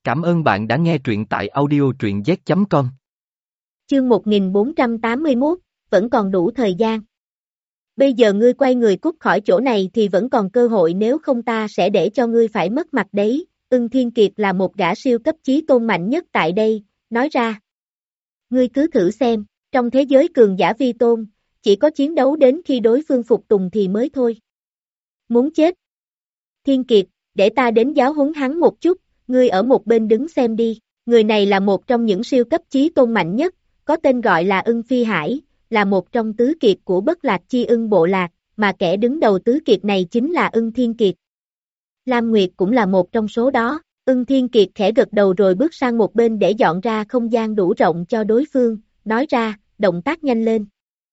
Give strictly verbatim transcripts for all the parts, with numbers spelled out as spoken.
Cảm ơn bạn đã nghe truyện tại audio truyện z chấm com. Chương một nghìn bốn trăm tám mươi mốt, vẫn còn đủ thời gian. Bây giờ ngươi quay người cút khỏi chỗ này thì vẫn còn cơ hội, nếu không ta sẽ để cho ngươi phải mất mặt đấy. Ưng Thiên Kiệt là một gã siêu cấp chí tôn mạnh nhất tại đây, nói ra. Ngươi cứ thử xem, trong thế giới cường giả vi tôn, chỉ có chiến đấu đến khi đối phương phục tùng thì mới thôi. Muốn chết? Thiên Kiệt, để ta đến giáo huấn hắn một chút, ngươi ở một bên đứng xem đi. Người này là một trong những siêu cấp chí tôn mạnh nhất, có tên gọi là Ưng Phi Hải, là một trong tứ kiệt của Bất Lạc Chi Ưng bộ lạc, mà kẻ đứng đầu tứ kiệt này chính là Ưng Thiên Kiệt. Lam Nguyệt cũng là một trong số đó. Ưng Thiên Kiệt khẽ gật đầu rồi bước sang một bên để dọn ra không gian đủ rộng cho đối phương, nói ra, động tác nhanh lên.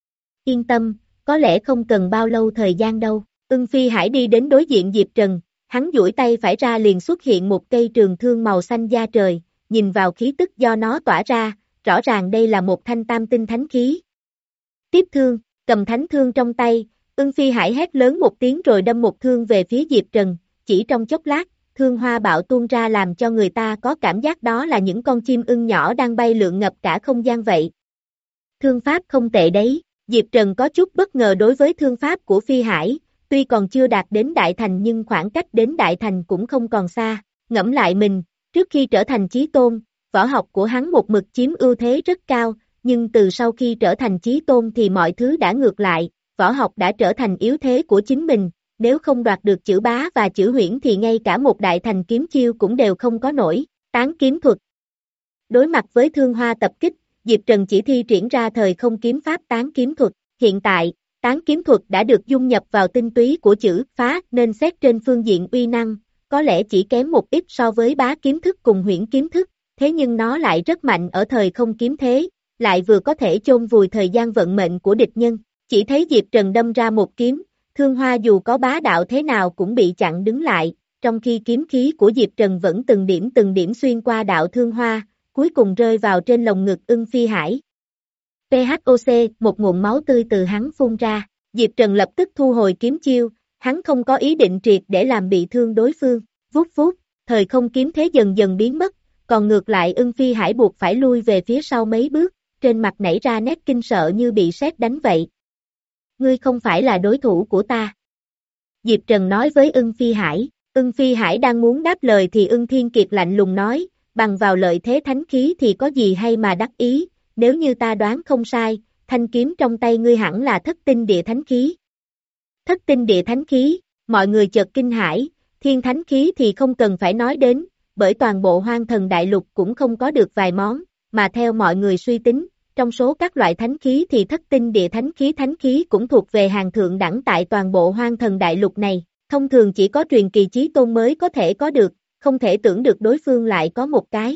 Yên tâm, có lẽ không cần bao lâu thời gian đâu. Ưng Phi Hải đi đến đối diện Diệp Trần, hắn duỗi tay phải ra liền xuất hiện một cây trường thương màu xanh da trời, nhìn vào khí tức do nó tỏa ra, rõ ràng đây là một thanh tam tinh thánh khí. Tiếp thương, cầm thánh thương trong tay, Ưng Phi Hải hét lớn một tiếng rồi đâm một thương về phía Diệp Trần, chỉ trong chốc lát, thương hoa bạo tuôn ra làm cho người ta có cảm giác đó là những con chim ưng nhỏ đang bay lượn ngập cả không gian vậy. Thương pháp không tệ đấy, Diệp Trần có chút bất ngờ đối với thương pháp của Phi Hải, tuy còn chưa đạt đến đại thành nhưng khoảng cách đến đại thành cũng không còn xa. Ngẫm lại mình, trước khi trở thành chí tôn, võ học của hắn một mực chiếm ưu thế rất cao, nhưng từ sau khi trở thành chí tôn thì mọi thứ đã ngược lại, võ học đã trở thành yếu thế của chính mình, nếu không đoạt được chữ bá và chữ huyễn thì ngay cả một đại thành kiếm chiêu cũng đều không có nổi. Tán kiếm thuật. Đối mặt với thương hoa tập kích, Diệp Trần chỉ thi triển ra thời không kiếm pháp tán kiếm thuật. Hiện tại, tán kiếm thuật đã được dung nhập vào tinh túy của chữ phá nên xét trên phương diện uy năng, có lẽ chỉ kém một ít so với bá kiếm thức cùng huyễn kiếm thức, thế nhưng nó lại rất mạnh ở thời không kiếm thế, lại vừa có thể chôn vùi thời gian vận mệnh của địch nhân. Chỉ thấy Diệp Trần đâm ra một kiếm, thương hoa dù có bá đạo thế nào cũng bị chặn đứng lại, trong khi kiếm khí của Diệp Trần vẫn từng điểm từng điểm xuyên qua đạo thương hoa, cuối cùng rơi vào trên lồng ngực Ưng Phi Hải. pê hát o xê, một nguồn máu tươi từ hắn phun ra, Diệp Trần lập tức thu hồi kiếm chiêu, hắn không có ý định triệt để làm bị thương đối phương, vút vút, thời không kiếm thế dần dần biến mất, còn ngược lại Ưng Phi Hải buộc phải lui về phía sau mấy bước, trên mặt nảy ra nét kinh sợ như bị sét đánh vậy. Ngươi không phải là đối thủ của ta. Diệp Trần nói với Ưng Phi Hải, Ưng Phi Hải đang muốn đáp lời thì Ưng Thiên Kiệt lạnh lùng nói, bằng vào lợi thế thánh khí thì có gì hay mà đắc ý, nếu như ta đoán không sai, thanh kiếm trong tay ngươi hẳn là thất tinh địa thánh khí. Thất tinh địa thánh khí, mọi người chợt kinh hãi, thiên thánh khí thì không cần phải nói đến, bởi toàn bộ Hoang Thần Đại Lục cũng không có được vài món, mà theo mọi người suy tính, trong số các loại thánh khí thì thất tinh địa thánh khí thánh khí cũng thuộc về hàng thượng đẳng tại toàn bộ Hoang Thần Đại Lục này, thông thường chỉ có truyền kỳ chí tôn mới có thể có được, không thể tưởng được đối phương lại có một cái.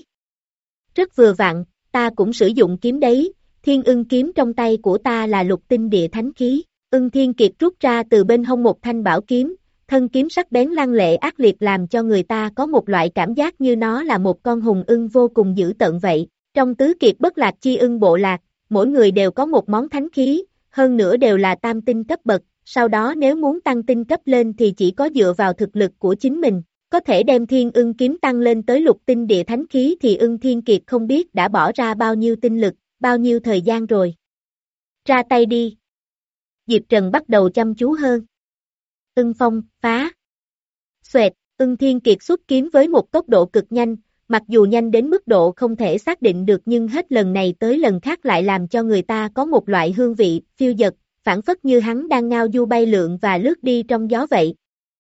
Rất vừa vặn, ta cũng sử dụng kiếm đấy, thiên ưng kiếm trong tay của ta là lục tinh địa thánh khí. Ưng Thiên Kiệt rút ra từ bên hông một thanh bảo kiếm, thân kiếm sắc bén lăng lệ ác liệt làm cho người ta có một loại cảm giác như nó là một con hùng ưng vô cùng dữ tợn vậy. Trong tứ kiệt Bất Lạc Chi Ưng bộ lạc, mỗi người đều có một món thánh khí, hơn nữa đều là tam tinh cấp bậc, sau đó nếu muốn tăng tinh cấp lên thì chỉ có dựa vào thực lực của chính mình. Có thể đem thiên ưng kiếm tăng lên tới lục tinh địa thánh khí thì Ưng Thiên Kiệt không biết đã bỏ ra bao nhiêu tinh lực, bao nhiêu thời gian rồi. Ra tay đi. Diệp Trần bắt đầu chăm chú hơn. Ưng phong, phá. Xoẹt, Ưng Thiên Kiệt xuất kiếm với một tốc độ cực nhanh, mặc dù nhanh đến mức độ không thể xác định được nhưng hết lần này tới lần khác lại làm cho người ta có một loại hương vị, phiêu dật, phảng phất như hắn đang ngao du bay lượn và lướt đi trong gió vậy.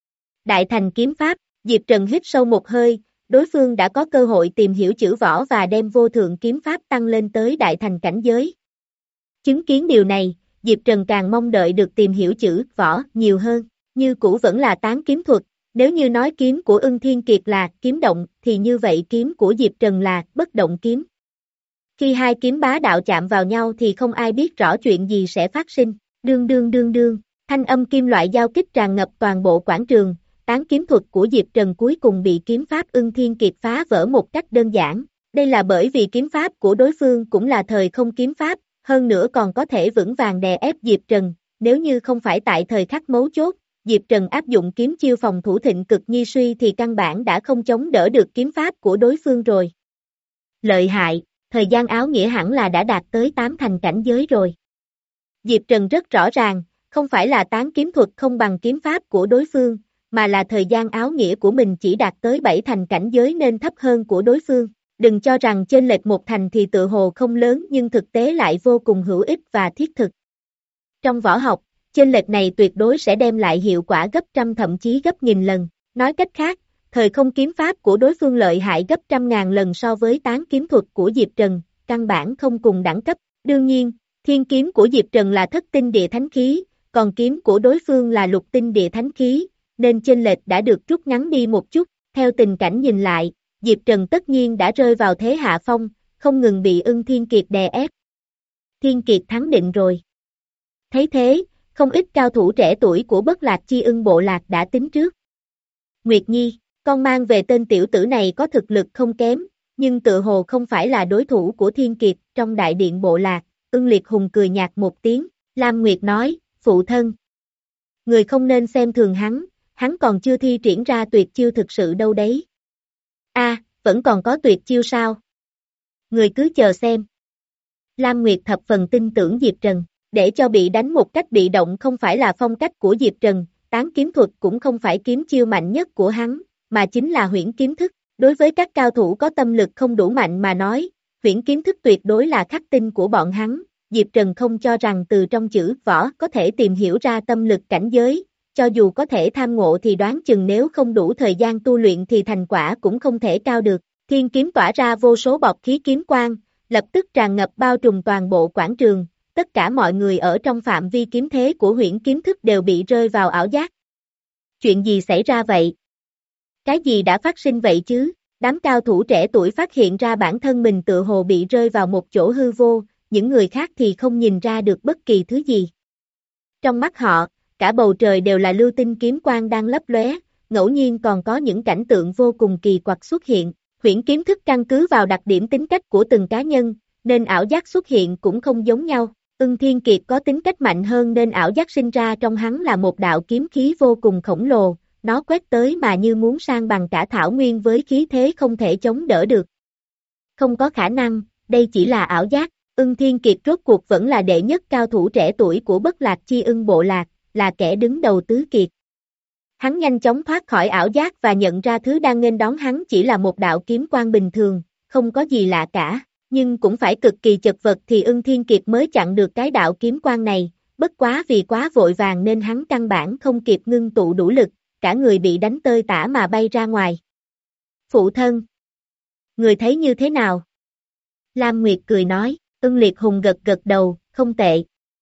Đại thành kiếm pháp, Diệp Trần hít sâu một hơi, đối phương đã có cơ hội tìm hiểu chữ võ và đem vô thượng kiếm pháp tăng lên tới đại thành cảnh giới. Chứng kiến điều này, Diệp Trần càng mong đợi được tìm hiểu chữ võ nhiều hơn, như cũ vẫn là tán kiếm thuật, nếu như nói kiếm của Ưng Thiên Kiệt là kiếm động thì như vậy kiếm của Diệp Trần là bất động kiếm. Khi hai kiếm bá đạo chạm vào nhau thì không ai biết rõ chuyện gì sẽ phát sinh, đương đương đương đương, thanh âm kim loại giao kích tràn ngập toàn bộ quảng trường. Tán kiếm thuật của Diệp Trần cuối cùng bị kiếm pháp Ưng Thiên Kiệt phá vỡ một cách đơn giản. Đây là bởi vì kiếm pháp của đối phương cũng là thời không kiếm pháp, hơn nữa còn có thể vững vàng đè ép Diệp Trần. Nếu như không phải tại thời khắc mấu chốt, Diệp Trần áp dụng kiếm chiêu phòng thủ thịnh cực nhi suy thì căn bản đã không chống đỡ được kiếm pháp của đối phương rồi. Lợi hại, thời gian áo nghĩa hẳn là đã đạt tới tám thành cảnh giới rồi. Diệp Trần rất rõ ràng, không phải là tán kiếm thuật không bằng kiếm pháp của đối phương, mà là thời gian áo nghĩa của mình chỉ đạt tới bảy thành cảnh giới nên thấp hơn của đối phương. Đừng cho rằng chênh lệch một thành thì tự hồ không lớn nhưng thực tế lại vô cùng hữu ích và thiết thực. Trong võ học, chênh lệch này tuyệt đối sẽ đem lại hiệu quả gấp trăm thậm chí gấp nghìn lần. Nói cách khác, thời không kiếm pháp của đối phương lợi hại gấp trăm ngàn lần so với tán kiếm thuật của Diệp Trần, căn bản không cùng đẳng cấp. Đương nhiên, thiên kiếm của Diệp Trần là thất tinh địa thánh khí, còn kiếm của đối phương là lục tinh địa thánh khí, nên chênh lệch đã được rút ngắn đi một chút. Theo tình cảnh nhìn lại, Diệp Trần tất nhiên đã rơi vào thế hạ phong, không ngừng bị Ưng Thiên Kiệt đè ép. Thiên Kiệt thắng định rồi. Thấy thế, không ít cao thủ trẻ tuổi của Bất Lạc Chi Ưng bộ lạc đã tính trước. Nguyệt Nhi, con mang về tên tiểu tử này có thực lực không kém, nhưng tự hồ không phải là đối thủ của Thiên Kiệt trong đại điện bộ lạc. Ưng Liệt Hùng cười nhạt một tiếng, Lam Nguyệt nói, phụ thân. Người không nên xem thường hắn, hắn còn chưa thi triển ra tuyệt chiêu thực sự đâu đấy. A, à, vẫn còn có tuyệt chiêu sao? Người cứ chờ xem. Lam Nguyệt thập phần tin tưởng Diệp Trần, để cho bị đánh một cách bị động không phải là phong cách của Diệp Trần, tán kiếm thuật cũng không phải kiếm chiêu mạnh nhất của hắn, mà chính là huyễn kiếm thức. Đối với các cao thủ có tâm lực không đủ mạnh mà nói, huyễn kiếm thức tuyệt đối là khắc tinh của bọn hắn. Diệp Trần không cho rằng từ trong chữ võ có thể tìm hiểu ra tâm lực cảnh giới, cho dù có thể tham ngộ thì đoán chừng nếu không đủ thời gian tu luyện thì thành quả cũng không thể cao được. Thiên kiếm tỏa ra vô số bọt khí kiếm quang, lập tức tràn ngập bao trùm toàn bộ quảng trường, tất cả mọi người ở trong phạm vi kiếm thế của huyễn kiếm thức đều bị rơi vào ảo giác. Chuyện gì xảy ra vậy? Cái gì đã phát sinh vậy chứ? Đám cao thủ trẻ tuổi phát hiện ra bản thân mình tự hồ bị rơi vào một chỗ hư vô, những người khác thì không nhìn ra được bất kỳ thứ gì. Trong mắt họ, cả bầu trời đều là lưu tinh kiếm quang đang lấp lóe, ngẫu nhiên còn có những cảnh tượng vô cùng kỳ quặc xuất hiện. Huyễn kiếm thức căn cứ vào đặc điểm tính cách của từng cá nhân, nên ảo giác xuất hiện cũng không giống nhau. Ưng Thiên Kiệt có tính cách mạnh hơn nên ảo giác sinh ra trong hắn là một đạo kiếm khí vô cùng khổng lồ, nó quét tới mà như muốn san bằng cả thảo nguyên với khí thế không thể chống đỡ được. Không có khả năng, đây chỉ là ảo giác. Ưng Thiên Kiệt rốt cuộc vẫn là đệ nhất cao thủ trẻ tuổi của Bất Lạc Chi Ưng bộ lạc, là kẻ đứng đầu tứ kiệt. Hắn nhanh chóng thoát khỏi ảo giác và nhận ra thứ đang nghênh đón hắn chỉ là một đạo kiếm quang bình thường, không có gì lạ cả, nhưng cũng phải cực kỳ chật vật thì Ưng Thiên Kiệt mới chặn được cái đạo kiếm quang này, bất quá vì quá vội vàng nên hắn căn bản không kịp ngưng tụ đủ lực, cả người bị đánh tơi tả mà bay ra ngoài. Phụ thân! Người thấy như thế nào? Lam Nguyệt cười nói, Ưng Liệt Hùng gật gật đầu, không tệ.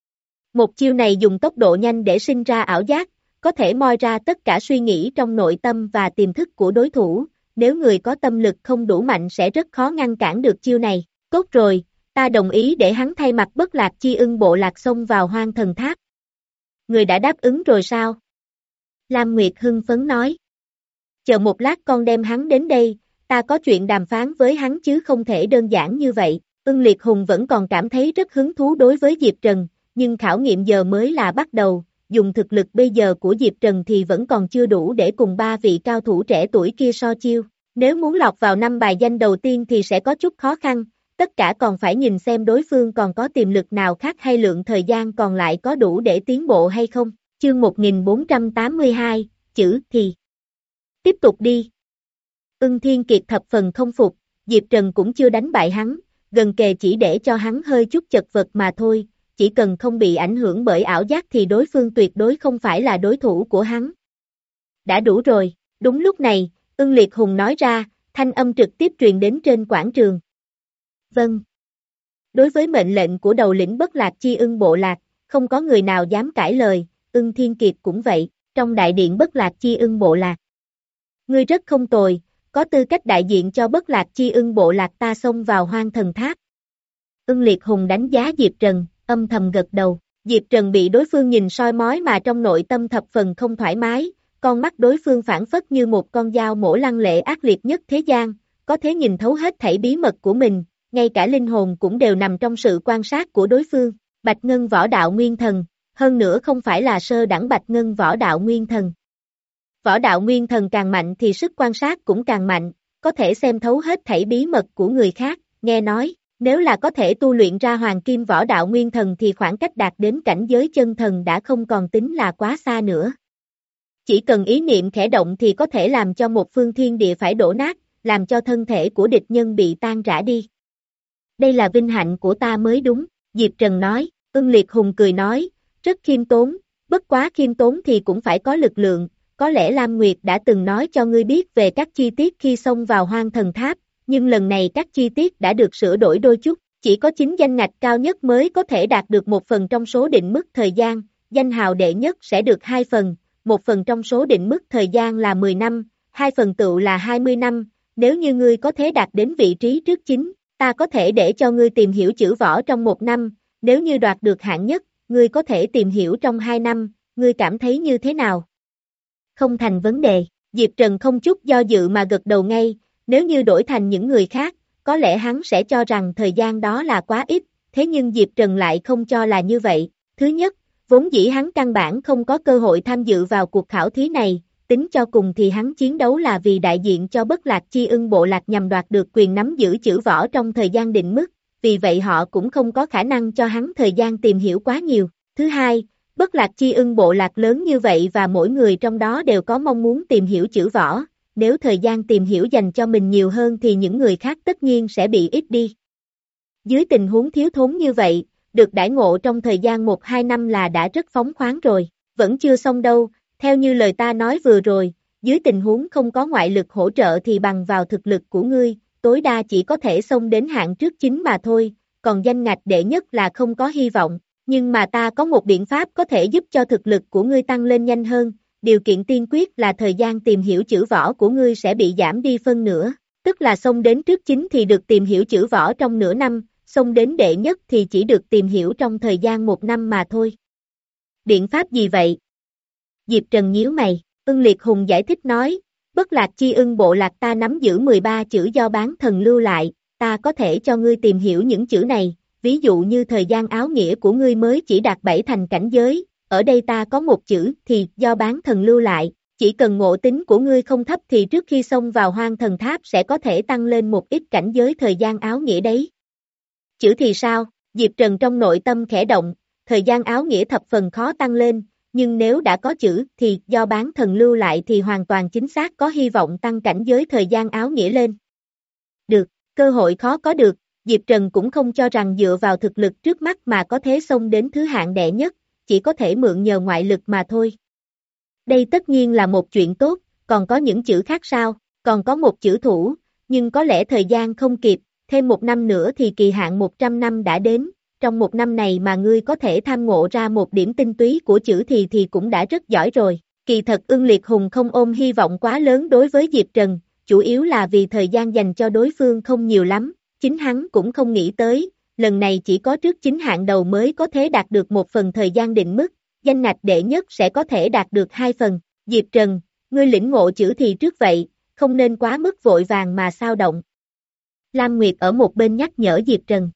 Một chiêu này dùng tốc độ nhanh để sinh ra ảo giác, có thể moi ra tất cả suy nghĩ trong nội tâm và tiềm thức của đối thủ, nếu người có tâm lực không đủ mạnh sẽ rất khó ngăn cản được chiêu này. Tốt rồi, ta đồng ý để hắn thay mặt Bất Lạc Chi Ưng bộ lạc xông vào Hoang Thần Tháp. Người đã đáp ứng rồi sao? Lam Nguyệt hưng phấn nói. Chờ một lát con đem hắn đến đây, ta có chuyện đàm phán với hắn chứ không thể đơn giản như vậy. Ưng Liệt Hùng vẫn còn cảm thấy rất hứng thú đối với Diệp Trần, nhưng khảo nghiệm giờ mới là bắt đầu, dùng thực lực bây giờ của Diệp Trần thì vẫn còn chưa đủ để cùng ba vị cao thủ trẻ tuổi kia so chiêu. Nếu muốn lọt vào năm bài danh đầu tiên thì sẽ có chút khó khăn, tất cả còn phải nhìn xem đối phương còn có tiềm lực nào khác hay lượng thời gian còn lại có đủ để tiến bộ hay không. Chương một nghìn bốn trăm tám mươi hai, chữ thì. Tiếp tục đi. Ưng Thiên Kiệt thập phần không phục, Diệp Trần cũng chưa đánh bại hắn, gần kề chỉ để cho hắn hơi chút chật vật mà thôi, chỉ cần không bị ảnh hưởng bởi ảo giác thì đối phương tuyệt đối không phải là đối thủ của hắn. Đã đủ rồi, đúng lúc này, Ưng Liệt Hùng nói ra, thanh âm trực tiếp truyền đến trên quảng trường. Vâng. Đối với mệnh lệnh của đầu lĩnh Bất Lạc Chi Ưng bộ lạc, không có người nào dám cãi lời, Ưng Thiên Kiệt cũng vậy, trong đại điện Bất Lạc Chi Ưng bộ lạc. Ngươi rất không tồi, có tư cách đại diện cho Bất Lạc Chi Ưng bộ lạc ta xông vào Hoang Thần Tháp. Ưng Liệt Hùng đánh giá Diệp Trần, âm thầm gật đầu, Diệp Trần bị đối phương nhìn soi mói mà trong nội tâm thập phần không thoải mái, con mắt đối phương phản phất như một con dao mổ lăng lệ ác liệt nhất thế gian, có thể nhìn thấu hết thảy bí mật của mình, ngay cả linh hồn cũng đều nằm trong sự quan sát của đối phương. Bạch Ngân Võ Đạo Nguyên Thần, hơn nữa không phải là sơ đẳng bạch ngân võ đạo nguyên thần. Võ đạo nguyên thần càng mạnh thì sức quan sát cũng càng mạnh, có thể xem thấu hết thảy bí mật của người khác, nghe nói, nếu là có thể tu luyện ra hoàng kim võ đạo nguyên thần thì khoảng cách đạt đến cảnh giới chân thần đã không còn tính là quá xa nữa. Chỉ cần ý niệm khẽ động thì có thể làm cho một phương thiên địa phải đổ nát, làm cho thân thể của địch nhân bị tan rã đi. Đây là vinh hạnh của ta mới đúng, Diệp Trần nói, Ưng Liệt Hùng cười nói, rất khiêm tốn, bất quá khiêm tốn thì cũng phải có lực lượng, có lẽ Lam Nguyệt đã từng nói cho ngươi biết về các chi tiết khi xông vào Hoang Thần Tháp, nhưng lần này các chi tiết đã được sửa đổi đôi chút, chỉ có chín danh ngạch cao nhất mới có thể đạt được một phần trong số định mức thời gian, danh hào đệ nhất sẽ được hai phần, một phần trong số định mức thời gian là mười năm, hai phần tựu là hai mươi năm, nếu như ngươi có thể đạt đến vị trí trước chín, ta có thể để cho ngươi tìm hiểu chữ võ trong một năm, nếu như đoạt được hạng nhất, ngươi có thể tìm hiểu trong hai năm, ngươi cảm thấy như thế nào? Không thành vấn đề, Diệp Trần không chút do dự mà gật đầu ngay, nếu như đổi thành những người khác, có lẽ hắn sẽ cho rằng thời gian đó là quá ít, thế nhưng Diệp Trần lại không cho là như vậy. Thứ nhất, vốn dĩ hắn căn bản không có cơ hội tham dự vào cuộc khảo thí này, tính cho cùng thì hắn chiến đấu là vì đại diện cho Bất Lạc Chi Ưng bộ lạc nhằm đoạt được quyền nắm giữ chữ võ trong thời gian định mức, vì vậy họ cũng không có khả năng cho hắn thời gian tìm hiểu quá nhiều. Thứ hai, Bất Lạc Chi Ưng bộ lạc lớn như vậy và mỗi người trong đó đều có mong muốn tìm hiểu chữ võ, nếu thời gian tìm hiểu dành cho mình nhiều hơn thì những người khác tất nhiên sẽ bị ít đi. Dưới tình huống thiếu thốn như vậy, được đãi ngộ trong thời gian một hai năm là đã rất phóng khoáng rồi, vẫn chưa xong đâu, theo như lời ta nói vừa rồi, dưới tình huống không có ngoại lực hỗ trợ thì bằng vào thực lực của ngươi, tối đa chỉ có thể xông đến hạng trước chín mà thôi, còn danh ngạch đệ nhất là không có hy vọng, nhưng mà ta có một biện pháp có thể giúp cho thực lực của ngươi tăng lên nhanh hơn, điều kiện tiên quyết là thời gian tìm hiểu chữ võ của ngươi sẽ bị giảm đi phân nửa, tức là xông đến trước chín thì được tìm hiểu chữ võ trong nửa năm, xông đến đệ nhất thì chỉ được tìm hiểu trong thời gian một năm mà thôi. Biện pháp gì vậy? Diệp Trần nhíu mày, Ưng Liệt Hùng giải thích nói, Bất Lạc Chi Ưng bộ lạc ta nắm giữ mười ba chữ do bán thần lưu lại, ta có thể cho ngươi tìm hiểu những chữ này, ví dụ như thời gian áo nghĩa của ngươi mới chỉ đạt bảy thành cảnh giới, ở đây ta có một chữ thì do bán thần lưu lại, chỉ cần ngộ tính của ngươi không thấp thì trước khi xông vào Hoang Thần Tháp sẽ có thể tăng lên một ít cảnh giới thời gian áo nghĩa đấy. Chữ thì sao? Diệp Trần trong nội tâm khẽ động, thời gian áo nghĩa thập phần khó tăng lên, nhưng nếu đã có chữ thì do bán thần lưu lại thì hoàn toàn chính xác có hy vọng tăng cảnh giới thời gian áo nghĩa lên. Được, cơ hội khó có được, Diệp Trần cũng không cho rằng dựa vào thực lực trước mắt mà có thể xông đến thứ hạng đệ nhất, chỉ có thể mượn nhờ ngoại lực mà thôi. Đây tất nhiên là một chuyện tốt, còn có những chữ khác sao, còn có một chữ thủ, nhưng có lẽ thời gian không kịp, thêm một năm nữa thì kỳ hạn một trăm năm đã đến, trong một năm này mà ngươi có thể tham ngộ ra một điểm tinh túy của chữ thì thì cũng đã rất giỏi rồi. Kỳ thật Ưng Liệt Hùng không ôm hy vọng quá lớn đối với Diệp Trần, chủ yếu là vì thời gian dành cho đối phương không nhiều lắm, chính hắn cũng không nghĩ tới, lần này chỉ có trước chính hạng đầu mới có thể đạt được một phần thời gian định mức, danh ngạch đệ nhất sẽ có thể đạt được hai phần. Diệp Trần, ngươi lĩnh ngộ chữ thì trước vậy, không nên quá mức vội vàng mà sao động. Lam Nguyệt ở một bên nhắc nhở Diệp Trần.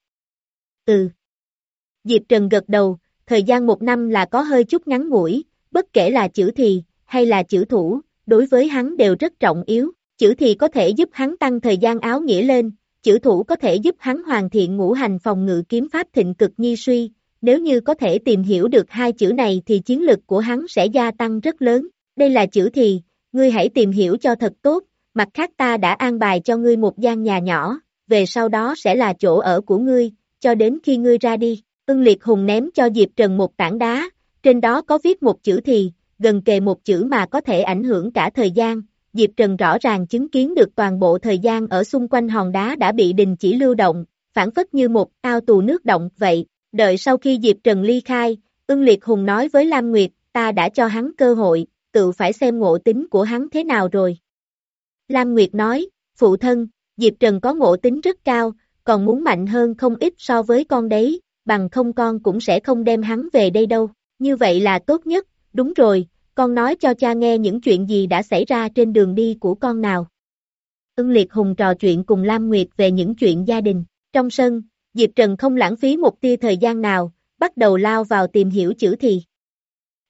Ừ. Diệp Trần gật đầu, thời gian một năm là có hơi chút ngắn ngủi, bất kể là chữ thì, hay là chữ thủ, đối với hắn đều rất trọng yếu, chữ thì có thể giúp hắn tăng thời gian áo nghĩa lên, chữ thủ có thể giúp hắn hoàn thiện ngũ hành phòng ngự kiếm pháp thịnh cực nhi suy, nếu như có thể tìm hiểu được hai chữ này thì chiến lực của hắn sẽ gia tăng rất lớn, đây là chữ thì, ngươi hãy tìm hiểu cho thật tốt, mặt khác ta đã an bài cho ngươi một gian nhà nhỏ, về sau đó sẽ là chỗ ở của ngươi, cho đến khi ngươi ra đi. Ưng Liệt Hùng ném cho Diệp Trần một tảng đá, trên đó có viết một chữ thì, gần kề một chữ mà có thể ảnh hưởng cả thời gian. Diệp Trần rõ ràng chứng kiến được toàn bộ thời gian ở xung quanh hòn đá đã bị đình chỉ lưu động, phản phất như một ao tù nước động vậy. Đợi sau khi Diệp Trần ly khai, Ưng Liệt Hùng nói với Lam Nguyệt, ta đã cho hắn cơ hội, tự phải xem ngộ tính của hắn thế nào rồi. Lam Nguyệt nói, phụ thân, Diệp Trần có ngộ tính rất cao, còn muốn mạnh hơn không ít so với con đấy, bằng không con cũng sẽ không đem hắn về đây đâu, như vậy là tốt nhất, đúng rồi, con nói cho cha nghe những chuyện gì đã xảy ra trên đường đi của con nào. Ưng Liệt Hùng trò chuyện cùng Lam Nguyệt về những chuyện gia đình, trong sân, Diệp Trần không lãng phí một tia thời gian nào, bắt đầu lao vào tìm hiểu chữ thì,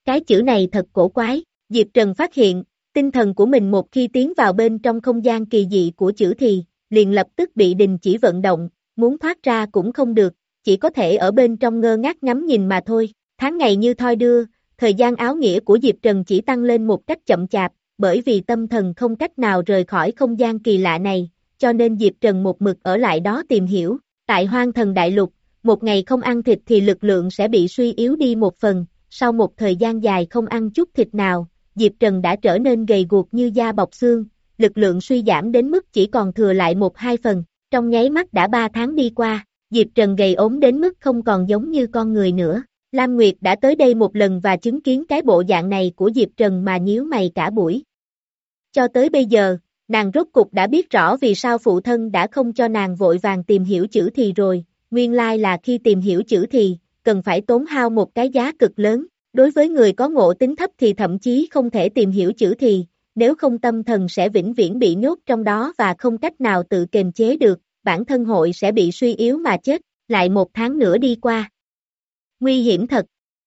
Cái chữ này thật cổ quái, Diệp Trần phát hiện, tinh thần của mình một khi tiến vào bên trong không gian kỳ dị của chữ thì, liền lập tức bị đình chỉ vận động, muốn thoát ra cũng không được, chỉ có thể ở bên trong ngơ ngác ngắm nhìn mà thôi. Tháng ngày như thoi đưa, thời gian áo nghĩa của Diệp Trần chỉ tăng lên một cách chậm chạp, bởi vì tâm thần không cách nào rời khỏi không gian kỳ lạ này, cho nên Diệp Trần một mực ở lại đó tìm hiểu. Tại Hoang Thần Đại Lục, một ngày không ăn thịt thì lực lượng sẽ bị suy yếu đi một phần, sau một thời gian dài không ăn chút thịt nào, Diệp Trần đã trở nên gầy guộc như da bọc xương, lực lượng suy giảm đến mức chỉ còn thừa lại một hai phần, trong nháy mắt đã ba tháng đi qua, Diệp Trần gầy ốm đến mức không còn giống như con người nữa. Lam Nguyệt đã tới đây một lần và chứng kiến cái bộ dạng này của Diệp Trần mà nhíu mày cả buổi. Cho tới bây giờ, nàng rốt cục đã biết rõ vì sao phụ thân đã không cho nàng vội vàng tìm hiểu chữ thì rồi, nguyên lai là khi tìm hiểu chữ thì, cần phải tốn hao một cái giá cực lớn, đối với người có ngộ tính thấp thì thậm chí không thể tìm hiểu chữ thì, nếu không tâm thần sẽ vĩnh viễn bị nhốt trong đó và không cách nào tự kiềm chế được, bản thân hội sẽ bị suy yếu mà chết, lại một tháng nữa đi qua. Nguy hiểm thật.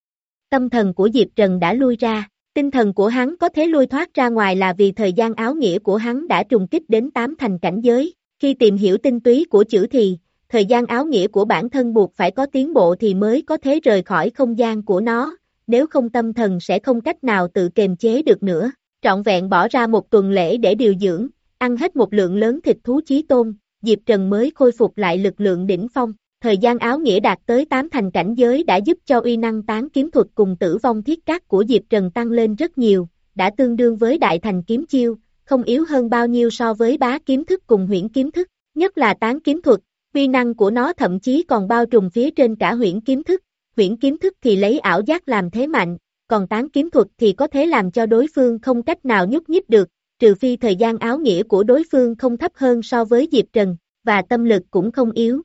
Tâm thần của Diệp Trần đã lui ra, tinh thần của hắn có thể lui thoát ra ngoài là vì thời gian áo nghĩa của hắn đã trùng kích đến tám thành cảnh giới, khi tìm hiểu tinh túy của chữ thì, thời gian áo nghĩa của bản thân buộc phải có tiến bộ thì mới có thể rời khỏi không gian của nó, nếu không tâm thần sẽ không cách nào tự kiềm chế được nữa, trọn vẹn bỏ ra một tuần lễ để điều dưỡng, ăn hết một lượng lớn thịt thú chí tôn, Diệp Trần mới khôi phục lại lực lượng đỉnh phong. Thời gian áo nghĩa đạt tới tám thành cảnh giới đã giúp cho uy năng tán kiếm thuật cùng tử vong thiết cát của Diệp Trần tăng lên rất nhiều, đã tương đương với đại thành kiếm chiêu, không yếu hơn bao nhiêu so với bá kiếm thức cùng huyễn kiếm thức, nhất là tán kiếm thuật, uy năng của nó thậm chí còn bao trùm phía trên cả huyễn kiếm thức, huyễn kiếm thức thì lấy ảo giác làm thế mạnh, còn tán kiếm thuật thì có thể làm cho đối phương không cách nào nhúc nhích được, trừ phi thời gian áo nghĩa của đối phương không thấp hơn so với Diệp Trần, và tâm lực cũng không yếu.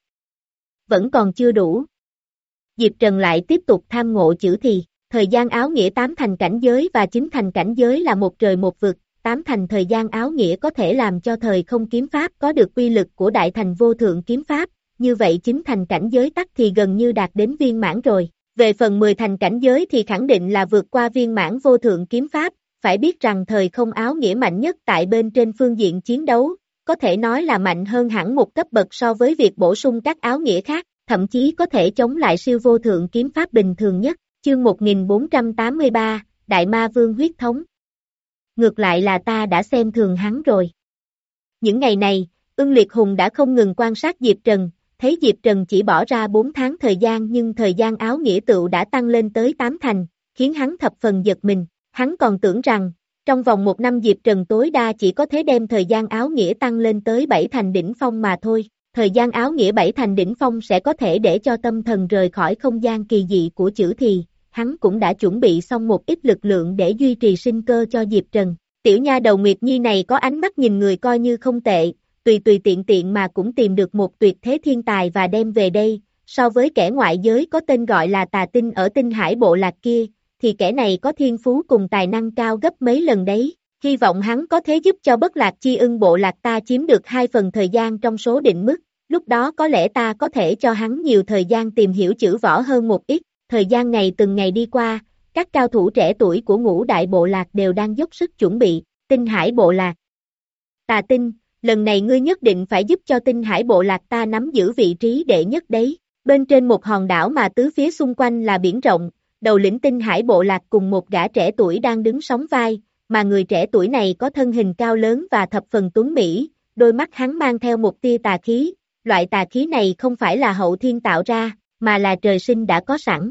Vẫn còn chưa đủ. Diệp Trần lại tiếp tục tham ngộ chữ thì, thời gian áo nghĩa tám thành cảnh giới và chín thành cảnh giới là một trời một vực, tám thành thời gian áo nghĩa có thể làm cho thời không kiếm pháp có được uy lực của đại thành vô thượng kiếm pháp, như vậy chín thành cảnh giới tắc thì gần như đạt đến viên mãn rồi. Về phần mười thành cảnh giới thì khẳng định là vượt qua viên mãn vô thượng kiếm pháp, phải biết rằng thời không áo nghĩa mạnh nhất tại bên trên phương diện chiến đấu, có thể nói là mạnh hơn hẳn một cấp bậc so với việc bổ sung các áo nghĩa khác, thậm chí có thể chống lại siêu vô thượng kiếm pháp bình thường nhất. Chương một nghìn bốn trăm tám mươi ba, Đại Ma Vương huyết thống. Ngược lại là ta đã xem thường hắn rồi. Những ngày này, Ưng Liệt Hùng đã không ngừng quan sát Diệp Trần, thấy Diệp Trần chỉ bỏ ra bốn tháng thời gian nhưng thời gian áo nghĩa tựu đã tăng lên tới tám thành, khiến hắn thập phần giật mình. Hắn còn tưởng rằng, trong vòng một năm Diệp Trần tối đa chỉ có thể đem thời gian áo nghĩa tăng lên tới bảy thành đỉnh phong mà thôi. Thời gian áo nghĩa bảy thành đỉnh phong sẽ có thể để cho tâm thần rời khỏi không gian kỳ dị của chữ thì, hắn cũng đã chuẩn bị xong một ít lực lượng để duy trì sinh cơ cho Diệp Trần. Tiểu nha đầu Nguyệt Nhi này có ánh mắt nhìn người coi như không tệ, tùy tùy tiện tiện mà cũng tìm được một tuyệt thế thiên tài và đem về đây, so với kẻ ngoại giới có tên gọi là Tà Tinh ở Tinh Hải Bộ Lạc kia, thì kẻ này có thiên phú cùng tài năng cao gấp mấy lần đấy. Hy vọng hắn có thể giúp cho Bất Lạc Chi Ưng Bộ Lạc ta chiếm được hai phần thời gian trong số định mức, lúc đó có lẽ ta có thể cho hắn nhiều thời gian tìm hiểu chữ võ hơn một ít. Thời gian ngày từng ngày đi qua, các cao thủ trẻ tuổi của Ngũ Đại Bộ Lạc đều đang dốc sức chuẩn bị. Tinh Hải Bộ Lạc. Tà Tinh, lần này ngươi nhất định phải giúp cho Tinh Hải Bộ Lạc ta nắm giữ vị trí đệ nhất đấy. Bên trên một hòn đảo mà tứ phía xung quanh là biển rộng, đầu lĩnh Tinh Hải Bộ Lạc cùng một gã trẻ tuổi đang đứng sóng vai, mà người trẻ tuổi này có thân hình cao lớn và thập phần tuấn mỹ, đôi mắt hắn mang theo một tia tà khí, loại tà khí này không phải là hậu thiên tạo ra, mà là trời sinh đã có sẵn.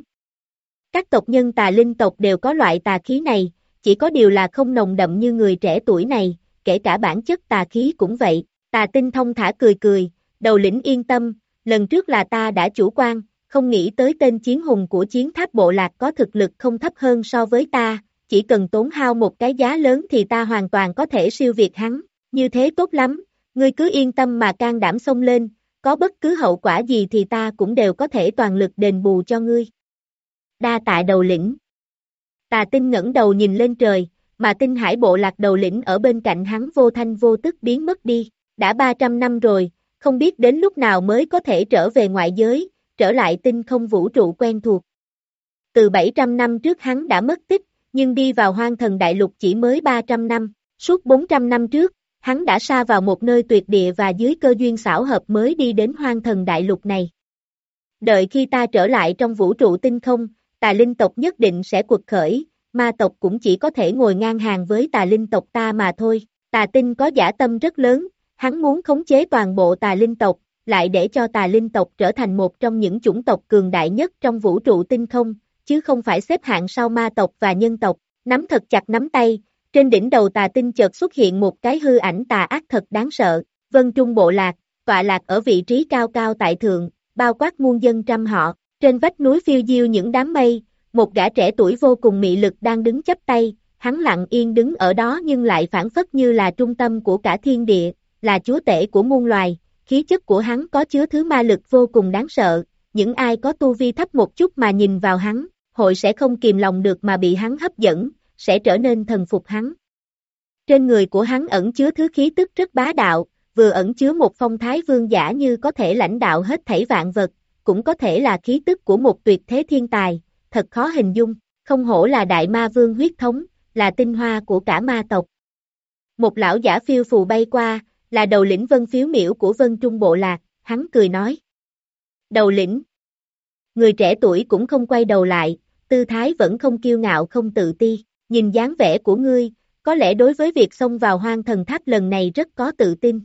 Các tộc nhân tà linh tộc đều có loại tà khí này, chỉ có điều là không nồng đậm như người trẻ tuổi này, kể cả bản chất tà khí cũng vậy. Tà Tinh thông thả cười cười, đầu lĩnh yên tâm, lần trước là ta đã chủ quan, không nghĩ tới tên chiến hùng của Chiến Tháp Bộ Lạc có thực lực không thấp hơn so với ta, chỉ cần tốn hao một cái giá lớn thì ta hoàn toàn có thể siêu việt hắn, như thế tốt lắm, ngươi cứ yên tâm mà can đảm xông lên, có bất cứ hậu quả gì thì ta cũng đều có thể toàn lực đền bù cho ngươi. Đa tạ đầu lĩnh. Tà Tinh ngẩng đầu nhìn lên trời, mà Tinh Hải Bộ Lạc đầu lĩnh ở bên cạnh hắn vô thanh vô tức biến mất đi, đã ba trăm năm rồi, không biết đến lúc nào mới có thể trở về ngoại giới, trở lại tinh không vũ trụ quen thuộc. Từ bảy trăm năm trước hắn đã mất tích, nhưng đi vào Hoang Thần Đại Lục chỉ mới ba trăm năm, suốt bốn trăm năm trước, hắn đã sa vào một nơi tuyệt địa và dưới cơ duyên xảo hợp mới đi đến Hoang Thần Đại Lục này. Đợi khi ta trở lại trong vũ trụ tinh không, tà linh tộc nhất định sẽ quật khởi, ma tộc cũng chỉ có thể ngồi ngang hàng với tà linh tộc ta mà thôi. Tà Tinh có dã tâm rất lớn, hắn muốn khống chế toàn bộ tà linh tộc, lại để cho tà linh tộc trở thành một trong những chủng tộc cường đại nhất trong vũ trụ tinh không, chứ không phải xếp hạng sau ma tộc và nhân tộc. Nắm thật chặt nắm tay, trên đỉnh đầu Tà Tinh chợt xuất hiện một cái hư ảnh tà ác thật đáng sợ. Vân Trung Bộ Lạc, tọa lạc ở vị trí cao cao tại thượng, bao quát muôn dân trăm họ. Trên vách núi phiêu diêu những đám mây, một gã trẻ tuổi vô cùng mị lực đang đứng chắp tay, hắn lặng yên đứng ở đó nhưng lại phảng phất như là trung tâm của cả thiên địa, là chúa tể của muôn loài. Khí chất của hắn có chứa thứ ma lực vô cùng đáng sợ, những ai có tu vi thấp một chút mà nhìn vào hắn, hội sẽ không kìm lòng được mà bị hắn hấp dẫn, sẽ trở nên thần phục hắn. Trên người của hắn ẩn chứa thứ khí tức rất bá đạo, vừa ẩn chứa một phong thái vương giả như có thể lãnh đạo hết thảy vạn vật, cũng có thể là khí tức của một tuyệt thế thiên tài, thật khó hình dung, không hổ là đại ma vương huyết thống, là tinh hoa của cả ma tộc. Một lão giả phiêu phù bay qua, là đầu lĩnh Vân Phiếu Miểu của Vân Trung Bộ Lạc, hắn cười nói. Đầu lĩnh. Người trẻ tuổi cũng không quay đầu lại, tư thái vẫn không kiêu ngạo không tự ti, nhìn dáng vẻ của ngươi, có lẽ đối với việc xông vào Hoang Thần Tháp lần này rất có tự tin.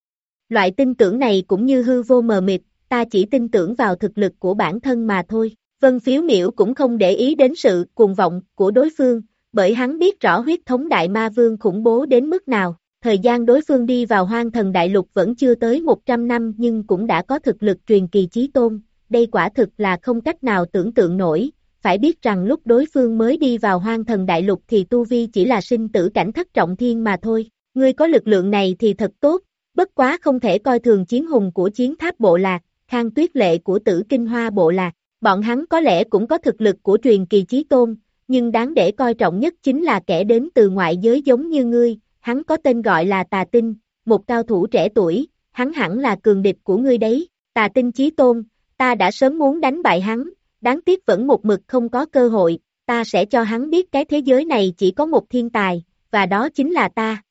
Loại tin tưởng này cũng như hư vô mờ mịt, ta chỉ tin tưởng vào thực lực của bản thân mà thôi. Vân Phiếu Miểu cũng không để ý đến sự cuồng vọng của đối phương, bởi hắn biết rõ huyết thống đại ma vương khủng bố đến mức nào. Thời gian đối phương đi vào Hoang Thần Đại Lục vẫn chưa tới một trăm năm nhưng cũng đã có thực lực truyền kỳ chí tôn, đây quả thực là không cách nào tưởng tượng nổi. Phải biết rằng lúc đối phương mới đi vào Hoang Thần Đại Lục thì tu vi chỉ là sinh tử cảnh thất trọng thiên mà thôi. Ngươi có lực lượng này thì thật tốt, bất quá không thể coi thường chiến hùng của Chiến Tháp Bộ Lạc, Khang Tuyết Lệ của Tử Kinh Hoa Bộ Lạc. Bọn hắn có lẽ cũng có thực lực của truyền kỳ chí tôn, nhưng đáng để coi trọng nhất chính là kẻ đến từ ngoại giới giống như ngươi. Hắn có tên gọi là Tà Tinh, một cao thủ trẻ tuổi, hắn hẳn là cường địch của ngươi đấy. Tà Tinh chí tôn, ta đã sớm muốn đánh bại hắn, đáng tiếc vẫn một mực không có cơ hội, ta sẽ cho hắn biết cái thế giới này chỉ có một thiên tài, và đó chính là ta.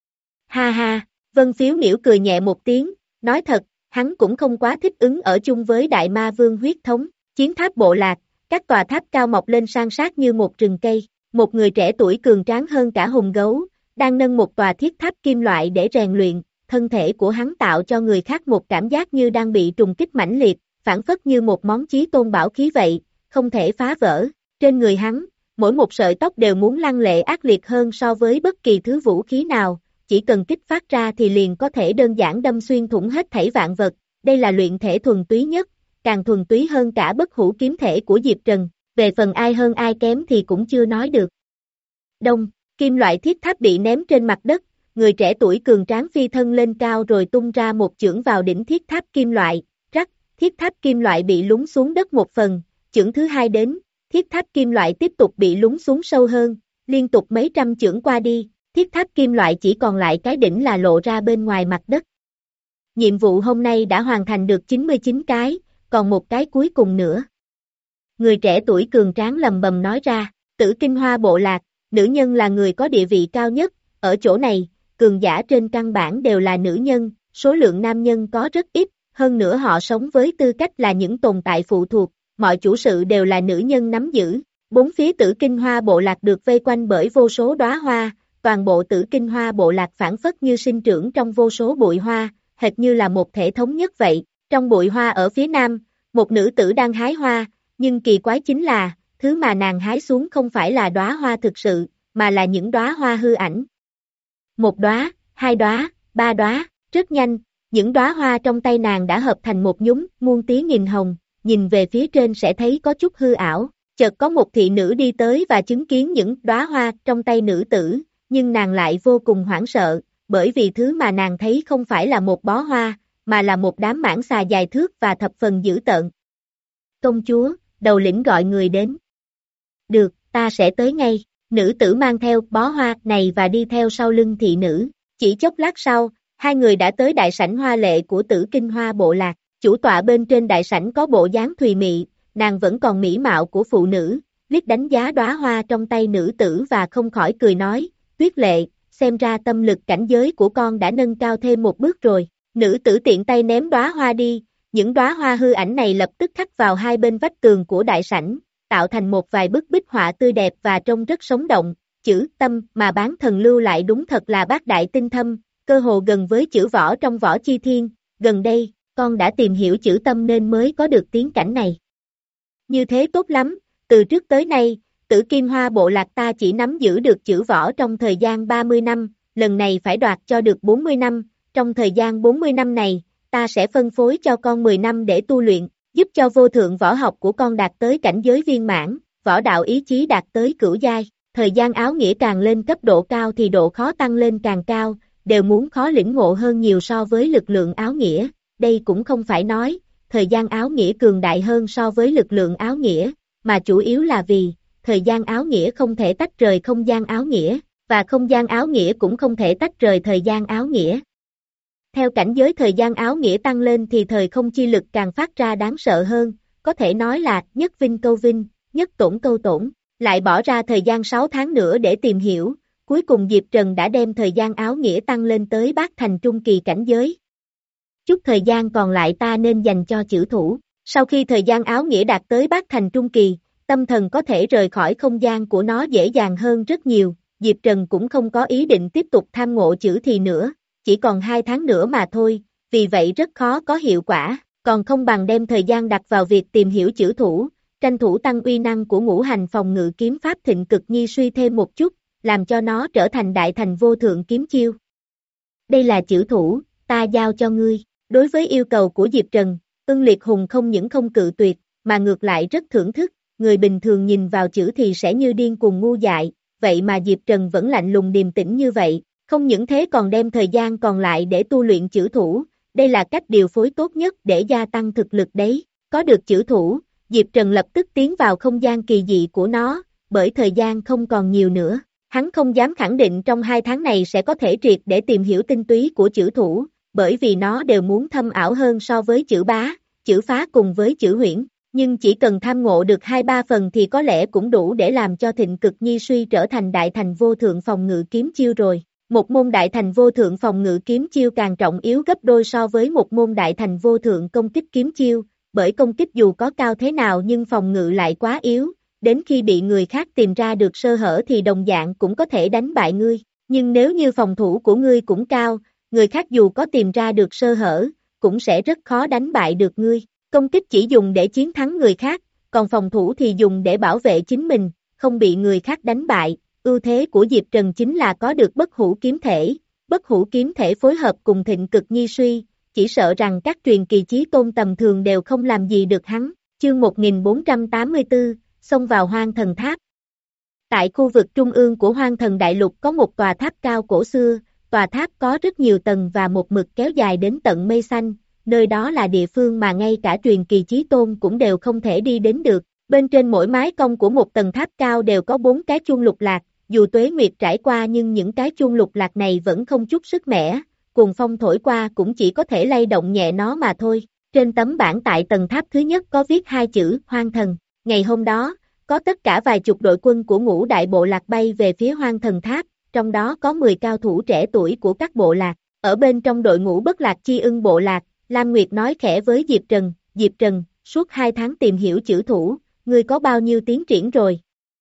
Ha ha, Vân Phiếu Miểu cười nhẹ một tiếng, nói thật, hắn cũng không quá thích ứng ở chung với đại ma vương huyết thống. Chiến Tháp Bộ Lạc, các tòa tháp cao mọc lên san sát như một rừng cây, một người trẻ tuổi cường tráng hơn cả hùng gấu, đang nâng một tòa thiết tháp kim loại để rèn luyện, thân thể của hắn tạo cho người khác một cảm giác như đang bị trùng kích mãnh liệt, phản phất như một món chí tôn bảo khí vậy, không thể phá vỡ. Trên người hắn, mỗi một sợi tóc đều muốn lăng lệ ác liệt hơn so với bất kỳ thứ vũ khí nào, chỉ cần kích phát ra thì liền có thể đơn giản đâm xuyên thủng hết thảy vạn vật, đây là luyện thể thuần túy nhất, càng thuần túy hơn cả bất hủ kiếm thể của Diệp Trần, về phần ai hơn ai kém thì cũng chưa nói được. Đông, kim loại thiết tháp bị ném trên mặt đất, người trẻ tuổi cường tráng phi thân lên cao rồi tung ra một chưởng vào đỉnh thiết tháp kim loại, rắc, thiết tháp kim loại bị lún xuống đất một phần, chưởng thứ hai đến, thiết tháp kim loại tiếp tục bị lún xuống sâu hơn, liên tục mấy trăm chưởng qua đi, thiết tháp kim loại chỉ còn lại cái đỉnh là lộ ra bên ngoài mặt đất. Nhiệm vụ hôm nay đã hoàn thành được chín mươi chín cái, còn một cái cuối cùng nữa. Người trẻ tuổi cường tráng lầm bầm nói ra, Tử Kinh Hoa Bộ Lạc, nữ nhân là người có địa vị cao nhất, ở chỗ này, cường giả trên căn bản đều là nữ nhân, số lượng nam nhân có rất ít, hơn nữa họ sống với tư cách là những tồn tại phụ thuộc, mọi chủ sự đều là nữ nhân nắm giữ. Bốn phía Tử Kinh Hoa Bộ Lạc được vây quanh bởi vô số đóa hoa, toàn bộ Tử Kinh Hoa Bộ Lạc phản phất như sinh trưởng trong vô số bụi hoa, hệt như là một thể thống nhất vậy. Trong bụi hoa ở phía nam, một nữ tử đang hái hoa, nhưng kỳ quái chính là, thứ mà nàng hái xuống không phải là đóa hoa thực sự, mà là những đóa hoa hư ảnh. Một đóa, hai đóa, ba đóa, rất nhanh, những đóa hoa trong tay nàng đã hợp thành một nhúm, muôn tí nghìn hồng, nhìn về phía trên sẽ thấy có chút hư ảo. Chợt có một thị nữ đi tới và chứng kiến những đóa hoa trong tay nữ tử, nhưng nàng lại vô cùng hoảng sợ, bởi vì thứ mà nàng thấy không phải là một bó hoa, mà là một đám mãng xà dài thước và thập phần dữ tợn. Công chúa, đầu lĩnh gọi người đến. Được, ta sẽ tới ngay. Nữ tử mang theo bó hoa này và đi theo sau lưng thị nữ. Chỉ chốc lát sau, hai người đã tới đại sảnh hoa lệ của Tử Kinh Hoa Bộ Lạc. Chủ tọa bên trên đại sảnh có bộ dáng thùy mị, nàng vẫn còn mỹ mạo của phụ nữ, liếc đánh giá đóa hoa trong tay nữ tử và không khỏi cười nói, Tuyết Lệ, xem ra tâm lực cảnh giới của con đã nâng cao thêm một bước rồi. Nữ tử tiện tay ném đóa hoa đi, những đóa hoa hư ảnh này lập tức khắc vào hai bên vách tường của đại sảnh, tạo thành một vài bức bích họa tươi đẹp và trông rất sống động. Chữ tâm mà bán thần lưu lại đúng thật là bác đại tinh thâm, cơ hồ gần với chữ võ trong Võ Chi Thiên. Gần đây, con đã tìm hiểu chữ tâm nên mới có được tiến cảnh này. Như thế tốt lắm, từ trước tới nay, Tử Kim Hoa bộ lạc ta chỉ nắm giữ được chữ võ trong thời gian ba mươi năm, lần này phải đoạt cho được bốn mươi năm, trong thời gian bốn mươi năm này, ta sẽ phân phối cho con mười năm để tu luyện, giúp cho vô thượng võ học của con đạt tới cảnh giới viên mãn, võ đạo ý chí đạt tới cửu giai. Thời gian áo nghĩa càng lên cấp độ cao thì độ khó tăng lên càng cao, đều muốn khó lĩnh ngộ hơn nhiều so với lực lượng áo nghĩa. Đây cũng không phải nói, thời gian áo nghĩa cường đại hơn so với lực lượng áo nghĩa, mà chủ yếu là vì, thời gian áo nghĩa không thể tách rời không gian áo nghĩa, và không gian áo nghĩa cũng không thể tách rời thời gian áo nghĩa. Theo cảnh giới thời gian áo nghĩa tăng lên thì thời không chi lực càng phát ra đáng sợ hơn, có thể nói là nhất vinh câu vinh, nhất tổn câu tổn, lại bỏ ra thời gian sáu tháng nữa để tìm hiểu, cuối cùng Diệp Trần đã đem thời gian áo nghĩa tăng lên tới bát thành trung kỳ cảnh giới. Chút thời gian còn lại ta nên dành cho chữ thủ, sau khi thời gian áo nghĩa đạt tới bát thành trung kỳ, tâm thần có thể rời khỏi không gian của nó dễ dàng hơn rất nhiều, Diệp Trần cũng không có ý định tiếp tục tham ngộ chữ thì nữa, chỉ còn hai tháng nữa mà thôi, vì vậy rất khó có hiệu quả, còn không bằng đem thời gian đặt vào việc tìm hiểu chữ thủ, tranh thủ tăng uy năng của ngũ hành phòng ngự kiếm pháp Thịnh Cực Nhi Suy thêm một chút, làm cho nó trở thành đại thành vô thượng kiếm chiêu. Đây là chữ thủ, ta giao cho ngươi. Đối với yêu cầu của Diệp Trần, Ưng Liệt Hùng không những không cự tuyệt, mà ngược lại rất thưởng thức, người bình thường nhìn vào chữ thì sẽ như điên cuồng ngu dại, vậy mà Diệp Trần vẫn lạnh lùng điềm tĩnh như vậy, không những thế còn đem thời gian còn lại để tu luyện chữ thủ, đây là cách điều phối tốt nhất để gia tăng thực lực đấy. Có được chữ thủ, Diệp Trần lập tức tiến vào không gian kỳ dị của nó, bởi thời gian không còn nhiều nữa, hắn không dám khẳng định trong hai tháng này sẽ có thể triệt để tìm hiểu tinh túy của chữ thủ, bởi vì nó đều muốn thâm ảo hơn so với chữ bá, chữ phá cùng với chữ huyễn, nhưng chỉ cần tham ngộ được hai ba phần thì có lẽ cũng đủ để làm cho Thịnh Cực Nhi Suy trở thành đại thành vô thượng phòng ngự kiếm chiêu rồi. Một môn đại thành vô thượng phòng ngự kiếm chiêu càng trọng yếu gấp đôi so với một môn đại thành vô thượng công kích kiếm chiêu, bởi công kích dù có cao thế nào nhưng phòng ngự lại quá yếu, đến khi bị người khác tìm ra được sơ hở thì đồng dạng cũng có thể đánh bại ngươi, nhưng nếu như phòng thủ của ngươi cũng cao, người khác dù có tìm ra được sơ hở, cũng sẽ rất khó đánh bại được ngươi. Công kích chỉ dùng để chiến thắng người khác, còn phòng thủ thì dùng để bảo vệ chính mình, không bị người khác đánh bại. Ưu thế của Diệp Trần chính là có được bất hủ kiếm thể, bất hủ kiếm thể phối hợp cùng Thịnh Cực Nhi Suy, chỉ sợ rằng các truyền kỳ chí tôn tầm thường đều không làm gì được hắn. Chương một nghìn bốn trăm tám mươi tư, xông vào Hoang Thần Tháp. Tại khu vực trung ương của Hoang Thần Đại Lục có một tòa tháp cao cổ xưa, tòa tháp có rất nhiều tầng và một mực kéo dài đến tận mây xanh, nơi đó là địa phương mà ngay cả truyền kỳ chí tôn cũng đều không thể đi đến được. Bên trên mỗi mái cong của một tầng tháp cao đều có bốn cái chuông lục lạc, dù tuế nguyệt trải qua nhưng những cái chuông lục lạc này vẫn không chút sức mẻ, cuồng phong thổi qua cũng chỉ có thể lay động nhẹ nó mà thôi. Trên tấm bảng tại tầng tháp thứ nhất có viết hai chữ Hoang Thần. Ngày hôm đó, có tất cả vài chục đội quân của ngũ đại bộ lạc bay về phía Hoang Thần Tháp, trong đó có mười cao thủ trẻ tuổi của các bộ lạc. Ở bên trong đội ngũ Bất Lạc Chi Ưng bộ lạc, Lam Nguyệt nói khẽ với Diệp Trần, Diệp Trần, suốt hai tháng tìm hiểu chữ thủ, ngươi có bao nhiêu tiến triển rồi?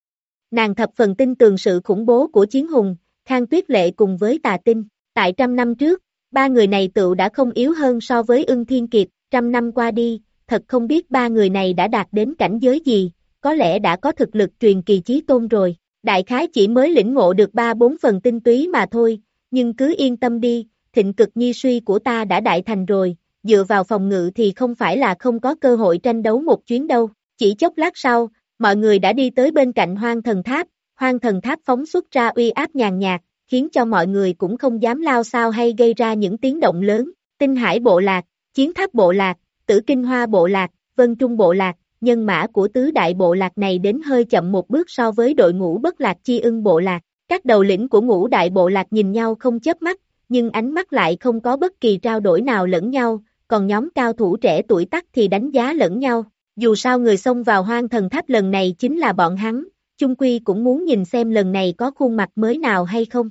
Nàng thập phần tin tường sự khủng bố của Chiến Hùng, Khang Tuyết Lệ cùng với Tà Tinh. Tại trăm năm trước, ba người này tựu đã không yếu hơn so với Ưng Thiên Kiệt, trăm năm qua đi, thật không biết ba người này đã đạt đến cảnh giới gì, có lẽ đã có thực lực truyền kỳ chí tôn rồi. Đại khái chỉ mới lĩnh ngộ được ba bốn phần tinh túy mà thôi, nhưng cứ yên tâm đi, Thịnh Cực Nhi Suy của ta đã đại thành rồi, dựa vào phòng ngự thì không phải là không có cơ hội tranh đấu một chuyến đâu. Chỉ chốc lát sau, mọi người đã đi tới bên cạnh Hoang Thần Tháp, Hoang Thần Tháp phóng xuất ra uy áp nhàn nhạt, khiến cho mọi người cũng không dám lao sao hay gây ra những tiếng động lớn. Tinh Hải bộ lạc, Chiến Tháp bộ lạc, Tử Kinh Hoa bộ lạc, Vân Trung bộ lạc, nhân mã của tứ đại bộ lạc này đến hơi chậm một bước so với đội ngũ Bất Lạc Chi Ưng bộ lạc. Các đầu lĩnh của ngũ đại bộ lạc nhìn nhau không chớp mắt, nhưng ánh mắt lại không có bất kỳ trao đổi nào lẫn nhau, còn nhóm cao thủ trẻ tuổi tắc thì đánh giá lẫn nhau. Dù sao người xông vào Hoang Thần Tháp lần này chính là bọn hắn, chung quy cũng muốn nhìn xem lần này có khuôn mặt mới nào hay không.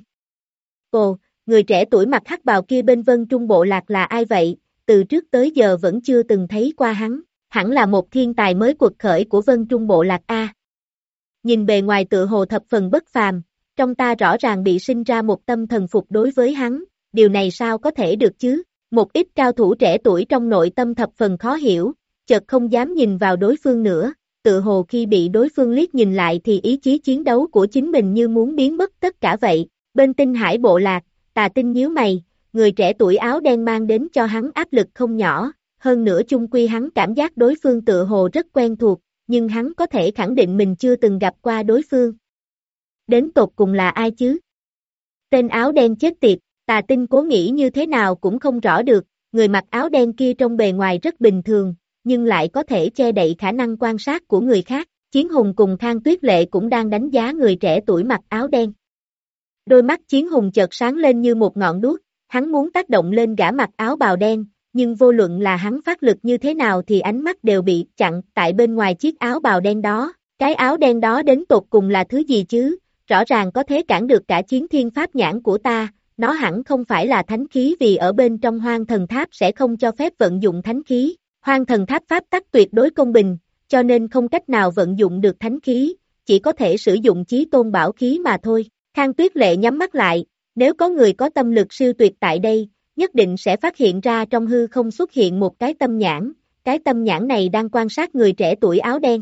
Ồ, người trẻ tuổi mặc hắc bào kia bên Vân Trung Bộ Lạc là ai vậy, từ trước tới giờ vẫn chưa từng thấy qua hắn, hẳn là một thiên tài mới quật khởi của Vân Trung Bộ Lạc A. Nhìn bề ngoài tựa hồ thập phần bất phàm, trong ta rõ ràng bị sinh ra một tâm thần phục đối với hắn, điều này sao có thể được chứ, một ít cao thủ trẻ tuổi trong nội tâm thập phần khó hiểu, chợt không dám nhìn vào đối phương nữa, tự hồ khi bị đối phương liếc nhìn lại thì ý chí chiến đấu của chính mình như muốn biến mất tất cả vậy. Bên Tinh Hải Bộ Lạc, Tà Tinh nhíu mày, người trẻ tuổi áo đen mang đến cho hắn áp lực không nhỏ, hơn nữa chung quy hắn cảm giác đối phương tự hồ rất quen thuộc, nhưng hắn có thể khẳng định mình chưa từng gặp qua đối phương. Đến tột cùng là ai chứ? Tên áo đen chết tiệt, Tà Tinh cố nghĩ như thế nào cũng không rõ được, người mặc áo đen kia trong bề ngoài rất bình thường, nhưng lại có thể che đậy khả năng quan sát của người khác. Chiến Hùng cùng Khang Tuyết Lệ cũng đang đánh giá người trẻ tuổi mặc áo đen. Đôi mắt Chiến Hùng chợt sáng lên như một ngọn đuốc, hắn muốn tác động lên gã mặc áo bào đen, nhưng vô luận là hắn phát lực như thế nào thì ánh mắt đều bị chặn tại bên ngoài chiếc áo bào đen đó. Cái áo đen đó đến tột cùng là thứ gì chứ? Rõ ràng có thể cản được cả chiến thiên pháp nhãn của ta, nó hẳn không phải là thánh khí vì ở bên trong Hoang Thần Tháp sẽ không cho phép vận dụng thánh khí. Hoang Thần Tháp pháp tắc tuyệt đối công bình, cho nên không cách nào vận dụng được thánh khí, chỉ có thể sử dụng chí tôn bảo khí mà thôi. Khang Tuyết Lệ nhắm mắt lại, nếu có người có tâm lực siêu tuyệt tại đây, nhất định sẽ phát hiện ra trong hư không xuất hiện một cái tâm nhãn, cái tâm nhãn này đang quan sát người trẻ tuổi áo đen.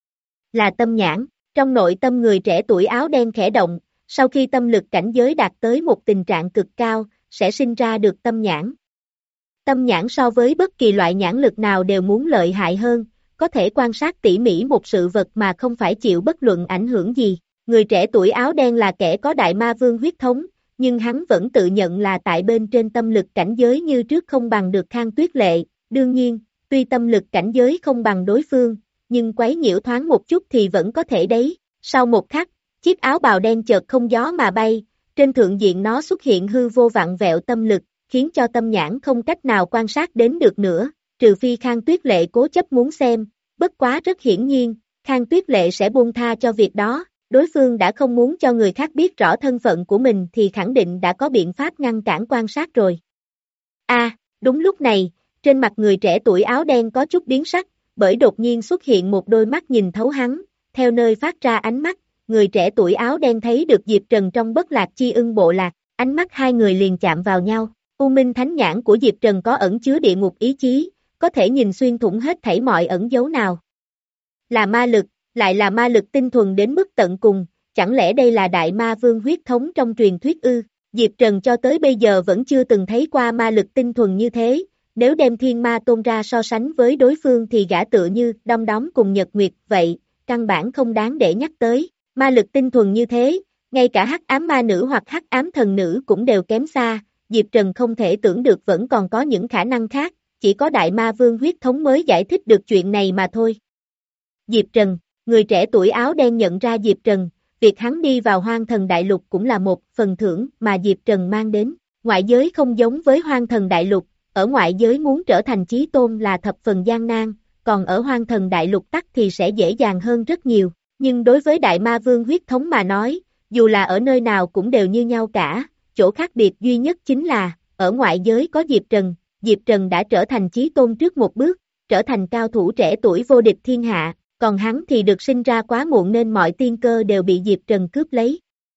Là tâm nhãn, trong nội tâm người trẻ tuổi áo đen khẽ động, sau khi tâm lực cảnh giới đạt tới một tình trạng cực cao, sẽ sinh ra được tâm nhãn. Tâm nhãn so với bất kỳ loại nhãn lực nào đều muốn lợi hại hơn, có thể quan sát tỉ mỉ một sự vật mà không phải chịu bất luận ảnh hưởng gì. Người trẻ tuổi áo đen là kẻ có đại ma vương huyết thống, nhưng hắn vẫn tự nhận là tại bên trên tâm lực cảnh giới như trước không bằng được Khang Tuyết Lệ. Đương nhiên, tuy tâm lực cảnh giới không bằng đối phương, nhưng quấy nhiễu thoáng một chút thì vẫn có thể đấy. Sau một khắc, chiếc áo bào đen chợt không gió mà bay, trên thượng diện nó xuất hiện hư vô vặn vẹo tâm lực, khiến cho tâm nhãn không cách nào quan sát đến được nữa, trừ phi Khang Tuyết Lệ cố chấp muốn xem, bất quá rất hiển nhiên, Khang Tuyết Lệ sẽ buông tha cho việc đó, đối phương đã không muốn cho người khác biết rõ thân phận của mình thì khẳng định đã có biện pháp ngăn cản quan sát rồi. A, à, đúng lúc này, trên mặt người trẻ tuổi áo đen có chút biến sắc, bởi đột nhiên xuất hiện một đôi mắt nhìn thấu hắn, theo nơi phát ra ánh mắt, người trẻ tuổi áo đen thấy được Diệp Trần trong Bất Lạc Chi Ưng Bộ Lạc, ánh mắt hai người liền chạm vào nhau. U Minh Thánh Nhãn của Diệp Trần có ẩn chứa địa ngục ý chí, có thể nhìn xuyên thủng hết thảy mọi ẩn dấu nào. Là ma lực, lại là ma lực tinh thuần đến mức tận cùng, chẳng lẽ đây là đại ma vương huyết thống trong truyền thuyết ư? Diệp Trần cho tới bây giờ vẫn chưa từng thấy qua ma lực tinh thuần như thế, nếu đem Thiên Ma Tôn ra so sánh với đối phương thì gã tựa như đom đóm cùng Nhật Nguyệt vậy, căn bản không đáng để nhắc tới. Ma lực tinh thuần như thế, ngay cả hắc ám ma nữ hoặc hắc ám thần nữ cũng đều kém xa. Diệp Trần không thể tưởng được vẫn còn có những khả năng khác, chỉ có đại ma vương huyết thống mới giải thích được chuyện này mà thôi. Diệp Trần, người trẻ tuổi áo đen nhận ra Diệp Trần, việc hắn đi vào Hoang Thần Đại Lục cũng là một phần thưởng mà Diệp Trần mang đến. Ngoại giới không giống với Hoang Thần Đại Lục, ở ngoại giới muốn trở thành chí tôn là thập phần gian nan, còn ở Hoang Thần Đại Lục tắc thì sẽ dễ dàng hơn rất nhiều. Nhưng đối với đại ma vương huyết thống mà nói, dù là ở nơi nào cũng đều như nhau cả. Chỗ khác biệt duy nhất chính là, ở ngoại giới có Diệp Trần, Diệp Trần đã trở thành chí tôn trước một bước, trở thành cao thủ trẻ tuổi vô địch thiên hạ, còn hắn thì được sinh ra quá muộn nên mọi tiên cơ đều bị Diệp Trần cướp lấy.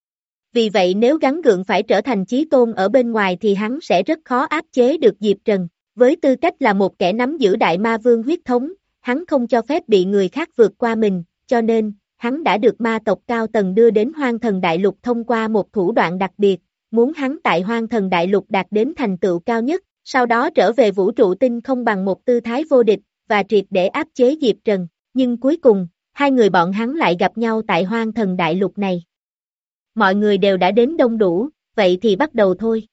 Vì vậy nếu gắng gượng phải trở thành chí tôn ở bên ngoài thì hắn sẽ rất khó áp chế được Diệp Trần. Với tư cách là một kẻ nắm giữ đại ma vương huyết thống, hắn không cho phép bị người khác vượt qua mình, cho nên, hắn đã được ma tộc cao tầng đưa đến Hoang Thần Đại Lục thông qua một thủ đoạn đặc biệt, muốn hắn tại Hoang Thần Đại Lục đạt đến thành tựu cao nhất, sau đó trở về vũ trụ tinh không bằng một tư thái vô địch, và triệt để áp chế Diệp Trần. Nhưng cuối cùng, hai người bọn hắn lại gặp nhau tại Hoang Thần Đại Lục này. Mọi người đều đã đến đông đủ, vậy thì bắt đầu thôi.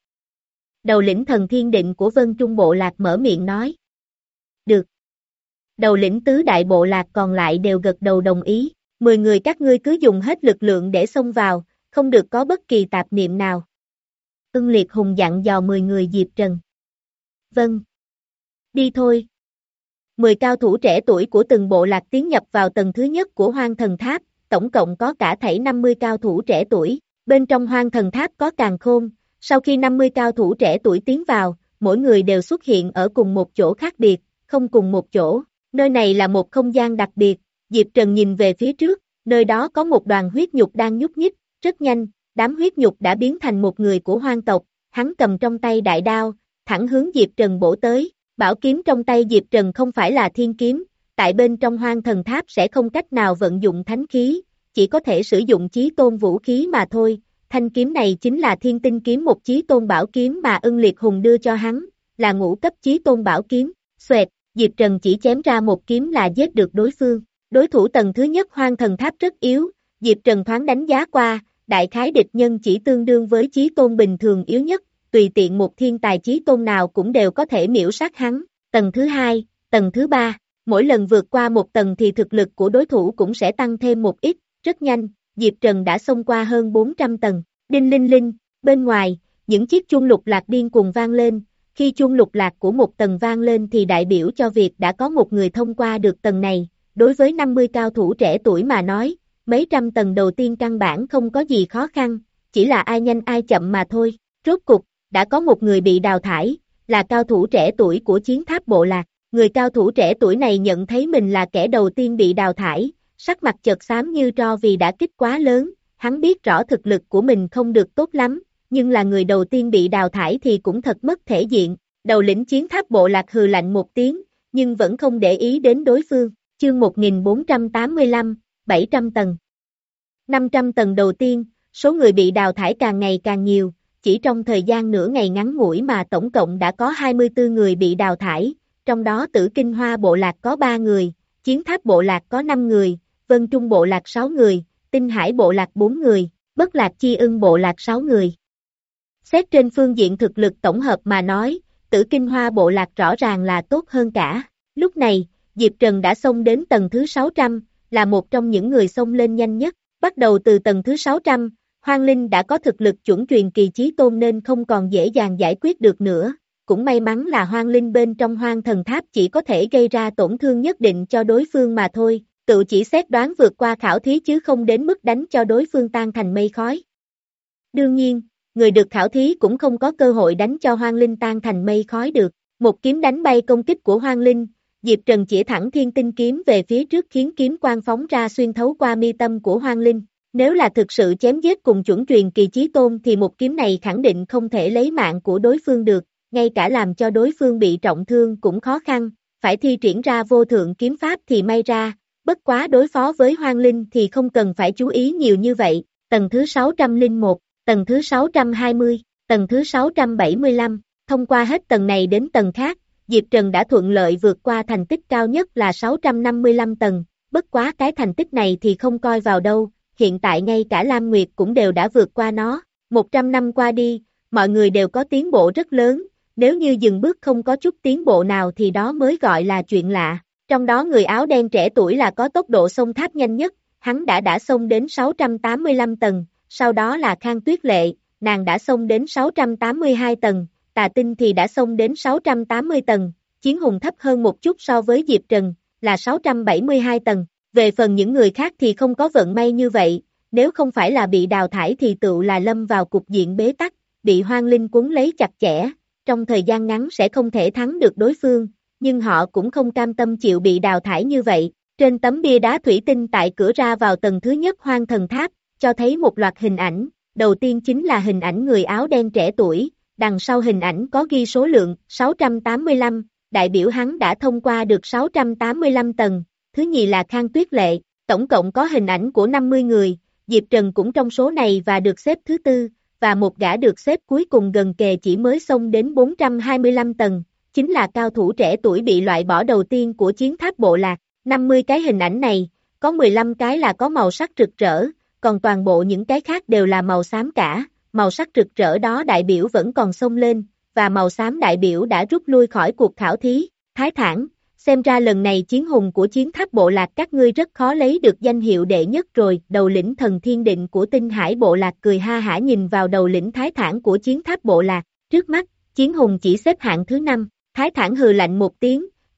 Đầu lĩnh thần thiên định của Vân Trung Bộ Lạc mở miệng nói. Được. Đầu lĩnh tứ đại bộ lạc còn lại đều gật đầu đồng ý, mười người các ngươi cứ dùng hết lực lượng để xông vào, không được có bất kỳ tạp niệm nào. Ưng Liệt Hùng dặn dò mười người Diệp Trần. Vâng. Đi thôi. mười cao thủ trẻ tuổi của từng bộ lạc tiến nhập vào tầng thứ nhất của Hoang Thần Tháp, tổng cộng có cả thảy năm mươi cao thủ trẻ tuổi. Bên trong Hoang Thần Tháp có càn khôn, sau khi năm mươi cao thủ trẻ tuổi tiến vào, mỗi người đều xuất hiện ở cùng một chỗ khác biệt, không cùng một chỗ. Nơi này là một không gian đặc biệt, Diệp Trần nhìn về phía trước, nơi đó có một đoàn huyết nhục đang nhúc nhích, rất nhanh, đám huyết nhục đã biến thành một người của hoang tộc, hắn cầm trong tay đại đao, thẳng hướng Diệp Trần bổ tới. Bảo kiếm trong tay Diệp Trần không phải là thiên kiếm, tại bên trong Hoang Thần Tháp sẽ không cách nào vận dụng thánh khí, chỉ có thể sử dụng chí tôn vũ khí mà thôi. Thanh kiếm này chính là Thiên Tinh kiếm, một chí tôn bảo kiếm mà Ưng Liệt Hùng đưa cho hắn, là ngũ cấp chí tôn bảo kiếm. Xoẹt, Diệp Trần chỉ chém ra một kiếm là giết được đối phương. Đối thủ tầng thứ nhất Hoang Thần Tháp rất yếu, Diệp Trần thoáng đánh giá qua, đại khái địch nhân chỉ tương đương với chí tôn bình thường yếu nhất, tùy tiện một thiên tài chí tôn nào cũng đều có thể miễu sát hắn. Tầng thứ hai, tầng thứ ba, mỗi lần vượt qua một tầng thì thực lực của đối thủ cũng sẽ tăng thêm một ít, rất nhanh, Diệp Trần đã xông qua hơn bốn trăm tầng. Đinh linh linh, bên ngoài, những chiếc chuông lục lạc điên cuồng vang lên, khi chuông lục lạc của một tầng vang lên thì đại biểu cho việc đã có một người thông qua được tầng này. Đối với năm mươi cao thủ trẻ tuổi mà nói, mấy trăm tầng đầu tiên căn bản không có gì khó khăn, chỉ là ai nhanh ai chậm mà thôi. Rốt cục, đã có một người bị đào thải, là cao thủ trẻ tuổi của Chiến Tháp bộ lạc. Người cao thủ trẻ tuổi này nhận thấy mình là kẻ đầu tiên bị đào thải, sắc mặt chợt xám như tro vì đã kích quá lớn, hắn biết rõ thực lực của mình không được tốt lắm, nhưng là người đầu tiên bị đào thải thì cũng thật mất thể diện. Đầu lĩnh Chiến Tháp bộ lạc hừ lạnh một tiếng, nhưng vẫn không để ý đến đối phương. Chương một nghìn bốn trăm tám mươi lăm, bảy trăm tầng. năm trăm tầng đầu tiên, số người bị đào thải càng ngày càng nhiều, chỉ trong thời gian nửa ngày ngắn ngủi mà tổng cộng đã có hai mươi tư người bị đào thải, trong đó Tử Kinh Hoa bộ lạc có ba người, Chiến Tháp bộ lạc có năm người, Vân Trung bộ lạc sáu người, Tinh Hải bộ lạc bốn người, Bất Lạc Chi Ưng bộ lạc sáu người. Xét trên phương diện thực lực tổng hợp mà nói, Tử Kinh Hoa bộ lạc rõ ràng là tốt hơn cả. Lúc này, Diệp Trần đã xông đến tầng thứ sáu trăm, là một trong những người xông lên nhanh nhất. Bắt đầu từ tầng thứ sáu trăm, Hoang Linh đã có thực lực chuẩn truyền kỳ chí tôn nên không còn dễ dàng giải quyết được nữa. Cũng may mắn là Hoang Linh bên trong Hoang Thần Tháp chỉ có thể gây ra tổn thương nhất định cho đối phương mà thôi, tự chỉ xét đoán vượt qua khảo thí chứ không đến mức đánh cho đối phương tan thành mây khói. Đương nhiên, người được khảo thí cũng không có cơ hội đánh cho Hoang Linh tan thành mây khói được. Một kiếm đánh bay công kích của Hoang Linh, Diệp Trần chỉ thẳng Thiên Tinh kiếm về phía trước khiến kiếm quang phóng ra xuyên thấu qua mi tâm của Hoang Linh. Nếu là thực sự chém giết cùng chuẩn truyền kỳ chí tôn thì một kiếm này khẳng định không thể lấy mạng của đối phương được, ngay cả làm cho đối phương bị trọng thương cũng khó khăn, phải thi triển ra vô thượng kiếm pháp thì may ra, bất quá đối phó với Hoang Linh thì không cần phải chú ý nhiều như vậy. Tầng thứ sáu trăm lẻ một, tầng thứ sáu trăm hai mươi, tầng thứ sáu trăm bảy mươi lăm, thông qua hết tầng này đến tầng khác, Diệp Trần đã thuận lợi vượt qua thành tích cao nhất là sáu trăm năm mươi lăm tầng, bất quá cái thành tích này thì không coi vào đâu, hiện tại ngay cả Lam Nguyệt cũng đều đã vượt qua nó. một trăm năm qua đi, mọi người đều có tiến bộ rất lớn, nếu như dừng bước không có chút tiến bộ nào thì đó mới gọi là chuyện lạ. Trong đó người áo đen trẻ tuổi là có tốc độ xông tháp nhanh nhất, hắn đã đã xông đến sáu trăm tám mươi lăm tầng, sau đó là Khang Tuyết Lệ, nàng đã xông đến sáu trăm tám mươi hai tầng, Tà Tinh thì đã xông đến sáu trăm tám mươi tầng, Chiến Hùng thấp hơn một chút so với Diệp Trần, là sáu trăm bảy mươi hai tầng. Về phần những người khác thì không có vận may như vậy, nếu không phải là bị đào thải thì tựu là lâm vào cục diện bế tắc, bị Hoang Linh cuốn lấy chặt chẽ, trong thời gian ngắn sẽ không thể thắng được đối phương, nhưng họ cũng không cam tâm chịu bị đào thải như vậy. Trên tấm bia đá thủy tinh tại cửa ra vào tầng thứ nhất Hoang Thần Tháp, cho thấy một loạt hình ảnh, đầu tiên chính là hình ảnh người áo đen trẻ tuổi, đằng sau hình ảnh có ghi số lượng sáu trăm tám mươi lăm, đại biểu hắn đã thông qua được sáu trăm tám mươi lăm tầng. Thứ nhì là Khang Tuyết Lệ, tổng cộng có hình ảnh của năm mươi người, Diệp Trần cũng trong số này và được xếp thứ tư, và một gã được xếp cuối cùng gần kề chỉ mới xông đến bốn trăm hai mươi lăm tầng, chính là cao thủ trẻ tuổi bị loại bỏ đầu tiên của Chiến Tháp bộ lạc. năm mươi cái hình ảnh này, có mười lăm cái là có màu sắc rực rỡ, còn toàn bộ những cái khác đều là màu xám cả, màu sắc rực rỡ đó đại biểu vẫn còn xông lên, và màu xám đại biểu đã rút lui khỏi cuộc khảo thí. Thái Thản, xem ra lần này Chiến Hùng của Chiến Tháp bộ lạc các ngươi rất khó lấy được danh hiệu đệ nhất rồi. Đầu lĩnh Thần Thiên Định của Tinh Hải bộ lạc cười ha hả nhìn vào đầu lĩnh Thái Thản của Chiến Tháp bộ lạc, trước mắt, Chiến Hùng chỉ xếp hạng thứ năm, Thái Thản hừ lạnh một tiếng,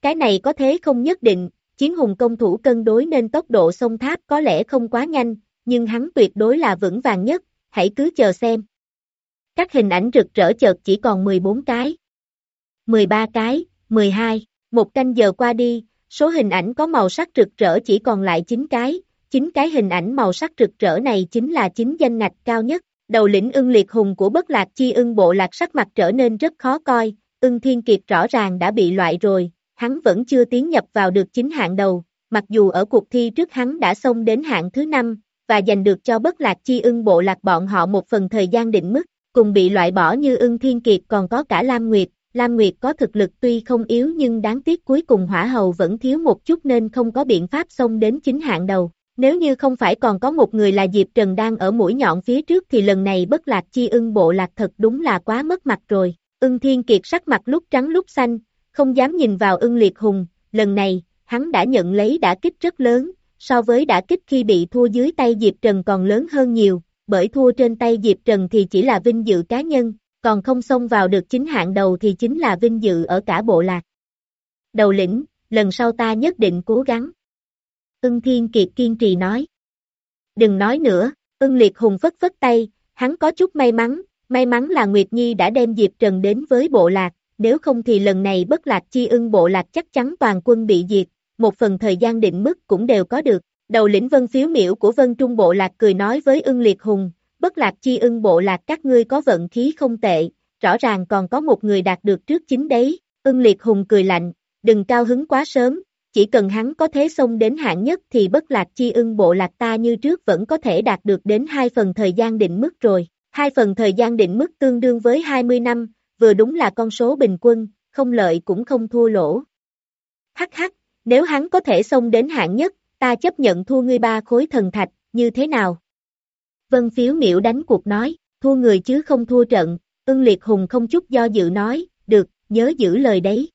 Cái này có thế không nhất định, chiến hùng công thủ cân đối nên tốc độ xông tháp có lẽ không quá nhanh, nhưng hắn tuyệt đối là vững vàng nhất, hãy cứ chờ xem. Các hình ảnh rực rỡ chợt chỉ còn mười bốn cái, mười ba cái, mười hai, một canh giờ qua đi, số hình ảnh có màu sắc rực rỡ chỉ còn lại chín cái, chín cái hình ảnh màu sắc rực rỡ này chính là chín danh ngạch cao nhất. Đầu lĩnh Ưng Liệt Hùng của Bất Lạc Chi Ưng bộ lạc sắc mặt trở nên rất khó coi, Ưng Thiên Kiệt rõ ràng đã bị loại rồi, hắn vẫn chưa tiến nhập vào được chính hạng đầu, mặc dù ở cuộc thi trước hắn đã xông đến hạng thứ năm, và giành được cho Bất Lạc Chi Ưng bộ lạc bọn họ một phần thời gian định mức, cùng bị loại bỏ như Ưng Thiên Kiệt còn có cả Lam Nguyệt. Lam Nguyệt có thực lực tuy không yếu nhưng đáng tiếc cuối cùng hỏa hầu vẫn thiếu một chút nên không có biện pháp xông đến chính hạng đầu. Nếu như không phải còn có một người là Diệp Trần đang ở mũi nhọn phía trước thì lần này Bất Lạc Chi Ưng bộ lạc thật đúng là quá mất mặt rồi. Ưng Thiên Kiệt sắc mặt lúc trắng lúc xanh, không dám nhìn vào Ưng Liệt Hùng, lần này, hắn đã nhận lấy đả kích rất lớn, so với đả kích khi bị thua dưới tay Diệp Trần còn lớn hơn nhiều, bởi thua trên tay Diệp Trần thì chỉ là vinh dự cá nhân, còn không xông vào được chính hạng đầu thì chính là vinh dự ở cả bộ lạc. Đầu lĩnh, lần sau ta nhất định cố gắng. Ưng Thiên Kiệt kiên trì nói. Đừng nói nữa, Ưng Liệt Hùng phất phất tay, hắn có chút may mắn, may mắn là Nguyệt Nhi đã đem Diệp Trần đến với bộ lạc, nếu không thì lần này Bất Lạc Chi Ưng bộ lạc chắc chắn toàn quân bị diệt, một phần thời gian định mức cũng đều có được. Đầu lĩnh Vân Phiếu Miểu của Vân Trung bộ lạc cười nói với Ưng Liệt Hùng, Bất Lạc Chi Ưng bộ lạc các ngươi có vận khí không tệ, rõ ràng còn có một người đạt được trước chính đấy. Ưng Liệt Hùng cười lạnh, đừng cao hứng quá sớm, chỉ cần hắn có thế xông đến hạng nhất thì Bất Lạc Chi Ưng bộ lạc ta như trước vẫn có thể đạt được đến hai phần thời gian định mức rồi. Hai phần thời gian định mức tương đương với hai mươi năm, vừa đúng là con số bình quân, không lợi cũng không thua lỗ. Hắc hắc, nếu hắn có thể xông đến hạng nhất, ta chấp nhận thua ngươi ba khối thần thạch, như thế nào? Vân Phiếu Miểu đánh cuộc nói, thua người chứ không thua trận. Ưng Liệt Hùng không chút do dự nói, được, nhớ giữ lời đấy.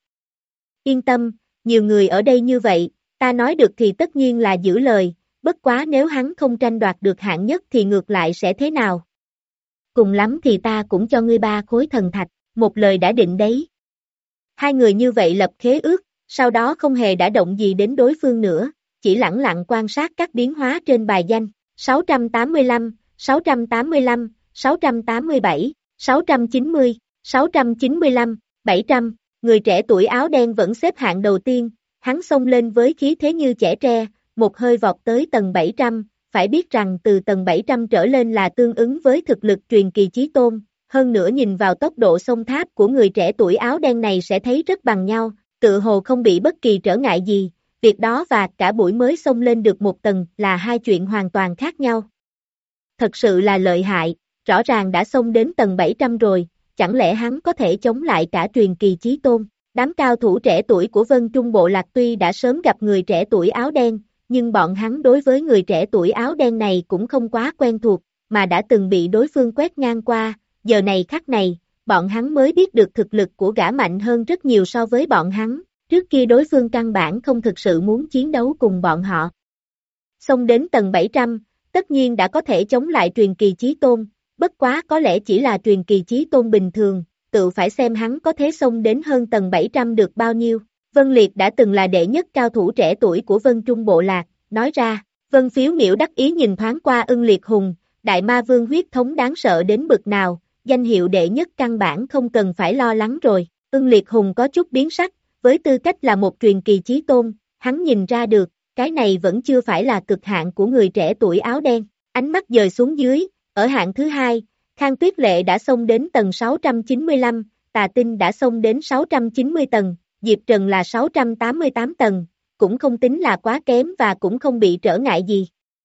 Yên tâm, nhiều người ở đây như vậy, ta nói được thì tất nhiên là giữ lời, bất quá nếu hắn không tranh đoạt được hạng nhất thì ngược lại sẽ thế nào? Cùng lắm thì ta cũng cho ngươi ba khối thần thạch, một lời đã định đấy. Hai người như vậy lập khế ước, sau đó không hề đã động gì đến đối phương nữa, chỉ lẳng lặng quan sát các biến hóa trên bài danh. sáu trăm tám mươi lăm, sáu trăm tám mươi lăm, sáu trăm tám mươi bảy, sáu trăm chín mươi, sáu trăm chín mươi lăm, bảy trăm, người trẻ tuổi áo đen vẫn xếp hạng đầu tiên, hắn xông lên với khí thế như chẻ tre, một hơi vọt tới tầng bảy trăm, phải biết rằng từ tầng bảy trăm trở lên là tương ứng với thực lực truyền kỳ chí tôn, hơn nữa nhìn vào tốc độ xông tháp của người trẻ tuổi áo đen này sẽ thấy rất bằng nhau, tự hồ không bị bất kỳ trở ngại gì, việc đó và cả buổi mới xông lên được một tầng là hai chuyện hoàn toàn khác nhau. Thật sự là lợi hại, rõ ràng đã xông đến tầng bảy trăm rồi, chẳng lẽ hắn có thể chống lại cả truyền kỳ chí tôn? Đám cao thủ trẻ tuổi của Vân Trung bộ lạc tuy đã sớm gặp người trẻ tuổi áo đen, nhưng bọn hắn đối với người trẻ tuổi áo đen này cũng không quá quen thuộc, mà đã từng bị đối phương quét ngang qua, giờ này khắc này, bọn hắn mới biết được thực lực của gã mạnh hơn rất nhiều so với bọn hắn, trước kia đối phương căn bản không thực sự muốn chiến đấu cùng bọn họ. Xông đến tầng bảy trăm, tất nhiên đã có thể chống lại truyền kỳ chí tôn, bất quá có lẽ chỉ là truyền kỳ chí tôn bình thường, tự phải xem hắn có thế xông đến hơn tầng bảy trăm được bao nhiêu. Vân Liệt đã từng là đệ nhất cao thủ trẻ tuổi của Vân Trung bộ lạc, nói ra, Vân Phiếu Miểu đắc ý nhìn thoáng qua Ưng Liệt Hùng, đại ma vương huyết thống đáng sợ đến bực nào, danh hiệu đệ nhất căn bản không cần phải lo lắng rồi. Ưng Liệt Hùng có chút biến sắc, với tư cách là một truyền kỳ chí tôn, hắn nhìn ra được, cái này vẫn chưa phải là cực hạn của người trẻ tuổi áo đen. Ánh mắt dời xuống dưới, ở hạng thứ hai, Khang Tuyết Lệ đã xông đến tầng sáu trăm chín mươi lăm, Tà Tinh đã xông đến sáu trăm chín mươi tầng, Diệp Trần là sáu trăm tám mươi tám tầng, cũng không tính là quá kém và cũng không bị trở ngại gì.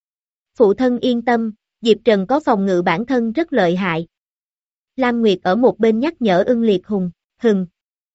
Phụ thân yên tâm, Diệp Trần có phòng ngự bản thân rất lợi hại. Lam Nguyệt ở một bên nhắc nhở Ưng Liệt Hùng, hừng.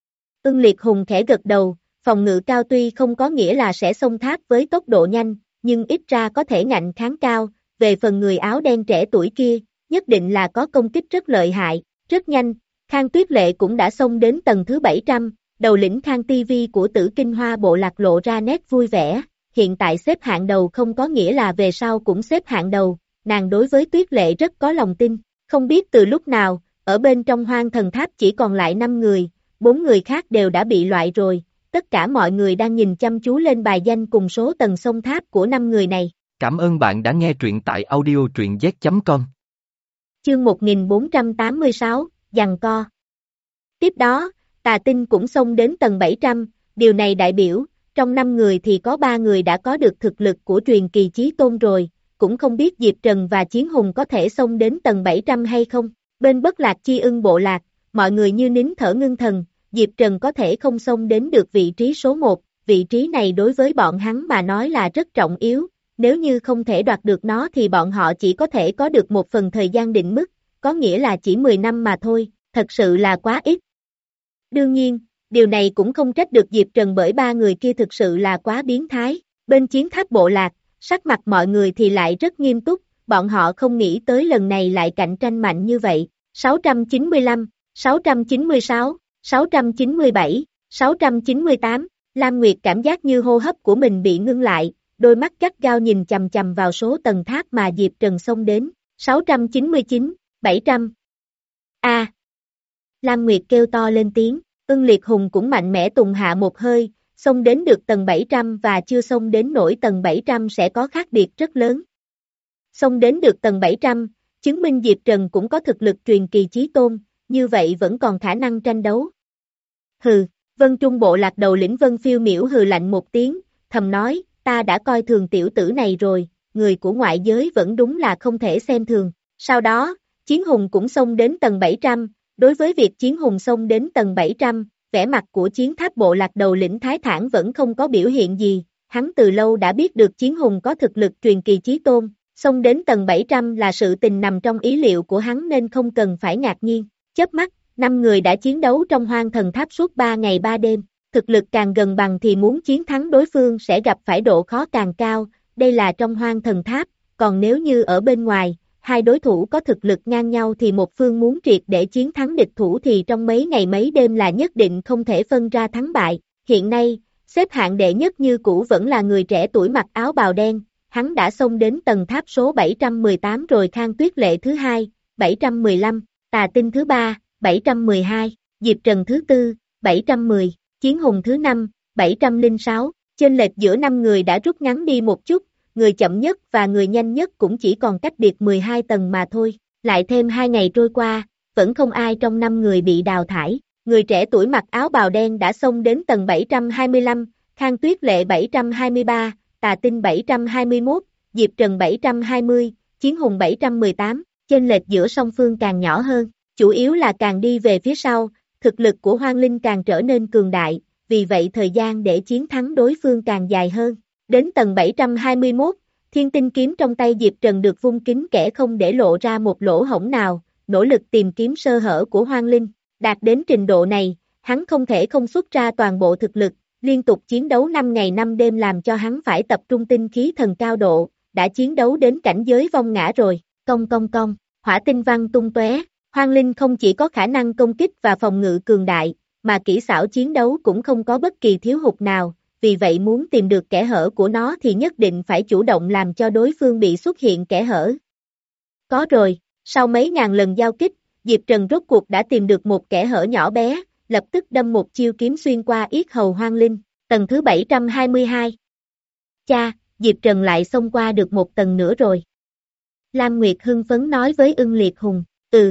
Ưng Liệt Hùng khẽ gật đầu, phòng ngự cao tuy không có nghĩa là sẽ xông tháp với tốc độ nhanh, nhưng ít ra có thể ngạnh kháng cao, về phần người áo đen trẻ tuổi kia, nhất định là có công kích rất lợi hại, rất nhanh, Khang Tuyết Lệ cũng đã xông đến tầng thứ bảy trăm, đầu lĩnh Khang ti vi của Tử Kinh Hoa bộ lạc lộ ra nét vui vẻ, hiện tại xếp hạng đầu không có nghĩa là về sau cũng xếp hạng đầu, nàng đối với Tuyết Lệ rất có lòng tin, không biết từ lúc nào, ở bên trong Hoang Thần Tháp chỉ còn lại năm người, bốn người khác đều đã bị loại rồi, tất cả mọi người đang nhìn chăm chú lên bài danh cùng số tầng sông tháp của năm người này. Cảm ơn bạn đã nghe truyện tại audio truyện z chấm com. Chương một nghìn bốn trăm tám mươi sáu, giằng co. Tiếp đó, Tà Tinh cũng xông đến tầng bảy trăm, điều này đại biểu, trong năm người thì có ba người đã có được thực lực của truyền kỳ chí tôn rồi, cũng không biết Diệp Trần và Chiến Hùng có thể xông đến tầng bảy trăm hay không. Bên Bất Lạc Chi Ưng bộ lạc, mọi người như nín thở ngưng thần, Diệp Trần có thể không xông đến được vị trí số một, vị trí này đối với bọn hắn mà nói là rất trọng yếu, nếu như không thể đoạt được nó thì bọn họ chỉ có thể có được một phần thời gian định mức, có nghĩa là chỉ mười năm mà thôi, thật sự là quá ít. Đương nhiên, điều này cũng không trách được Diệp Trần bởi ba người kia thực sự là quá biến thái. Bên Chiến Tháp bộ lạc, sắc mặt mọi người thì lại rất nghiêm túc, bọn họ không nghĩ tới lần này lại cạnh tranh mạnh như vậy. sáu trăm chín mươi lăm, sáu trăm chín mươi sáu, sáu trăm chín mươi bảy, sáu trăm chín mươi tám, Lam Nguyệt cảm giác như hô hấp của mình bị ngưng lại, đôi mắt gắt gao nhìn chằm chằm vào số tầng tháp mà Diệp Trần xông đến. sáu trăm chín mươi chín, bảy trăm. A. À. Lam Nguyệt kêu to lên tiếng, Ưng Liệt Hùng cũng mạnh mẽ tùng hạ một hơi, xông đến được tầng bảy trăm và chưa xông đến nổi tầng bảy trăm sẽ có khác biệt rất lớn. Xông đến được tầng bảy trăm, chứng minh Diệp Trần cũng có thực lực truyền kỳ chí tôn, như vậy vẫn còn khả năng tranh đấu. Hừ, Vân Trung bộ lạc đầu lĩnh Vân Phiêu Miểu hừ lạnh một tiếng, thầm nói, ta đã coi thường tiểu tử này rồi, người của ngoại giới vẫn đúng là không thể xem thường. Sau đó, Chiến Hùng cũng xông đến tầng bảy trăm, đối với việc Chiến Hùng xông đến tầng bảy trăm, vẻ mặt của Chiến Tháp bộ lạc đầu lĩnh Thái Thản vẫn không có biểu hiện gì, hắn từ lâu đã biết được Chiến Hùng có thực lực truyền kỳ chí tôn, xông đến tầng bảy trăm là sự tình nằm trong ý liệu của hắn nên không cần phải ngạc nhiên. Chớp mắt, năm người đã chiến đấu trong Hoang Thần Tháp suốt ba ngày ba đêm, thực lực càng gần bằng thì muốn chiến thắng đối phương sẽ gặp phải độ khó càng cao, đây là trong Hoang Thần Tháp, còn nếu như ở bên ngoài, hai đối thủ có thực lực ngang nhau thì một phương muốn triệt để chiến thắng địch thủ thì trong mấy ngày mấy đêm là nhất định không thể phân ra thắng bại. Hiện nay, xếp hạng đệ nhất như cũ vẫn là người trẻ tuổi mặc áo bào đen, hắn đã xông đến tầng tháp số bảy trăm mười tám rồi. Khang Tuyết Lệ thứ hai, bảy trăm mười lăm, Tà Tinh thứ ba, bảy trăm mười hai, Diệp Trần thứ tư, bảy trăm mười, Chiến Hùng thứ năm, bảy trăm lẻ sáu, chênh lệch giữa năm người đã rút ngắn đi một chút, người chậm nhất và người nhanh nhất cũng chỉ còn cách biệt mười hai tầng mà thôi, lại thêm hai ngày trôi qua, vẫn không ai trong năm người bị đào thải, người trẻ tuổi mặc áo bào đen đã xông đến tầng bảy trăm hai mươi lăm, Khang Tuyết Lệ bảy trăm hai mươi ba, Tà Tinh bảy trăm hai mươi mốt, Diệp Trần bảy trăm hai mươi, Chiến Hùng bảy trăm mười tám, chênh lệch giữa song phương càng nhỏ hơn, chủ yếu là càng đi về phía sau, thực lực của Hoang Linh càng trở nên cường đại, vì vậy thời gian để chiến thắng đối phương càng dài hơn. Đến tầng bảy trăm hai mươi mốt, Thiên Tinh kiếm trong tay Diệp Trần được vung kín kẽ không để lộ ra một lỗ hổng nào, nỗ lực tìm kiếm sơ hở của Hoang Linh. Đạt đến trình độ này, hắn không thể không xuất ra toàn bộ thực lực, liên tục chiến đấu năm ngày năm đêm làm cho hắn phải tập trung tinh khí thần cao độ, đã chiến đấu đến cảnh giới vong ngã rồi. Cong cong cong, hỏa tinh văn tung tóe, Hoang Linh không chỉ có khả năng công kích và phòng ngự cường đại, mà kỹ xảo chiến đấu cũng không có bất kỳ thiếu hụt nào, vì vậy muốn tìm được kẽ hở của nó thì nhất định phải chủ động làm cho đối phương bị xuất hiện kẽ hở. Có rồi, sau mấy ngàn lần giao kích, Diệp Trần rốt cuộc đã tìm được một kẽ hở nhỏ bé, lập tức đâm một chiêu kiếm xuyên qua yết hầu Hoang Linh, tầng thứ bảy trăm hai mươi hai. Cha, Diệp Trần lại xông qua được một tầng nữa rồi. Lam Nguyệt hưng phấn nói với Ưng Liệt Hùng, ừ.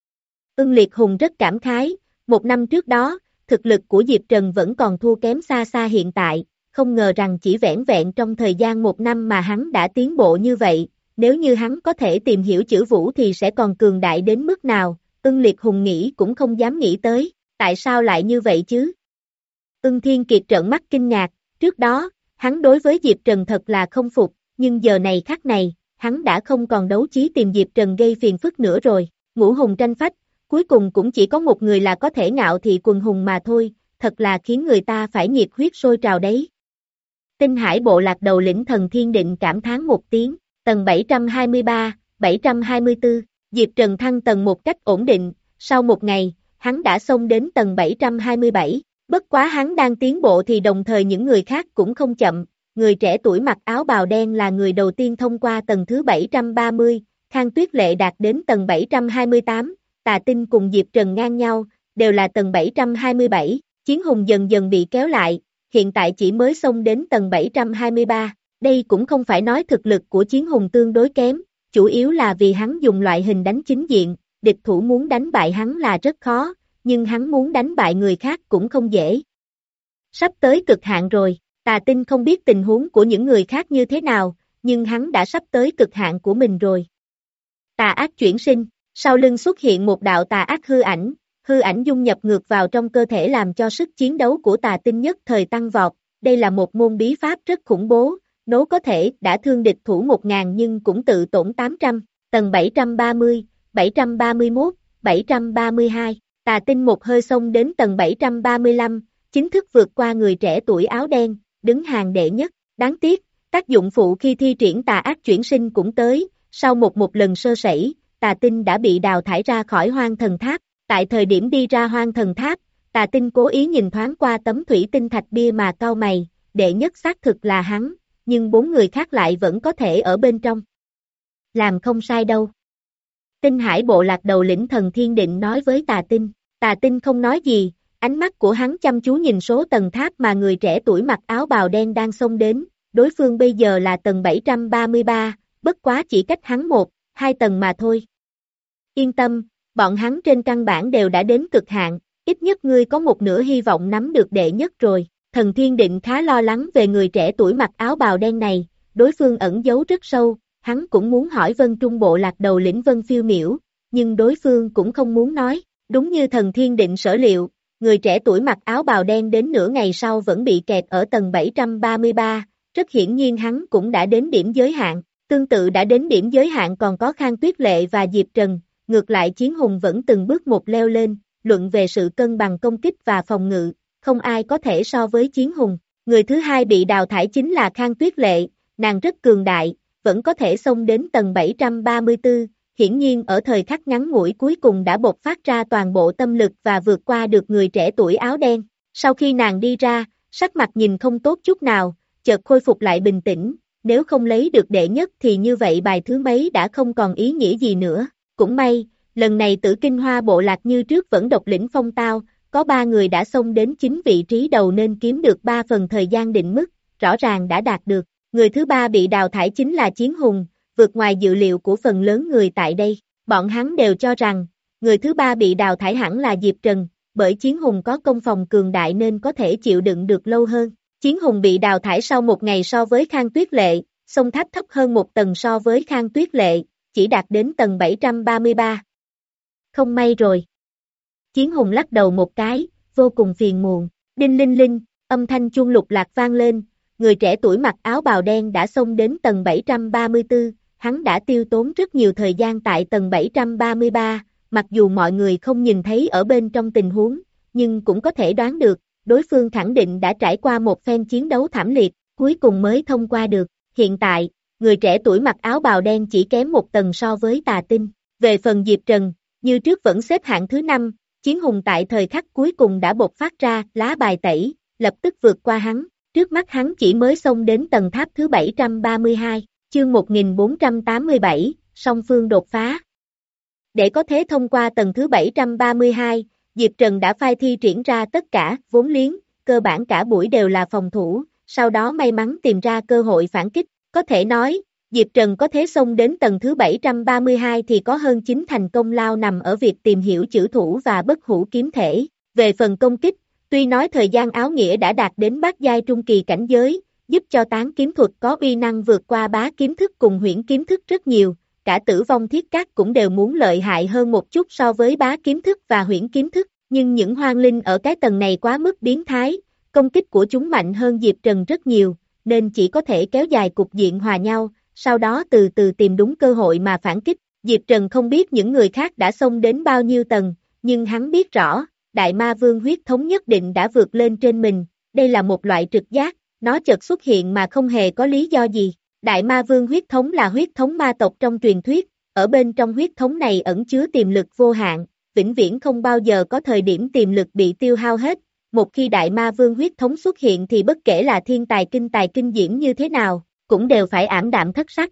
Ưng Liệt Hùng rất cảm khái, một năm trước đó, thực lực của Diệp Trần vẫn còn thua kém xa xa hiện tại, không ngờ rằng chỉ vẻn vẹn trong thời gian một năm mà hắn đã tiến bộ như vậy, nếu như hắn có thể tìm hiểu chữ vũ thì sẽ còn cường đại đến mức nào, Ưng Liệt Hùng nghĩ cũng không dám nghĩ tới, tại sao lại như vậy chứ? Ưng Thiên Kiệt trợn mắt kinh ngạc, trước đó, hắn đối với Diệp Trần thật là không phục, nhưng giờ này khắc này, hắn đã không còn đấu chí tìm Diệp Trần gây phiền phức nữa rồi, ngũ hùng tranh phách, cuối cùng cũng chỉ có một người là có thể ngạo thị quần hùng mà thôi, thật là khiến người ta phải nhiệt huyết sôi trào đấy. Tinh Hải bộ lạc đầu lĩnh Thần Thiên Định cảm thán một tiếng, tầng bảy trăm hai mươi ba, bảy trăm hai mươi tư, Diệp Trần thăng tầng một cách ổn định, sau một ngày, hắn đã xông đến tầng bảy trăm hai mươi bảy, bất quá hắn đang tiến bộ thì đồng thời những người khác cũng không chậm, người trẻ tuổi mặc áo bào đen là người đầu tiên thông qua tầng thứ bảy trăm ba mươi, Khang Tuyết Lệ đạt đến tầng bảy trăm hai mươi tám, Tà Tinh cùng Diệp Trần ngang nhau, đều là tầng bảy trăm hai mươi bảy, Chiến Hùng dần dần bị kéo lại, hiện tại chỉ mới xông đến tầng bảy trăm hai mươi ba, đây cũng không phải nói thực lực của Chiến Hùng tương đối kém, chủ yếu là vì hắn dùng loại hình đánh chính diện, địch thủ muốn đánh bại hắn là rất khó, nhưng hắn muốn đánh bại người khác cũng không dễ. Sắp tới cực hạn rồi, Tà Tinh không biết tình huống của những người khác như thế nào, nhưng hắn đã sắp tới cực hạn của mình rồi. Tà ác chuyển sinh, sau lưng xuất hiện một đạo tà ác hư ảnh, hư ảnh dung nhập ngược vào trong cơ thể làm cho sức chiến đấu của Tà Tinh nhất thời tăng vọt, đây là một môn bí pháp rất khủng bố, nếu có thể đã thương địch thủ một ngàn nhưng cũng tự tổn tám trăm, tầng bảy trăm ba mươi, bảy trăm ba mươi mốt, bảy trăm ba mươi hai, Tà Tinh một hơi xông đến tầng bảy trăm ba mươi lăm, chính thức vượt qua người trẻ tuổi áo đen, đứng hàng đệ nhất, đáng tiếc, tác dụng phụ khi thi triển tà ác chuyển sinh cũng tới, sau một một lần sơ sẩy, Tà Tinh đã bị đào thải ra khỏi Hoang Thần Tháp, tại thời điểm đi ra Hoang Thần Tháp, Tà Tinh cố ý nhìn thoáng qua tấm thủy tinh thạch bia mà cau mày, đệ nhất xác thực là hắn, nhưng bốn người khác lại vẫn có thể ở bên trong. Làm không sai đâu. Tinh Hải bộ lạc đầu lĩnh Thần Thiên Định nói với Tà Tinh, Tà Tinh không nói gì, ánh mắt của hắn chăm chú nhìn số tầng tháp mà người trẻ tuổi mặc áo bào đen đang xông đến, đối phương bây giờ là tầng bảy trăm ba mươi ba, bất quá chỉ cách hắn một, hai tầng mà thôi. Yên tâm, bọn hắn trên căn bản đều đã đến cực hạn, ít nhất ngươi có một nửa hy vọng nắm được đệ nhất rồi. Thần Thiên Định khá lo lắng về người trẻ tuổi mặc áo bào đen này, đối phương ẩn giấu rất sâu, hắn cũng muốn hỏi Vân Trung bộ lạc đầu lĩnh Vân Phiêu Miểu, nhưng đối phương cũng không muốn nói, đúng như Thần Thiên Định sở liệu, người trẻ tuổi mặc áo bào đen đến nửa ngày sau vẫn bị kẹt ở tầng bảy trăm ba mươi ba, rất hiển nhiên hắn cũng đã đến điểm giới hạn, tương tự đã đến điểm giới hạn còn có Khang Tuyết Lệ và Diệp Trần, ngược lại Chiến Hùng vẫn từng bước một leo lên, luận về sự cân bằng công kích và phòng ngự. Không ai có thể so với Chiến Hùng. Người thứ hai bị đào thải chính là Khang Tuyết Lệ, nàng rất cường đại, vẫn có thể xông đến tầng bảy trăm ba mươi tư, hiển nhiên ở thời khắc ngắn ngủi cuối cùng đã bộc phát ra toàn bộ tâm lực và vượt qua được người trẻ tuổi áo đen. Sau khi nàng đi ra, sắc mặt nhìn không tốt chút nào, chợt khôi phục lại bình tĩnh, nếu không lấy được đệ nhất thì như vậy bài thứ mấy đã không còn ý nghĩa gì nữa. Cũng may, lần này Tử Kinh Hoa bộ lạc như trước vẫn độc lĩnh phong tao, có ba người đã xông đến chính vị trí đầu nên kiếm được ba phần thời gian định mức, rõ ràng đã đạt được. Người thứ ba bị đào thải chính là Chiến Hùng, vượt ngoài dự liệu của phần lớn người tại đây. Bọn hắn đều cho rằng, người thứ ba bị đào thải hẳn là Diệp Trần, bởi Chiến Hùng có công phòng cường đại nên có thể chịu đựng được lâu hơn. Chiến Hùng bị đào thải sau một ngày so với Khang Tuyết Lệ, sông tháp thấp hơn một tầng so với Khang Tuyết Lệ, chỉ đạt đến tầng bảy trăm ba mươi ba. Không may rồi. Chiến Hùng lắc đầu một cái, vô cùng phiền muộn. Đinh linh linh, âm thanh chuông lục lạc vang lên, người trẻ tuổi mặc áo bào đen đã xông đến tầng bảy trăm ba mươi tư, hắn đã tiêu tốn rất nhiều thời gian tại tầng bảy trăm ba mươi ba, mặc dù mọi người không nhìn thấy ở bên trong tình huống, nhưng cũng có thể đoán được, đối phương khẳng định đã trải qua một phen chiến đấu thảm liệt, cuối cùng mới thông qua được. Hiện tại, người trẻ tuổi mặc áo bào đen chỉ kém một tầng so với Tà Tinh. Về phần Diệp Trần, như trước vẫn xếp hạng thứ năm, Chiến Hùng tại thời khắc cuối cùng đã bộc phát ra lá bài tẩy, lập tức vượt qua hắn, trước mắt hắn chỉ mới xông đến tầng tháp thứ bảy trăm ba mươi hai, chương một nghìn bốn trăm tám mươi bảy, song phương đột phá. Để có thể thông qua tầng thứ bảy trăm ba mươi hai, Diệp Trần đã phai thi triển ra tất cả vốn liếng, cơ bản cả buổi đều là phòng thủ, sau đó may mắn tìm ra cơ hội phản kích, có thể nói, Diệp Trần có thể xông đến tầng thứ bảy trăm ba mươi hai thì có hơn chín thành công lao nằm ở việc tìm hiểu chữ thủ và bất hủ kiếm thể. Về phần công kích, tuy nói thời gian áo nghĩa đã đạt đến bát giai trung kỳ cảnh giới, giúp cho tán kiếm thuật có uy năng vượt qua bá kiếm thức cùng huyễn kiếm thức rất nhiều, cả Tử Vong Thiết Cát cũng đều muốn lợi hại hơn một chút so với bá kiếm thức và huyễn kiếm thức, nhưng những hoang linh ở cái tầng này quá mức biến thái, công kích của chúng mạnh hơn Diệp Trần rất nhiều, nên chỉ có thể kéo dài cục diện hòa nhau, sau đó từ từ tìm đúng cơ hội mà phản kích. Diệp Trần không biết những người khác đã xông đến bao nhiêu tầng, nhưng hắn biết rõ, Đại Ma Vương huyết thống nhất định đã vượt lên trên mình, đây là một loại trực giác, nó chợt xuất hiện mà không hề có lý do gì. Đại Ma Vương huyết thống là huyết thống ma tộc trong truyền thuyết, ở bên trong huyết thống này ẩn chứa tiềm lực vô hạn, vĩnh viễn không bao giờ có thời điểm tiềm lực bị tiêu hao hết. Một khi Đại Ma Vương huyết thống xuất hiện thì bất kể là thiên tài kinh tài kinh diễm như thế nào, cũng đều phải ảm đạm thất sắc.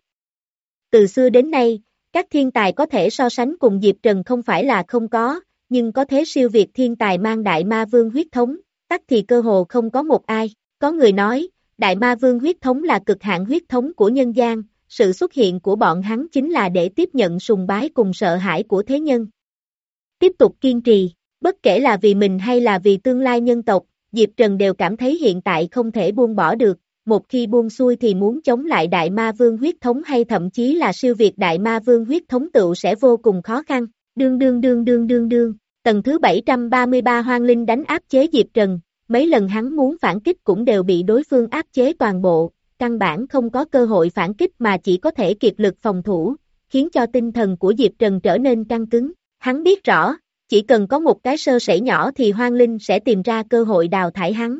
Từ xưa đến nay, các thiên tài có thể so sánh cùng Diệp Trần không phải là không có, nhưng có thế siêu việt thiên tài mang Đại Ma Vương huyết thống, tắc thì cơ hồ không có một ai. Có người nói, Đại Ma Vương huyết thống là cực hạn huyết thống của nhân gian, sự xuất hiện của bọn hắn chính là để tiếp nhận sùng bái cùng sợ hãi của thế nhân. Tiếp tục kiên trì, bất kể là vì mình hay là vì tương lai nhân tộc, Diệp Trần đều cảm thấy hiện tại không thể buông bỏ được, một khi buông xuôi thì muốn chống lại Đại Ma Vương huyết thống hay thậm chí là siêu việt Đại Ma Vương huyết thống tựu sẽ vô cùng khó khăn. Đương đương đương đương đương đương, tầng thứ bảy trăm ba mươi ba Hoang Linh đánh áp chế Diệp Trần, mấy lần hắn muốn phản kích cũng đều bị đối phương áp chế toàn bộ, căn bản không có cơ hội phản kích mà chỉ có thể kiệt lực phòng thủ, khiến cho tinh thần của Diệp Trần trở nên căng cứng. Hắn biết rõ, chỉ cần có một cái sơ sẩy nhỏ thì Hoang Linh sẽ tìm ra cơ hội đào thải hắn.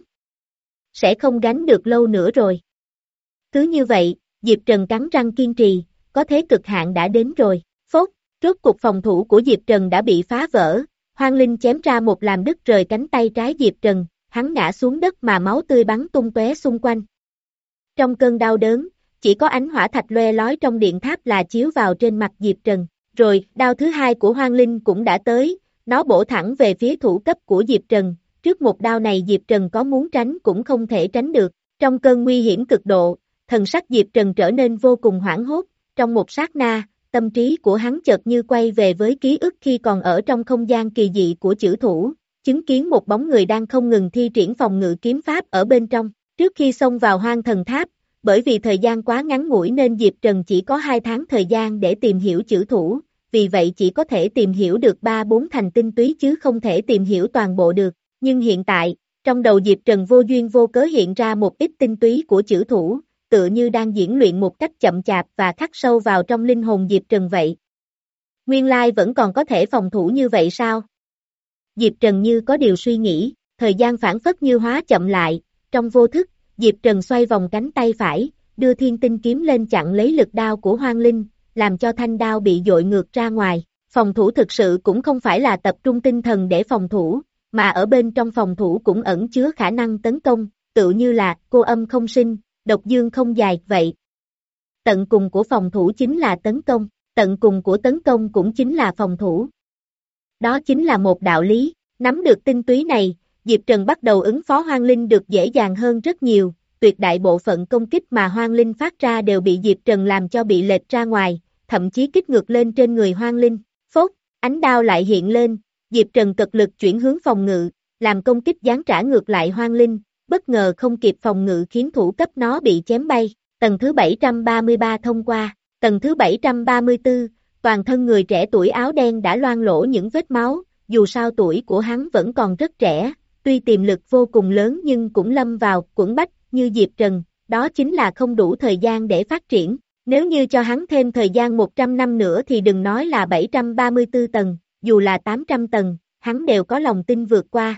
Sẽ không gánh được lâu nữa rồi. Cứ như vậy, Diệp Trần cắn răng kiên trì, có thế cực hạn đã đến rồi. Phốt, rốt cục phòng thủ của Diệp Trần đã bị phá vỡ, Hoang Linh chém ra một làm đứt rời cánh tay trái Diệp Trần, hắn ngã xuống đất mà máu tươi bắn tung tóe xung quanh. Trong cơn đau đớn, chỉ có ánh hỏa thạch loe lói trong điện tháp là chiếu vào trên mặt Diệp Trần. Rồi, đao thứ hai của Hoang Linh cũng đã tới, nó bổ thẳng về phía thủ cấp của Diệp Trần, trước một đao này Diệp Trần có muốn tránh cũng không thể tránh được. Trong cơn nguy hiểm cực độ, thần sắc Diệp Trần trở nên vô cùng hoảng hốt, trong một sát na, tâm trí của hắn chợt như quay về với ký ức khi còn ở trong không gian kỳ dị của chữ thủ, chứng kiến một bóng người đang không ngừng thi triển phòng ngự kiếm pháp ở bên trong. Trước khi xông vào Hoang Thần Tháp, bởi vì thời gian quá ngắn ngủi nên Diệp Trần chỉ có hai tháng thời gian để tìm hiểu chữ thủ, vì vậy chỉ có thể tìm hiểu được ba bốn thành tinh túy chứ không thể tìm hiểu toàn bộ được. Nhưng hiện tại, trong đầu Diệp Trần vô duyên vô cớ hiện ra một ít tinh túy của chữ thủ, tựa như đang diễn luyện một cách chậm chạp và khắc sâu vào trong linh hồn Diệp Trần vậy. Nguyên lai vẫn còn có thể phòng thủ như vậy sao? Diệp Trần như có điều suy nghĩ, thời gian phản phất như hóa chậm lại, trong vô thức, Diệp Trần xoay vòng cánh tay phải, đưa thiên tinh kiếm lên chặn lấy lực đao của Hoang Linh, làm cho thanh đao bị dội ngược ra ngoài. Phòng thủ thực sự cũng không phải là tập trung tinh thần để phòng thủ, mà ở bên trong phòng thủ cũng ẩn chứa khả năng tấn công, tự như là cô âm không sinh, độc dương không dài vậy. Tận cùng của phòng thủ chính là tấn công, tận cùng của tấn công cũng chính là phòng thủ. Đó chính là một đạo lý, nắm được tinh túy này, Diệp Trần bắt đầu ứng phó Hoang Linh được dễ dàng hơn rất nhiều, tuyệt đại bộ phận công kích mà Hoang Linh phát ra đều bị Diệp Trần làm cho bị lệch ra ngoài, thậm chí kích ngược lên trên người Hoang Linh. Phốt, ánh đao lại hiện lên, Diệp Trần cực lực chuyển hướng phòng ngự, làm công kích giáng trả ngược lại Hoang Linh, bất ngờ không kịp phòng ngự khiến thủ cấp nó bị chém bay. Tầng thứ bảy trăm ba mươi ba thông qua, tầng thứ bảy trăm ba mươi tư, toàn thân người trẻ tuổi áo đen đã loang lỗ những vết máu, dù sao tuổi của hắn vẫn còn rất trẻ, tuy tiềm lực vô cùng lớn nhưng cũng lâm vào quẫn bách như Diệp Trần, đó chính là không đủ thời gian để phát triển. Nếu như cho hắn thêm thời gian một trăm năm nữa thì đừng nói là bảy trăm ba mươi tư tầng, dù là tám trăm tầng, hắn đều có lòng tin vượt qua.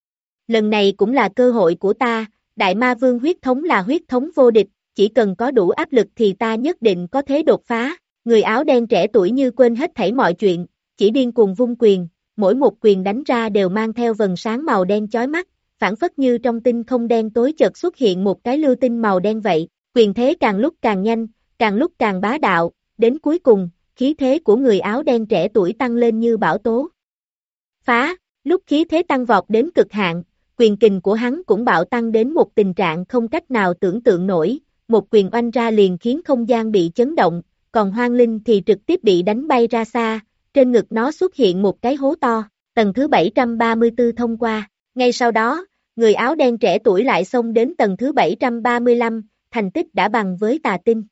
Lần này cũng là cơ hội của ta, Đại Ma Vương huyết thống là huyết thống vô địch, chỉ cần có đủ áp lực thì ta nhất định có thế đột phá. Người áo đen trẻ tuổi như quên hết thảy mọi chuyện, chỉ điên cuồng vung quyền, mỗi một quyền đánh ra đều mang theo vầng sáng màu đen chói mắt, phản phất như trong tinh không đen tối chợt xuất hiện một cái lưu tinh màu đen vậy, quyền thế càng lúc càng nhanh, càng lúc càng bá đạo, đến cuối cùng, khí thế của người áo đen trẻ tuổi tăng lên như bão tố. Phá, lúc khí thế tăng vọt đến cực hạn, quyền kình của hắn cũng bạo tăng đến một tình trạng không cách nào tưởng tượng nổi, một quyền oanh ra liền khiến không gian bị chấn động, còn Hoang Linh thì trực tiếp bị đánh bay ra xa, trên ngực nó xuất hiện một cái hố to, tầng thứ bảy trăm ba mươi tư thông qua, ngay sau đó, người áo đen trẻ tuổi lại xông đến tầng thứ bảy trăm ba mươi lăm, thành tích đã bằng với Tà Tinh.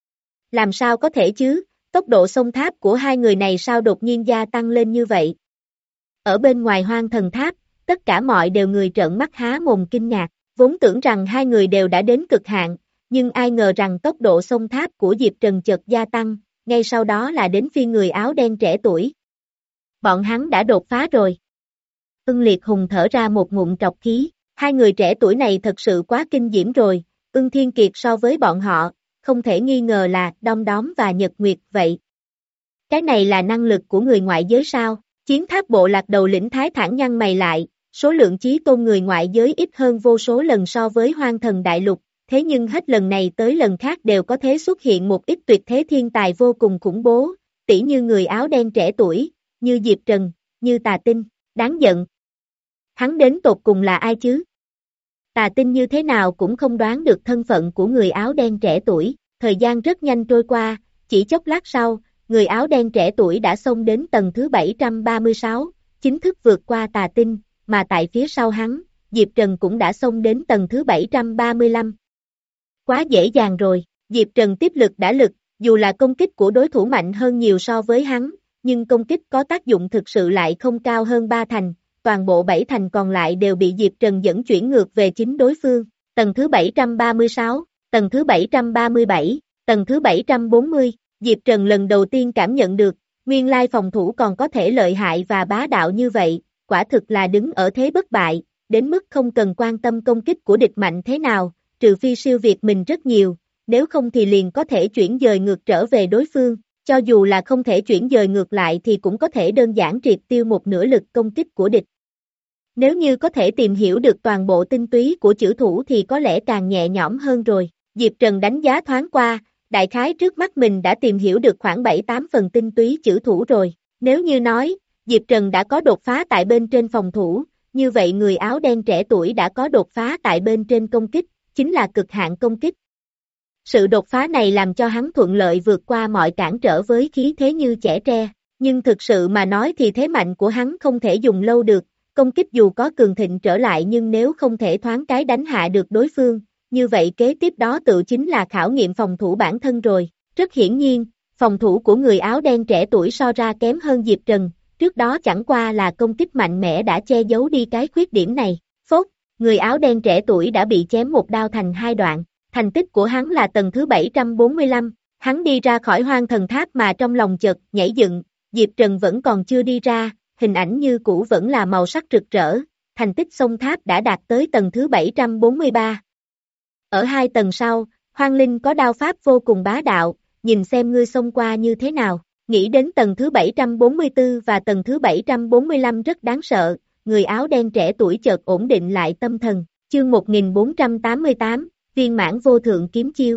Làm sao có thể chứ, tốc độ xông tháp của hai người này sao đột nhiên gia tăng lên như vậy? Ở bên ngoài Hoang Thần Tháp, tất cả mọi đều người trợn mắt há mồm kinh ngạc, vốn tưởng rằng hai người đều đã đến cực hạn, nhưng ai ngờ rằng tốc độ xông tháp của Diệp Trần chợt gia tăng, ngay sau đó là đến phiên người áo đen trẻ tuổi. Bọn hắn đã đột phá rồi. Ưng Liệt Hùng thở ra một ngụm trọc khí, hai người trẻ tuổi này thật sự quá kinh diễm rồi, Ưng Thiên Kiệt so với bọn họ, không thể nghi ngờ là Đom Đóm và Nhật Nguyệt vậy. Cái này là năng lực của người ngoại giới sao? Chiến tháp bộ lạc đầu lĩnh Thái thản nhăn mày lại, số lượng chí tôn người ngoại giới ít hơn vô số lần so với Hoang Thần Đại Lục, thế nhưng hết lần này tới lần khác đều có thể xuất hiện một ít tuyệt thế thiên tài vô cùng khủng bố, tỉ như người áo đen trẻ tuổi, như Diệp Trần, như Tà Tinh, đáng giận. Hắn đến tột cùng là ai chứ? Tà Tinh như thế nào cũng không đoán được thân phận của người áo đen trẻ tuổi, thời gian rất nhanh trôi qua, chỉ chốc lát sau, người áo đen trẻ tuổi đã xông đến tầng thứ bảy trăm ba mươi sáu, chính thức vượt qua Tà Tinh, mà tại phía sau hắn, Diệp Trần cũng đã xông đến tầng thứ bảy trăm ba mươi lăm. Quá dễ dàng rồi, Diệp Trần tiếp lực đã lực, dù là công kích của đối thủ mạnh hơn nhiều so với hắn, nhưng công kích có tác dụng thực sự lại không cao hơn ba thành, toàn bộ bảy thành còn lại đều bị Diệp Trần dẫn chuyển ngược về chính đối phương. Tầng thứ bảy trăm ba mươi sáu, tầng thứ bảy trăm ba mươi bảy, tầng thứ bảy trăm bốn mươi, Diệp Trần lần đầu tiên cảm nhận được, nguyên lai phòng thủ còn có thể lợi hại và bá đạo như vậy, quả thực là đứng ở thế bất bại, đến mức không cần quan tâm công kích của địch mạnh thế nào, trừ phi siêu việt mình rất nhiều, nếu không thì liền có thể chuyển dời ngược trở về đối phương, cho dù là không thể chuyển dời ngược lại thì cũng có thể đơn giản triệt tiêu một nửa lực công kích của địch. Nếu như có thể tìm hiểu được toàn bộ tinh túy của chữ thủ thì có lẽ càng nhẹ nhõm hơn rồi. Diệp Trần đánh giá thoáng qua, đại khái trước mắt mình đã tìm hiểu được khoảng bảy tám phần tinh túy chữ thủ rồi. Nếu như nói, Diệp Trần đã có đột phá tại bên trên phòng thủ, như vậy người áo đen trẻ tuổi đã có đột phá tại bên trên công kích, chính là cực hạn công kích. Sự đột phá này làm cho hắn thuận lợi vượt qua mọi cản trở với khí thế như chẻ tre, nhưng thực sự mà nói thì thế mạnh của hắn không thể dùng lâu được, công kích dù có cường thịnh trở lại nhưng nếu không thể thoáng cái đánh hạ được đối phương, như vậy kế tiếp đó tự chính là khảo nghiệm phòng thủ bản thân rồi. Rất hiển nhiên, phòng thủ của người áo đen trẻ tuổi so ra kém hơn Diệp Trần, trước đó chẳng qua là công kích mạnh mẽ đã che giấu đi cái khuyết điểm này. Phốt, người áo đen trẻ tuổi đã bị chém một đao thành hai đoạn, thành tích của hắn là tầng thứ bảy trăm bốn mươi lăm, hắn đi ra khỏi Hoang Thần Tháp mà trong lòng chợt nhảy dựng, Diệp Trần vẫn còn chưa đi ra, hình ảnh như cũ vẫn là màu sắc rực rỡ, thành tích xông tháp đã đạt tới tầng thứ bảy trăm bốn mươi ba. Ở hai tầng sau, Hoang Linh có đao pháp vô cùng bá đạo, nhìn xem ngươi xông qua như thế nào, nghĩ đến tầng thứ bảy trăm bốn mươi tư và tầng thứ bảy trăm bốn mươi lăm rất đáng sợ, người áo đen trẻ tuổi chợt ổn định lại tâm thần, chương một nghìn bốn trăm tám mươi tám, viên mãn vô thượng kiếm chiêu.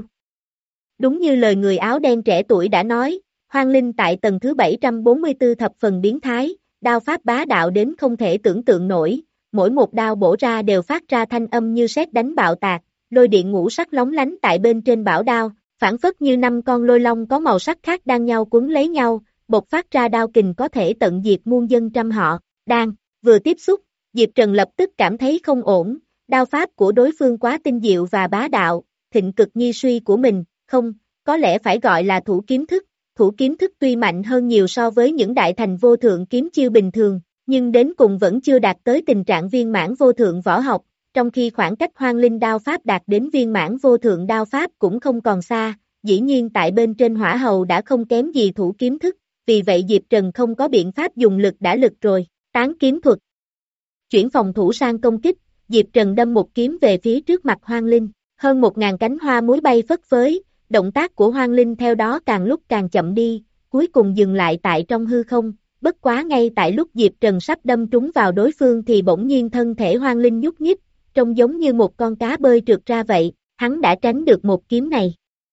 Đúng như lời người áo đen trẻ tuổi đã nói, Hoang Linh tại tầng thứ bảy trăm bốn mươi tư thập phần biến thái, đao pháp bá đạo đến không thể tưởng tượng nổi, mỗi một đao bổ ra đều phát ra thanh âm như sét đánh bạo tạc, lôi điện ngũ sắc lóng lánh tại bên trên bảo đao, phản phất như năm con lôi long có màu sắc khác đang nhau quấn lấy nhau, bộc phát ra đao kình có thể tận diệt muôn dân trăm họ. Đang vừa tiếp xúc, Diệp Trần lập tức cảm thấy không ổn, đao pháp của đối phương quá tinh diệu và bá đạo, thịnh cực nhi suy của mình, không, có lẽ phải gọi là thủ kiếm thức. Thủ kiếm thức tuy mạnh hơn nhiều so với những đại thành vô thượng kiếm chiêu bình thường, nhưng đến cùng vẫn chưa đạt tới tình trạng viên mãn vô thượng võ học, trong khi khoảng cách Hoang Linh đao pháp đạt đến viên mãn vô thượng đao pháp cũng không còn xa, dĩ nhiên tại bên trên hỏa hầu đã không kém gì thủ kiếm thức, vì vậy Diệp Trần không có biện pháp dùng lực đã lực rồi, tán kiếm thuật. Chuyển phòng thủ sang công kích, Diệp Trần đâm một kiếm về phía trước mặt Hoang Linh, hơn một ngàn cánh hoa muối bay phất phới. Động tác của Hoang Linh theo đó càng lúc càng chậm đi, cuối cùng dừng lại tại trong hư không, bất quá ngay tại lúc Diệp Trần sắp đâm trúng vào đối phương thì bỗng nhiên thân thể Hoang Linh nhúc nhích, trông giống như một con cá bơi trượt ra vậy, hắn đã tránh được một kiếm này.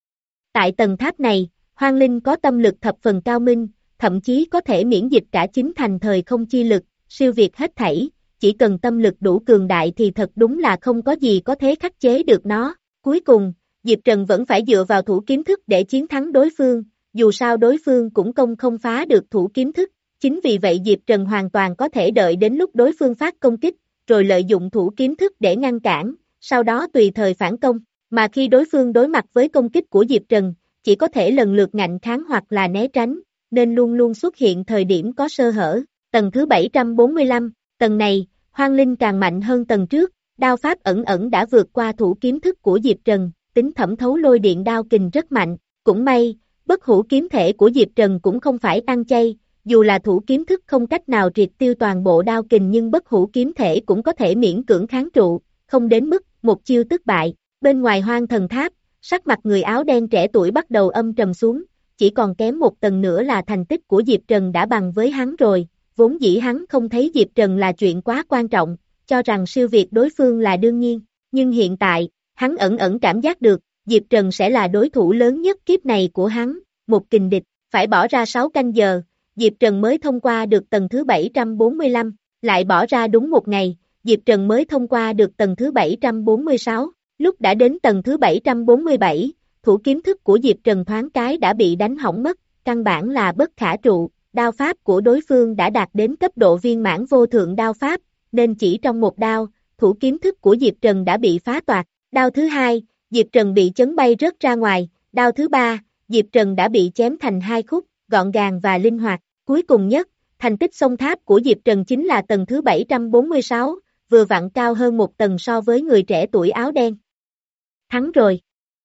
Tại tầng tháp này, Hoang Linh có tâm lực thập phần cao minh, thậm chí có thể miễn dịch cả chính thành thời không chi lực, siêu việt hết thảy, chỉ cần tâm lực đủ cường đại thì thật đúng là không có gì có thể khắc chế được nó. Cuối cùng, Diệp Trần vẫn phải dựa vào thủ kiếm thức để chiến thắng đối phương, dù sao đối phương cũng công không phá được thủ kiếm thức, chính vì vậy Diệp Trần hoàn toàn có thể đợi đến lúc đối phương phát công kích, rồi lợi dụng thủ kiếm thức để ngăn cản, sau đó tùy thời phản công, mà khi đối phương đối mặt với công kích của Diệp Trần, chỉ có thể lần lượt ngạnh kháng hoặc là né tránh, nên luôn luôn xuất hiện thời điểm có sơ hở. Tầng thứ bảy trăm bốn mươi lăm, tầng này, Hoang Linh càng mạnh hơn tầng trước, đao pháp ẩn ẩn đã vượt qua thủ kiếm thức của Diệp Trần. Tính thẩm thấu lôi điện đao kình rất mạnh, cũng may, bất hủ kiếm thể của Diệp Trần cũng không phải ăn chay, dù là thủ kiếm thức không cách nào triệt tiêu toàn bộ đao kình nhưng bất hủ kiếm thể cũng có thể miễn cưỡng kháng trụ, không đến mức một chiêu tức bại. Bên ngoài Hoang Thần Tháp, sắc mặt người áo đen trẻ tuổi bắt đầu âm trầm xuống, chỉ còn kém một tầng nữa là thành tích của Diệp Trần đã bằng với hắn rồi, vốn dĩ hắn không thấy Diệp Trần là chuyện quá quan trọng, cho rằng siêu việt đối phương là đương nhiên, nhưng hiện tại, hắn ẩn ẩn cảm giác được, Diệp Trần sẽ là đối thủ lớn nhất kiếp này của hắn, một kình địch, phải bỏ ra sáu canh giờ, Diệp Trần mới thông qua được tầng thứ bảy trăm bốn mươi lăm, lại bỏ ra đúng một ngày, Diệp Trần mới thông qua được tầng thứ bảy trăm bốn mươi sáu. Lúc đã đến tầng thứ bảy trăm bốn mươi bảy, thủ kiếm thức của Diệp Trần thoáng cái đã bị đánh hỏng mất, căn bản là bất khả trụ, đao pháp của đối phương đã đạt đến cấp độ viên mãn vô thượng đao pháp, nên chỉ trong một đao, thủ kiếm thức của Diệp Trần đã bị phá toạc. Đao thứ hai, Diệp Trần bị chấn bay rớt ra ngoài, đao thứ ba, Diệp Trần đã bị chém thành hai khúc, gọn gàng và linh hoạt. Cuối cùng nhất, thành tích xông tháp của Diệp Trần chính là tầng thứ bảy trăm bốn mươi sáu, vừa vặn cao hơn một tầng so với người trẻ tuổi áo đen. Thắng rồi.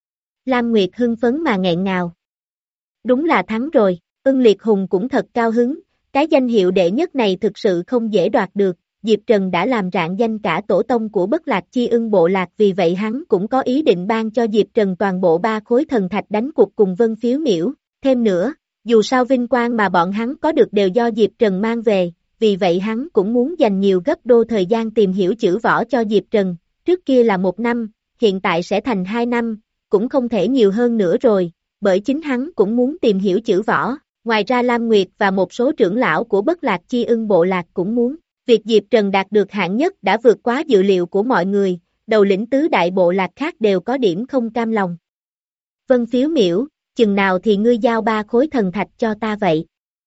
Lam Nguyệt hưng phấn mà nghẹn ngào. Đúng là thắng rồi, Ưng Liệt Hùng cũng thật cao hứng, cái danh hiệu đệ nhất này thực sự không dễ đoạt được, Diệp Trần đã làm rạng danh cả tổ tông của Bất Lạc Chi Ưng bộ lạc, vì vậy hắn cũng có ý định ban cho Diệp Trần toàn bộ ba khối thần thạch đánh cuộc cùng Vân Phiếu Miểu, thêm nữa, dù sao vinh quang mà bọn hắn có được đều do Diệp Trần mang về, vì vậy hắn cũng muốn dành nhiều gấp đôi thời gian tìm hiểu chữ võ cho Diệp Trần, trước kia là một năm, hiện tại sẽ thành hai năm, cũng không thể nhiều hơn nữa rồi, bởi chính hắn cũng muốn tìm hiểu chữ võ, ngoài ra Lam Nguyệt và một số trưởng lão của Bất Lạc Chi Ưng bộ lạc cũng muốn. Việc Diệp Trần đạt được hạng nhất đã vượt quá dự liệu của mọi người, đầu lĩnh tứ đại bộ lạc khác đều có điểm không cam lòng. Vân Phiếu Miểu, chừng nào thì ngươi giao ba khối thần thạch cho ta vậy?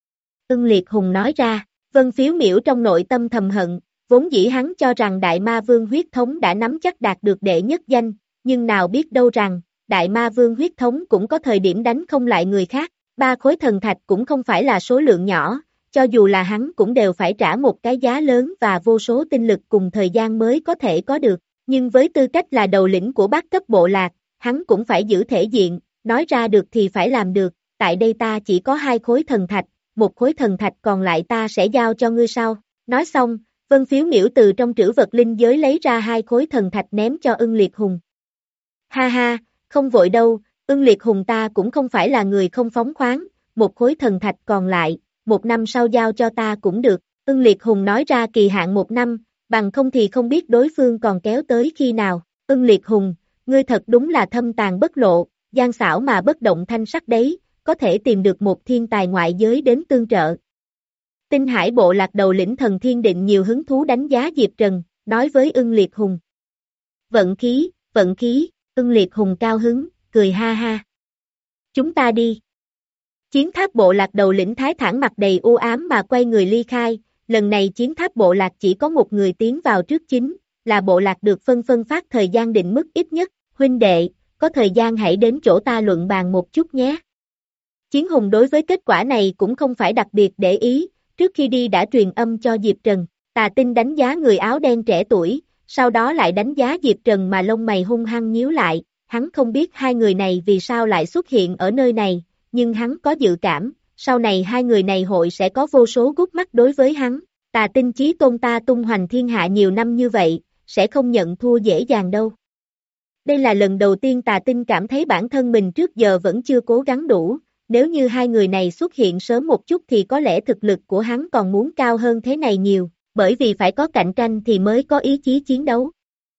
Ưng Liệt Hùng nói ra, Vân Phiếu Miểu trong nội tâm thầm hận, vốn dĩ hắn cho rằng Đại Ma Vương huyết thống đã nắm chắc đạt được đệ nhất danh, nhưng nào biết đâu rằng, Đại Ma Vương huyết thống cũng có thời điểm đánh không lại người khác, ba khối thần thạch cũng không phải là số lượng nhỏ, cho dù là hắn cũng đều phải trả một cái giá lớn và vô số tinh lực cùng thời gian mới có thể có được, nhưng với tư cách là đầu lĩnh của bát cấp bộ lạc, hắn cũng phải giữ thể diện, nói ra được thì phải làm được, tại đây ta chỉ có hai khối thần thạch, một khối thần thạch còn lại ta sẽ giao cho ngươi sau. Nói xong, Vân Phiếu Miểu từ trong trữ vật linh giới lấy ra hai khối thần thạch ném cho Ưng Liệt Hùng. Ha ha, không vội đâu, Ưng Liệt Hùng ta cũng không phải là người không phóng khoáng, một khối thần thạch còn lại, một năm sau giao cho ta cũng được, Ưng Liệt Hùng nói ra kỳ hạn một năm, bằng không thì không biết đối phương còn kéo tới khi nào. Ưng Liệt Hùng, ngươi thật đúng là thâm tàn bất lộ, gian xảo mà bất động thanh sắc đấy, có thể tìm được một thiên tài ngoại giới đến tương trợ. Tinh Hải bộ lạc đầu lĩnh Thần Thiên Định nhiều hứng thú đánh giá Diệp Trần, nói với Ưng Liệt Hùng. Vận khí, vận khí, Ưng Liệt Hùng cao hứng, cười ha ha. Chúng ta đi. Chiến tháp bộ lạc đầu lĩnh Thái Thản mặt đầy u ám mà quay người ly khai, lần này chiến tháp bộ lạc chỉ có một người tiến vào trước chính, là bộ lạc được phân phân phát thời gian định mức ít nhất, huynh đệ, có thời gian hãy đến chỗ ta luận bàn một chút nhé. Chiến Hùng đối với kết quả này cũng không phải đặc biệt để ý, trước khi đi đã truyền âm cho Diệp Trần, Tà Tinh đánh giá người áo đen trẻ tuổi, sau đó lại đánh giá Diệp Trần mà lông mày hung hăng nhíu lại, hắn không biết hai người này vì sao lại xuất hiện ở nơi này, nhưng hắn có dự cảm, sau này hai người này hội sẽ có vô số gút mắt đối với hắn, Tà Tinh chí tôn ta tung hoành thiên hạ nhiều năm như vậy, sẽ không nhận thua dễ dàng đâu. Đây là lần đầu tiên Tà Tinh cảm thấy bản thân mình trước giờ vẫn chưa cố gắng đủ, nếu như hai người này xuất hiện sớm một chút thì có lẽ thực lực của hắn còn muốn cao hơn thế này nhiều, bởi vì phải có cạnh tranh thì mới có ý chí chiến đấu.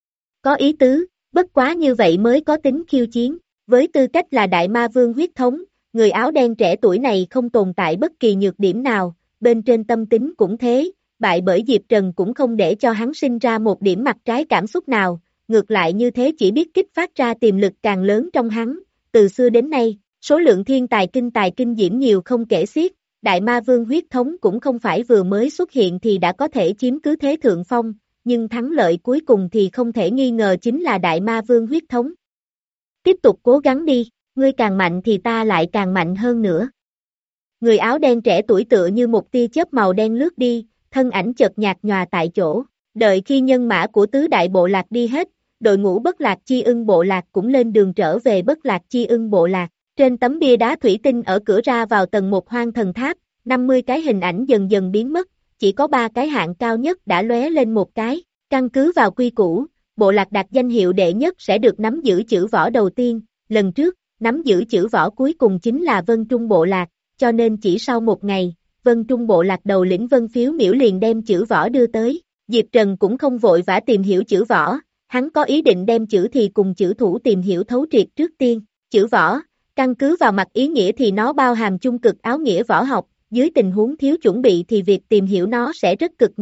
Có ý tứ, bất quá như vậy mới có tính khiêu chiến, với tư cách là Đại Ma Vương huyết thống, người áo đen trẻ tuổi này không tồn tại bất kỳ nhược điểm nào, bên trên tâm tính cũng thế, bại bởi Diệp Trần cũng không để cho hắn sinh ra một điểm mặt trái cảm xúc nào, ngược lại như thế chỉ biết kích phát ra tiềm lực càng lớn trong hắn, từ xưa đến nay, số lượng thiên tài kinh tài kinh diễm nhiều không kể xiết, Đại Ma Vương huyết thống cũng không phải vừa mới xuất hiện thì đã có thể chiếm cứ thế thượng phong, nhưng thắng lợi cuối cùng thì không thể nghi ngờ chính là Đại Ma Vương huyết thống. Tiếp tục cố gắng đi, ngươi càng mạnh thì ta lại càng mạnh hơn nữa. Người áo đen trẻ tuổi tựa như một tia chớp màu đen lướt đi, thân ảnh chợt nhạt nhòa tại chỗ, đợi khi nhân mã của tứ đại bộ lạc đi hết, đội ngũ Bất Lạc Chi Ưng bộ lạc cũng lên đường trở về Bất Lạc Chi Ưng bộ lạc. Trên tấm bia đá thủy tinh ở cửa ra vào tầng một hoang thần tháp, năm mươi cái hình ảnh dần dần biến mất, chỉ có ba cái hạng cao nhất đã lóe lên một cái, căn cứ vào quy củ, bộ lạc đạt danh hiệu đệ nhất sẽ được nắm giữ chữ võ đầu tiên, lần trước, nắm giữ chữ võ cuối cùng chính là Vân Trung bộ lạc, cho nên chỉ sau một ngày, Vân Trung bộ lạc đầu lĩnh Vân Phiếu Miểu liền đem chữ võ đưa tới, Diệp Trần cũng không vội vã tìm hiểu chữ võ, hắn có ý định đem chữ thì cùng chữ thủ tìm hiểu thấu triệt trước tiên, chữ võ. Căn cứ vào mặt ý nghĩa thì nó bao hàm chung cực áo nghĩa võ học, dưới tình huống thiếu chuẩn bị thì việc tìm hiểu nó sẽ rất cực nhọc,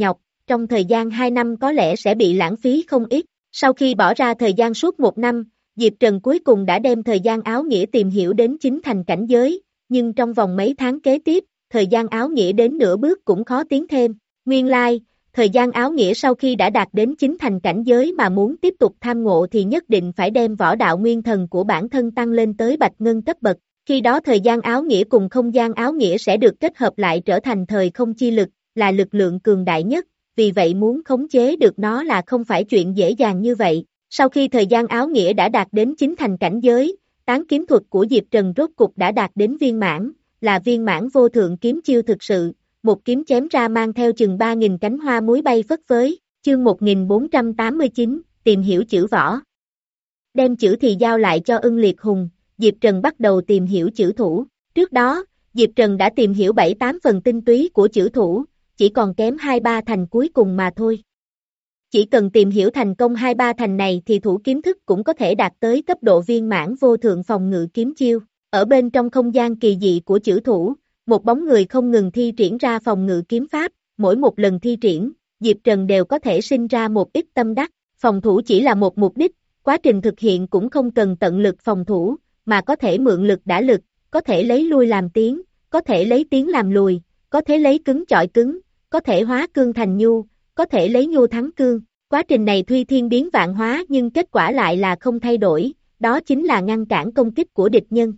trong thời gian hai năm có lẽ sẽ bị lãng phí không ít. Sau khi bỏ ra thời gian suốt một năm, Diệp Trần cuối cùng đã đem thời gian áo nghĩa tìm hiểu đến chính thành cảnh giới, nhưng trong vòng mấy tháng kế tiếp, thời gian áo nghĩa đến nửa bước cũng khó tiến thêm. Nguyên lai, like, thời gian áo nghĩa sau khi đã đạt đến chính thành cảnh giới mà muốn tiếp tục tham ngộ thì nhất định phải đem võ đạo nguyên thần của bản thân tăng lên tới bạch ngân cấp bậc. Khi đó thời gian áo nghĩa cùng không gian áo nghĩa sẽ được kết hợp lại trở thành thời không chi lực, là lực lượng cường đại nhất, vì vậy muốn khống chế được nó là không phải chuyện dễ dàng như vậy. Sau khi thời gian áo nghĩa đã đạt đến chính thành cảnh giới, tán kiếm thuật của Diệp Trần rốt cục đã đạt đến viên mãn, là viên mãn vô thượng kiếm chiêu thực sự, một kiếm chém ra mang theo chừng ba nghìn cánh hoa muối bay phất phới. Chương một nghìn bốn trăm tám mươi chín, tìm hiểu chữ võ. Đem chữ thì giao lại cho Ưng Liệt Hùng, Diệp Trần bắt đầu tìm hiểu chữ thủ. Trước đó, Diệp Trần đã tìm hiểu bảy tám phần tinh túy của chữ thủ, chỉ còn kém hai ba thành cuối cùng mà thôi. Chỉ cần tìm hiểu thành công hai ba thành này thì thủ kiếm thức cũng có thể đạt tới cấp độ viên mãn vô thượng phòng ngự kiếm chiêu. Ở bên trong không gian kỳ dị của chữ thủ, một bóng người không ngừng thi triển ra phòng ngự kiếm pháp, mỗi một lần thi triển, Diệp Trần đều có thể sinh ra một ít tâm đắc. Phòng thủ chỉ là một mục đích, quá trình thực hiện cũng không cần tận lực phòng thủ, mà có thể mượn lực đả lực, có thể lấy lui làm tiến, có thể lấy tiến làm lùi, có thể lấy cứng chọi cứng, có thể hóa cương thành nhu, có thể lấy nhu thắng cương. Quá trình này tuy thiên biến vạn hóa nhưng kết quả lại là không thay đổi, đó chính là ngăn cản công kích của địch nhân.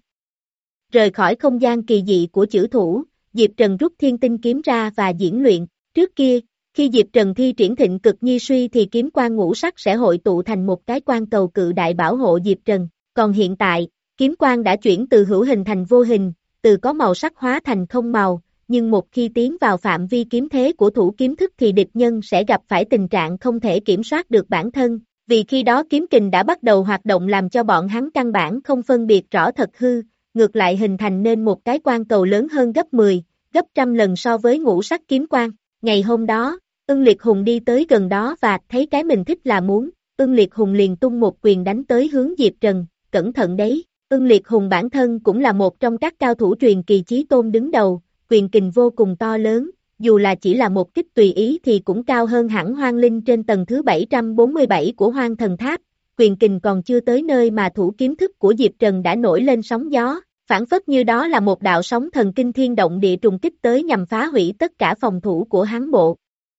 Rời khỏi không gian kỳ dị của chữ thủ, Diệp Trần rút thiên tinh kiếm ra và diễn luyện. Trước kia, khi Diệp Trần thi triển thịnh cực nhi suy thì kiếm quang ngũ sắc sẽ hội tụ thành một cái quan cầu cự đại bảo hộ Diệp Trần. Còn hiện tại, kiếm quang đã chuyển từ hữu hình thành vô hình, từ có màu sắc hóa thành không màu, nhưng một khi tiến vào phạm vi kiếm thế của thủ kiếm thức thì địch nhân sẽ gặp phải tình trạng không thể kiểm soát được bản thân, vì khi đó kiếm kình đã bắt đầu hoạt động làm cho bọn hắn căn bản không phân biệt rõ thật hư, ngược lại hình thành nên một cái quan cầu lớn hơn gấp mười, gấp trăm lần so với ngũ sắc kiếm quang. Ngày hôm đó, Ưng Liệt Hùng đi tới gần đó và thấy cái mình thích là muốn, Ưng Liệt Hùng liền tung một quyền đánh tới hướng Diệp Trần, cẩn thận đấy. Ưng Liệt Hùng bản thân cũng là một trong các cao thủ truyền kỳ chí tôn đứng đầu, quyền kình vô cùng to lớn, dù là chỉ là một kích tùy ý thì cũng cao hơn hẳn Hoang Linh trên tầng thứ bảy trăm bốn mươi bảy của Hoang Thần Tháp. Quyền kình còn chưa tới nơi mà thủ kiếm thức của Diệp Trần đã nổi lên sóng gió, phản phất như đó là một đạo sóng thần kinh thiên động địa trùng kích tới nhằm phá hủy tất cả phòng thủ của hắn bộ.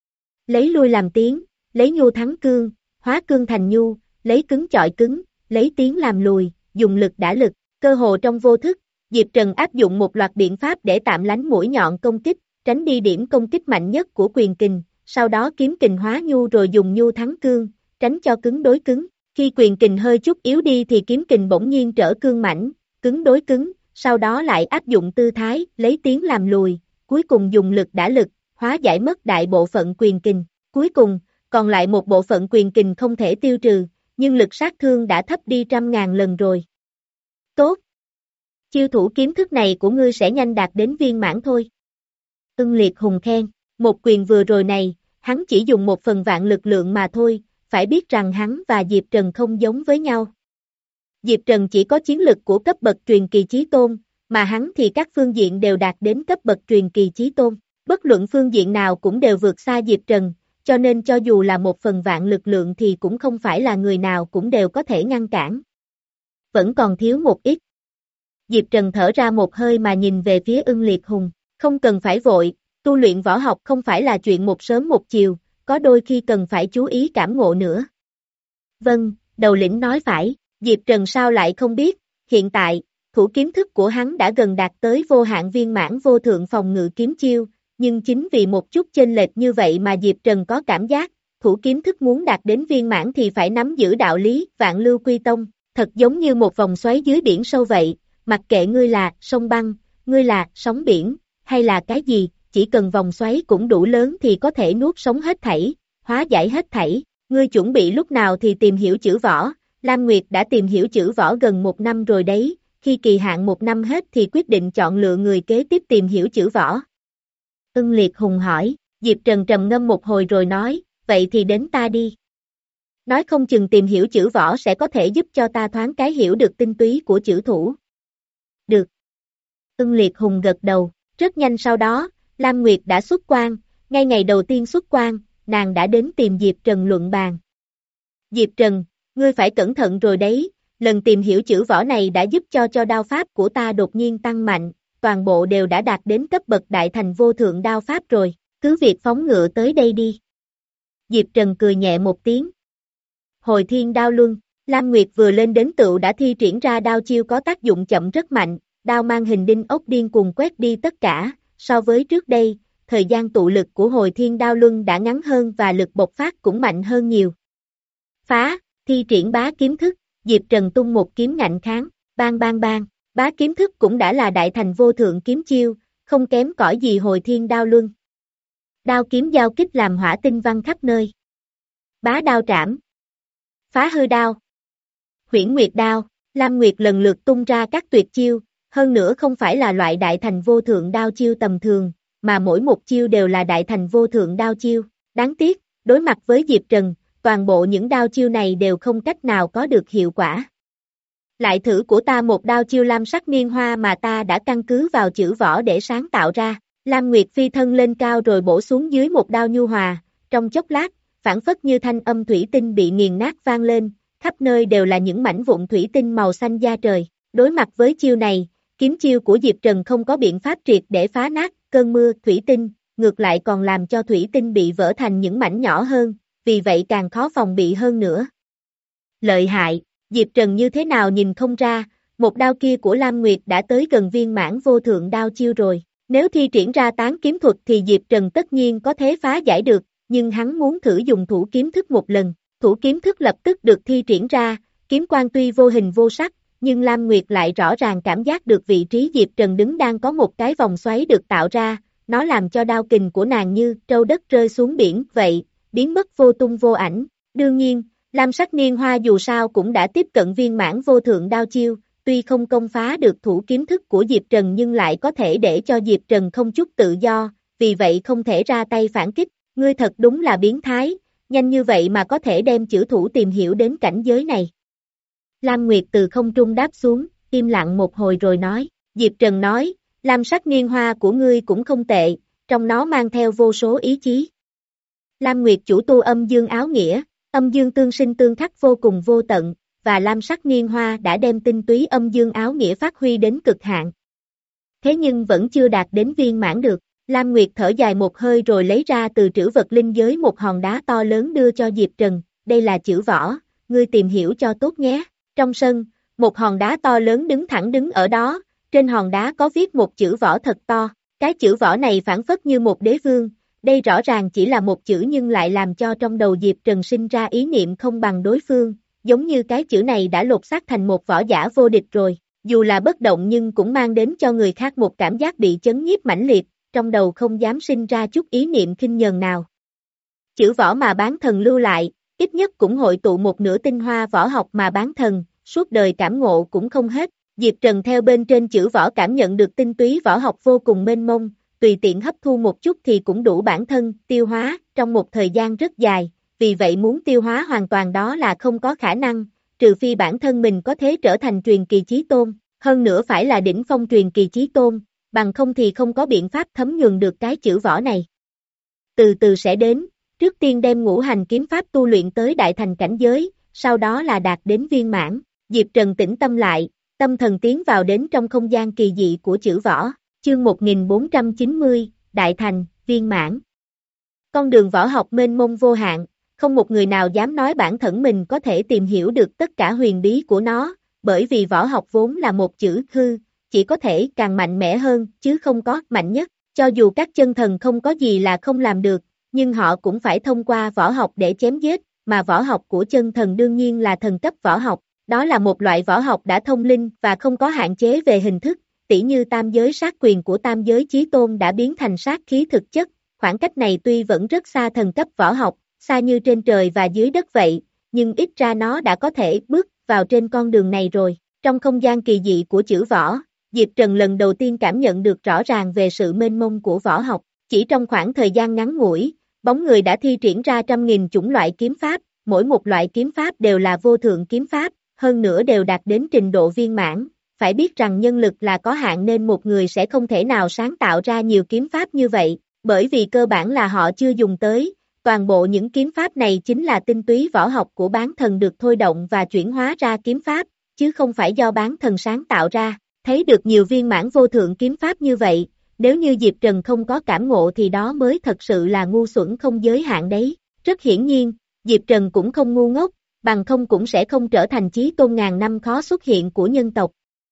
Lấy lui làm tiến, lấy nhu thắng cương, hóa cương thành nhu, lấy cứng chọi cứng, lấy tiến làm lùi, dùng lực đả lực, cơ hồ trong vô thức, Diệp Trần áp dụng một loạt biện pháp để tạm lánh mũi nhọn công kích, tránh đi điểm công kích mạnh nhất của quyền kình, sau đó kiếm kình hóa nhu rồi dùng nhu thắng cương, tránh cho cứng đối cứng. Khi quyền kình hơi chút yếu đi thì kiếm kình bỗng nhiên trở cương mãnh, cứng đối cứng, sau đó lại áp dụng tư thái, lấy tiến làm lùi, cuối cùng dùng lực đả lực, hóa giải mất đại bộ phận quyền kình. Cuối cùng, còn lại một bộ phận quyền kình không thể tiêu trừ, nhưng lực sát thương đã thấp đi trăm ngàn lần rồi. Tốt! Chiêu thủ kiếm thức này của ngươi sẽ nhanh đạt đến viên mãn thôi. Ưng Liệt Hùng khen, một quyền vừa rồi này, hắn chỉ dùng một phần vạn lực lượng mà thôi, phải biết rằng hắn và Diệp Trần không giống với nhau. Diệp Trần chỉ có chiến lực của cấp bậc truyền kỳ chí tôn, mà hắn thì các phương diện đều đạt đến cấp bậc truyền kỳ chí tôn. Bất luận phương diện nào cũng đều vượt xa Diệp Trần, cho nên cho dù là một phần vạn lực lượng thì cũng không phải là người nào cũng đều có thể ngăn cản. Vẫn còn thiếu một ít. Diệp Trần thở ra một hơi mà nhìn về phía Ưng Liệt Hùng, không cần phải vội, tu luyện võ học không phải là chuyện một sớm một chiều, có đôi khi cần phải chú ý cảm ngộ nữa. Vâng, đầu lĩnh nói phải, Diệp Trần sao lại không biết, hiện tại, thủ kiếm thức của hắn đã gần đạt tới vô hạn viên mãn vô thượng phòng ngự kiếm chiêu, nhưng chính vì một chút chênh lệch như vậy mà Diệp Trần có cảm giác, thủ kiếm thức muốn đạt đến viên mãn thì phải nắm giữ đạo lý vạn lưu quy tông, thật giống như một vòng xoáy dưới biển sâu vậy, mặc kệ ngươi là sông băng, ngươi là sóng biển, hay là cái gì, chỉ cần vòng xoáy cũng đủ lớn thì có thể nuốt sống hết thảy, hóa giải hết thảy. Ngươi chuẩn bị lúc nào thì tìm hiểu chữ võ, Lam Nguyệt đã tìm hiểu chữ võ gần một năm rồi đấy, khi kỳ hạn một năm hết thì quyết định chọn lựa người kế tiếp tìm hiểu chữ võ. Ưng Liệt Hùng hỏi, Diệp Trần trầm ngâm một hồi rồi nói, vậy thì đến ta đi. Nói không chừng tìm hiểu chữ võ sẽ có thể giúp cho ta thoáng cái hiểu được tinh túy của chữ thủ. Được. Ưng Liệt Hùng gật đầu, rất nhanh sau đó, Lam Nguyệt đã xuất quan, ngay ngày đầu tiên xuất quan, nàng đã đến tìm Diệp Trần luận bàn. Diệp Trần, ngươi phải cẩn thận rồi đấy, lần tìm hiểu chữ võ này đã giúp cho cho đao pháp của ta đột nhiên tăng mạnh, toàn bộ đều đã đạt đến cấp bậc đại thành vô thượng đao pháp rồi, cứ việc phóng ngựa tới đây đi. Diệp Trần cười nhẹ một tiếng. Hồi thiên đao luân, Lam Nguyệt vừa lên đến tựu đã thi triển ra đao chiêu có tác dụng chậm rất mạnh, đao mang hình đinh ốc điên cuồng quét đi tất cả, so với trước đây, thời gian tụ lực của hồi thiên đao luân đã ngắn hơn và lực bộc phát cũng mạnh hơn nhiều. Phá, thi triển bá kiếm thức, Diệp Trần tung một kiếm ngạnh kháng, bang bang bang, bá kiếm thức cũng đã là đại thành vô thượng kiếm chiêu, không kém cỏi gì hồi thiên đao luân. Đao kiếm giao kích làm hỏa tinh văng khắp nơi. Bá đao trảm, phá hư đao, huyễn nguyệt đao, Lam Nguyệt lần lượt tung ra các tuyệt chiêu, hơn nữa không phải là loại đại thành vô thượng đao chiêu tầm thường, mà mỗi một chiêu đều là đại thành vô thượng đao chiêu. Đáng tiếc, đối mặt với Diệp Trần, toàn bộ những đao chiêu này đều không cách nào có được hiệu quả. Lại thử của ta một đao chiêu lam sắc niên hoa mà ta đã căn cứ vào chữ võ để sáng tạo ra. Lam Nguyệt phi thân lên cao rồi bổ xuống dưới một đao nhu hòa, trong chốc lát, phản phất như thanh âm thủy tinh bị nghiền nát vang lên, khắp nơi đều là những mảnh vụn thủy tinh màu xanh da trời. Đối mặt với chiêu này, kiếm chiêu của Diệp Trần không có biện pháp triệt để phá nát cơn mưa thủy tinh, ngược lại còn làm cho thủy tinh bị vỡ thành những mảnh nhỏ hơn, vì vậy càng khó phòng bị hơn nữa. Lợi hại, Diệp Trần như thế nào nhìn không ra, một đao kia của Lam Nguyệt đã tới gần viên mãn vô thượng đao chiêu rồi. Nếu thi triển ra tán kiếm thuật thì Diệp Trần tất nhiên có thể phá giải được, nhưng hắn muốn thử dùng thủ kiếm thức một lần. Thủ kiếm thức lập tức được thi triển ra, kiếm quang tuy vô hình vô sắc, nhưng Lam Nguyệt lại rõ ràng cảm giác được vị trí Diệp Trần đứng đang có một cái vòng xoáy được tạo ra, nó làm cho đao kình của nàng như trâu đất rơi xuống biển vậy, biến mất vô tung vô ảnh. Đương nhiên, lam sắc niên hoa dù sao cũng đã tiếp cận viên mãn vô thượng đao chiêu, tuy không công phá được thủ kiếm thức của Diệp Trần nhưng lại có thể để cho Diệp Trần không chút tự do, vì vậy không thể ra tay phản kích. Ngươi thật đúng là biến thái, nhanh như vậy mà có thể đem chữ thủ tìm hiểu đến cảnh giới này. Lam Nguyệt từ không trung đáp xuống, im lặng một hồi rồi nói, Diệp Trần nói, lam sắc niên hoa của ngươi cũng không tệ, trong nó mang theo vô số ý chí. Lam Nguyệt chủ tu âm dương áo nghĩa, âm dương tương sinh tương khắc vô cùng vô tận, và lam sắc niên hoa đã đem tinh túy âm dương áo nghĩa phát huy đến cực hạn. Thế nhưng vẫn chưa đạt đến viên mãn được. Lam Nguyệt thở dài một hơi rồi lấy ra từ trữ vật linh giới một hòn đá to lớn đưa cho Diệp Trần, đây là chữ võ, ngươi tìm hiểu cho tốt nhé. Trong sân, một hòn đá to lớn đứng thẳng đứng ở đó, trên hòn đá có viết một chữ võ thật to, cái chữ võ này phản phất như một đế vương, đây rõ ràng chỉ là một chữ nhưng lại làm cho trong đầu Diệp Trần sinh ra ý niệm không bằng đối phương, giống như cái chữ này đã lột xác thành một võ giả vô địch rồi, dù là bất động nhưng cũng mang đến cho người khác một cảm giác bị chấn nhiếp mãnh liệt, trong đầu không dám sinh ra chút ý niệm khinh nhờn nào. Chữ võ mà bán thần lưu lại, ít nhất cũng hội tụ một nửa tinh hoa võ học mà bán thần, suốt đời cảm ngộ cũng không hết. Diệp Trần theo bên trên chữ võ cảm nhận được tinh túy võ học vô cùng mênh mông, tùy tiện hấp thu một chút thì cũng đủ bản thân tiêu hóa trong một thời gian rất dài, vì vậy muốn tiêu hóa hoàn toàn đó là không có khả năng, trừ phi bản thân mình có thể trở thành truyền kỳ chí tôn, hơn nữa phải là đỉnh phong truyền kỳ chí tôn, bằng không thì không có biện pháp thấm nhuần được cái chữ võ này. Từ từ sẽ đến, trước tiên đem ngũ hành kiếm pháp tu luyện tới đại thành cảnh giới, sau đó là đạt đến viên mãn. Diệp Trần tĩnh tâm lại, tâm thần tiến vào đến trong không gian kỳ dị của chữ võ, chương một nghìn bốn trăm chín mươi, đại thành, viên mãn. Con đường võ học mênh mông vô hạn, không một người nào dám nói bản thân mình có thể tìm hiểu được tất cả huyền bí của nó, bởi vì võ học vốn là một chữ hư, chỉ có thể càng mạnh mẽ hơn, chứ không có mạnh nhất, cho dù các chân thần không có gì là không làm được, nhưng họ cũng phải thông qua võ học để chém giết, mà võ học của chân thần đương nhiên là thần cấp võ học, đó là một loại võ học đã thông linh và không có hạn chế về hình thức, tỉ như tam giới sát quyền của tam giới chí tôn đã biến thành sát khí thực chất, khoảng cách này tuy vẫn rất xa thần cấp võ học, xa như trên trời và dưới đất vậy, nhưng ít ra nó đã có thể bước vào trên con đường này rồi. Trong không gian kỳ dị của chữ võ, Diệp Trần lần đầu tiên cảm nhận được rõ ràng về sự mênh mông của võ học, chỉ trong khoảng thời gian ngắn ngủi, bóng người đã thi triển ra trăm nghìn chủng loại kiếm pháp, mỗi một loại kiếm pháp đều là vô thượng kiếm pháp, hơn nữa đều đạt đến trình độ viên mãn, phải biết rằng nhân lực là có hạn nên một người sẽ không thể nào sáng tạo ra nhiều kiếm pháp như vậy, bởi vì cơ bản là họ chưa dùng tới, Toàn bộ những kiếm pháp này chính là tinh túy võ học của bán thần được thôi động và chuyển hóa ra kiếm pháp, chứ không phải do bán thần sáng tạo ra. Thấy được nhiều viên mãn vô thượng kiếm pháp như vậy, nếu như Diệp Trần không có cảm ngộ thì đó mới thật sự là ngu xuẩn không giới hạn đấy. Rất hiển nhiên, Diệp Trần cũng không ngu ngốc, bằng không cũng sẽ không trở thành chí tôn ngàn năm khó xuất hiện của nhân tộc.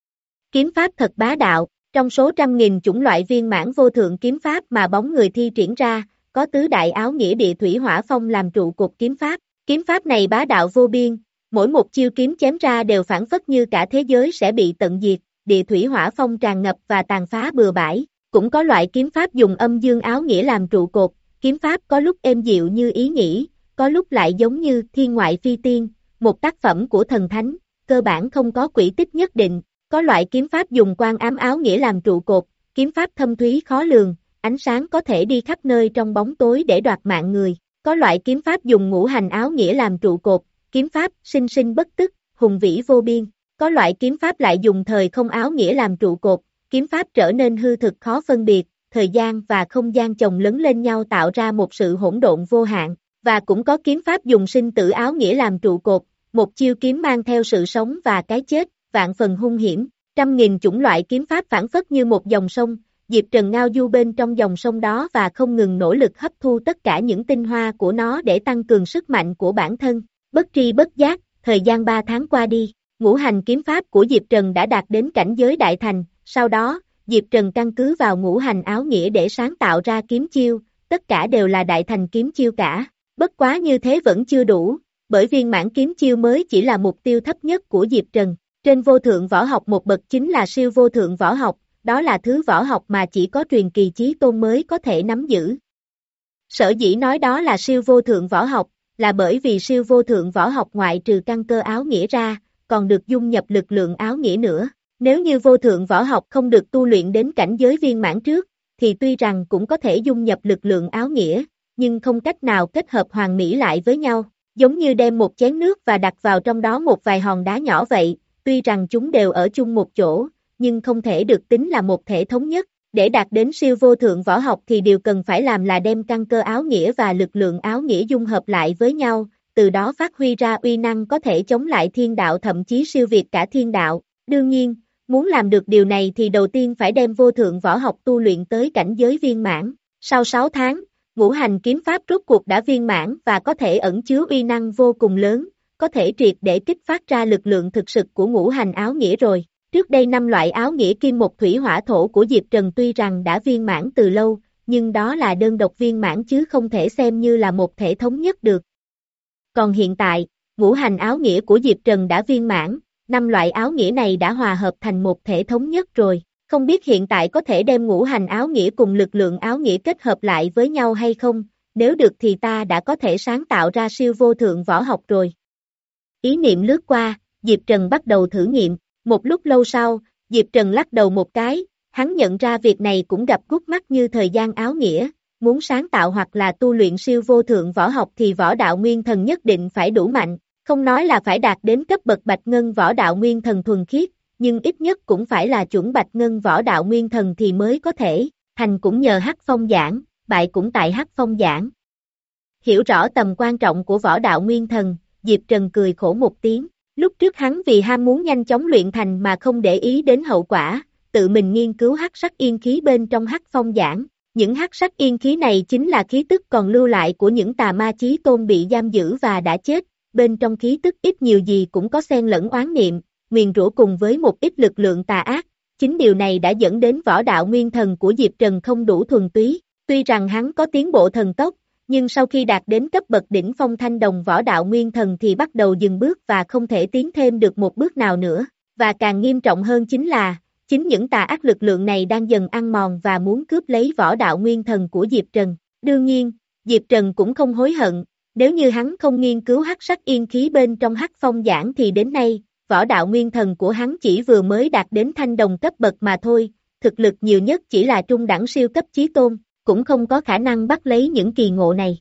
Kiếm pháp thật bá đạo, trong số trăm nghìn chủng loại viên mãn vô thượng kiếm pháp mà bóng người thi triển ra, có tứ đại áo nghĩa địa thủy hỏa phong làm trụ cột kiếm pháp. Kiếm pháp này bá đạo vô biên, mỗi một chiêu kiếm chém ra đều phảng phất như cả thế giới sẽ bị tận diệt, địa thủy hỏa phong tràn ngập và tàn phá bừa bãi. Cũng có loại kiếm pháp dùng âm dương áo nghĩa làm trụ cột, kiếm pháp có lúc êm dịu như ý nghĩ, có lúc lại giống như thiên ngoại phi tiên, một tác phẩm của thần thánh, cơ bản không có quỹ tích nhất định. Có loại kiếm pháp dùng quan ám áo nghĩa làm trụ cột, kiếm pháp thâm thúy khó lường, ánh sáng có thể đi khắp nơi trong bóng tối để đoạt mạng người. Có loại kiếm pháp dùng ngũ hành áo nghĩa làm trụ cột, kiếm pháp sinh sinh bất tức, hùng vĩ vô biên. Có loại kiếm pháp lại dùng thời không áo nghĩa làm trụ cột, kiếm pháp trở nên hư thực khó phân biệt, thời gian và không gian chồng lấn lên nhau tạo ra một sự hỗn độn vô hạn. Và cũng có kiếm pháp dùng sinh tử áo nghĩa làm trụ cột, một chiêu kiếm mang theo sự sống và cái chết, vạn phần hung hiểm. Trăm nghìn chủng loại kiếm pháp phản phất như một dòng sông, Diệp Trần ngao du bên trong dòng sông đó và không ngừng nỗ lực hấp thu tất cả những tinh hoa của nó để tăng cường sức mạnh của bản thân. Bất tri bất giác, thời gian ba tháng qua đi, ngũ hành kiếm pháp của Diệp Trần đã đạt đến cảnh giới đại thành, sau đó, Diệp Trần căn cứ vào ngũ hành áo nghĩa để sáng tạo ra kiếm chiêu, tất cả đều là đại thành kiếm chiêu cả. Bất quá như thế vẫn chưa đủ, bởi viên mãn kiếm chiêu mới chỉ là mục tiêu thấp nhất của Diệp Trần. Trên vô thượng võ học một bậc chính là siêu vô thượng võ học, đó là thứ võ học mà chỉ có truyền kỳ chí tôn mới có thể nắm giữ. Sở dĩ nói đó là siêu vô thượng võ học, là bởi vì siêu vô thượng võ học ngoại trừ căn cơ áo nghĩa ra, còn được dung nhập lực lượng áo nghĩa nữa. Nếu như vô thượng võ học không được tu luyện đến cảnh giới viên mãn trước, thì tuy rằng cũng có thể dung nhập lực lượng áo nghĩa, nhưng không cách nào kết hợp hoàn mỹ lại với nhau, giống như đem một chén nước và đặt vào trong đó một vài hòn đá nhỏ vậy. Tuy rằng chúng đều ở chung một chỗ, nhưng không thể được tính là một thể thống nhất. Để đạt đến siêu vô thượng võ học thì điều cần phải làm là đem căn cơ áo nghĩa và lực lượng áo nghĩa dung hợp lại với nhau, từ đó phát huy ra uy năng có thể chống lại thiên đạo thậm chí siêu việt cả thiên đạo. Đương nhiên, muốn làm được điều này thì đầu tiên phải đem vô thượng võ học tu luyện tới cảnh giới viên mãn. Sau sáu tháng, ngũ hành kiếm pháp rốt cuộc đã viên mãn và có thể ẩn chứa uy năng vô cùng lớn, có thể triệt để kích phát ra lực lượng thực sự của ngũ hành áo nghĩa rồi. Trước đây năm loại áo nghĩa kim một thủy hỏa thổ của Diệp Trần tuy rằng đã viên mãn từ lâu, nhưng đó là đơn độc viên mãn chứ không thể xem như là một thể thống nhất được. Còn hiện tại, ngũ hành áo nghĩa của Diệp Trần đã viên mãn, năm loại áo nghĩa này đã hòa hợp thành một thể thống nhất rồi. Không biết hiện tại có thể đem ngũ hành áo nghĩa cùng lực lượng áo nghĩa kết hợp lại với nhau hay không, nếu được thì ta đã có thể sáng tạo ra siêu vô thượng võ học rồi. Ý niệm lướt qua, Diệp Trần bắt đầu thử nghiệm, một lúc lâu sau, Diệp Trần lắc đầu một cái, hắn nhận ra việc này cũng gặp gút mắt như thời gian áo nghĩa, muốn sáng tạo hoặc là tu luyện siêu vô thượng võ học thì võ đạo nguyên thần nhất định phải đủ mạnh, không nói là phải đạt đến cấp bậc bạch ngân võ đạo nguyên thần thuần khiết, nhưng ít nhất cũng phải là chuẩn bạch ngân võ đạo nguyên thần thì mới có thể, thành cũng nhờ Hắc Phong giảng, bại cũng tại Hắc Phong giảng. Hiểu rõ tầm quan trọng của võ đạo nguyên thần, Diệp Trần cười khổ một tiếng, lúc trước hắn vì ham muốn nhanh chóng luyện thành mà không để ý đến hậu quả, tự mình nghiên cứu hắc sắc yên khí bên trong Hắc Phong giảng. Những hắc sắc yên khí này chính là khí tức còn lưu lại của những tà ma chí tôn bị giam giữ và đã chết, bên trong khí tức ít nhiều gì cũng có xen lẫn oán niệm, nguyền rủa cùng với một ít lực lượng tà ác, chính điều này đã dẫn đến võ đạo nguyên thần của Diệp Trần không đủ thuần túy, tuy rằng hắn có tiến bộ thần tốc, nhưng sau khi đạt đến cấp bậc đỉnh phong thanh đồng võ đạo nguyên thần thì bắt đầu dừng bước và không thể tiến thêm được một bước nào nữa, và càng nghiêm trọng hơn chính là, chính những tà ác lực lượng này đang dần ăn mòn và muốn cướp lấy võ đạo nguyên thần của Diệp Trần. Đương nhiên, Diệp Trần cũng không hối hận, nếu như hắn không nghiên cứu hắc sắc yên khí bên trong Hắc Phong giảng thì đến nay, võ đạo nguyên thần của hắn chỉ vừa mới đạt đến thanh đồng cấp bậc mà thôi, thực lực nhiều nhất chỉ là trung đẳng siêu cấp chí tôn, cũng không có khả năng bắt lấy những kỳ ngộ này.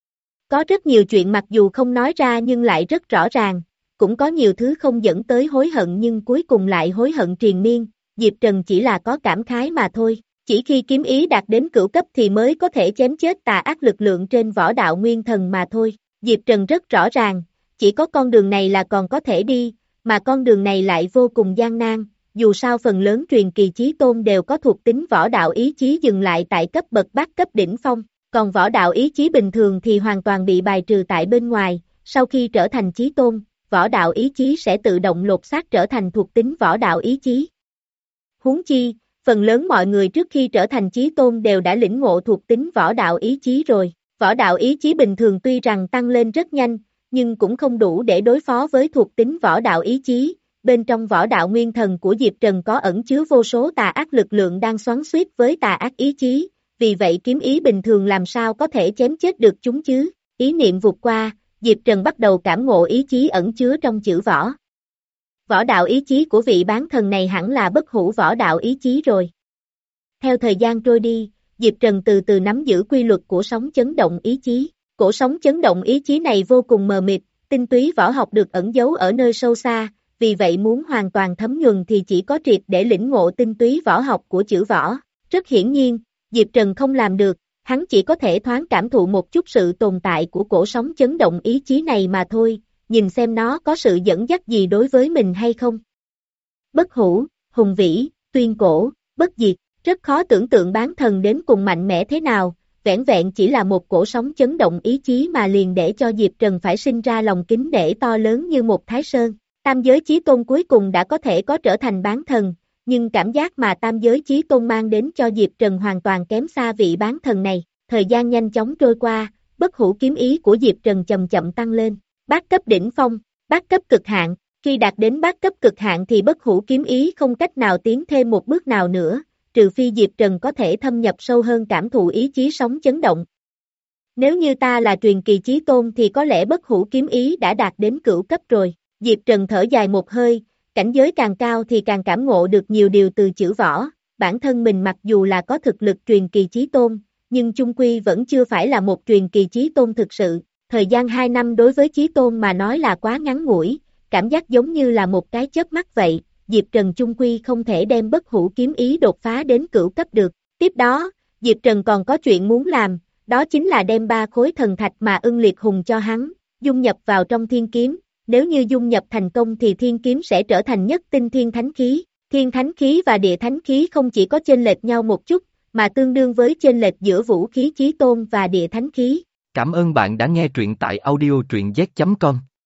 Có rất nhiều chuyện mặc dù không nói ra nhưng lại rất rõ ràng, cũng có nhiều thứ không dẫn tới hối hận nhưng cuối cùng lại hối hận triền miên, Diệp Trần chỉ là có cảm khái mà thôi. Chỉ khi kiếm ý đạt đến cửu cấp thì mới có thể chém chết tà ác lực lượng trên võ đạo nguyên thần mà thôi. Diệp Trần rất rõ ràng, chỉ có con đường này là còn có thể đi, mà con đường này lại vô cùng gian nan, dù sao phần lớn truyền kỳ chí tôn đều có thuộc tính võ đạo ý chí dừng lại tại cấp bậc bát cấp đỉnh phong, còn võ đạo ý chí bình thường thì hoàn toàn bị bài trừ tại bên ngoài, sau khi trở thành chí tôn, võ đạo ý chí sẽ tự động lột xác trở thành thuộc tính võ đạo ý chí. Huống chi, phần lớn mọi người trước khi trở thành chí tôn đều đã lĩnh ngộ thuộc tính võ đạo ý chí rồi. Võ đạo ý chí bình thường tuy rằng tăng lên rất nhanh, nhưng cũng không đủ để đối phó với thuộc tính võ đạo ý chí. Bên trong võ đạo nguyên thần của Diệp Trần có ẩn chứa vô số tà ác lực lượng đang xoắn xuýt với tà ác ý chí, vì vậy kiếm ý bình thường làm sao có thể chém chết được chúng chứ. Ý niệm vụt qua, Diệp Trần bắt đầu cảm ngộ ý chí ẩn chứa trong chữ võ. Võ đạo ý chí của vị bán thần này hẳn là bất hủ võ đạo ý chí rồi. Theo thời gian trôi đi, Diệp Trần từ từ nắm giữ quy luật của sóng chấn động ý chí. Cổ sóng chấn động ý chí này vô cùng mờ mịt, tinh túy võ học được ẩn giấu ở nơi sâu xa, vì vậy muốn hoàn toàn thấm nhuần thì chỉ có triệt để lĩnh ngộ tinh túy võ học của chữ võ. Rất hiển nhiên, Diệp Trần không làm được, hắn chỉ có thể thoáng cảm thụ một chút sự tồn tại của cổ sóng chấn động ý chí này mà thôi, nhìn xem nó có sự dẫn dắt gì đối với mình hay không. Bất hủ, hùng vĩ, tuyên cổ, bất diệt, rất khó tưởng tượng bán thần đến cùng mạnh mẽ thế nào, vẻn vẹn chỉ là một cổ sóng chấn động ý chí mà liền để cho Diệp Trần phải sinh ra lòng kính nể to lớn như một thái sơn. Tam giới chí tôn cuối cùng đã có thể có trở thành bán thần, nhưng cảm giác mà tam giới chí tôn mang đến cho Diệp Trần hoàn toàn kém xa vị bán thần này. Thời gian nhanh chóng trôi qua, bất hủ kiếm ý của Diệp Trần chậm chậm tăng lên. Bát cấp đỉnh phong, bát cấp cực hạn, khi đạt đến bát cấp cực hạn thì bất hủ kiếm ý không cách nào tiến thêm một bước nào nữa, trừ phi Diệp Trần có thể thâm nhập sâu hơn cảm thụ ý chí sóng chấn động. Nếu như ta là truyền kỳ chí tôn thì có lẽ bất hủ kiếm ý đã đạt đến cửu cấp rồi. Diệp Trần thở dài một hơi, cảnh giới càng cao thì càng cảm ngộ được nhiều điều từ chữ võ, bản thân mình mặc dù là có thực lực truyền kỳ chí tôn, nhưng chung quy vẫn chưa phải là một truyền kỳ chí tôn thực sự. Thời gian hai năm đối với chí tôn mà nói là quá ngắn ngủi, cảm giác giống như là một cái chớp mắt vậy, Diệp Trần chung quy không thể đem bất hủ kiếm ý đột phá đến cửu cấp được. Tiếp đó, Diệp Trần còn có chuyện muốn làm, đó chính là đem ba khối thần thạch mà ưng liệt hùng cho hắn, dung nhập vào trong thiên kiếm, nếu như dung nhập thành công thì thiên kiếm sẽ trở thành nhất tinh thiên thánh khí. Thiên thánh khí và địa thánh khí không chỉ có chênh lệch nhau một chút, mà tương đương với chênh lệch giữa vũ khí chí tôn và địa thánh khí. Cảm ơn bạn đã nghe truyện tại audio truyện z chấm com.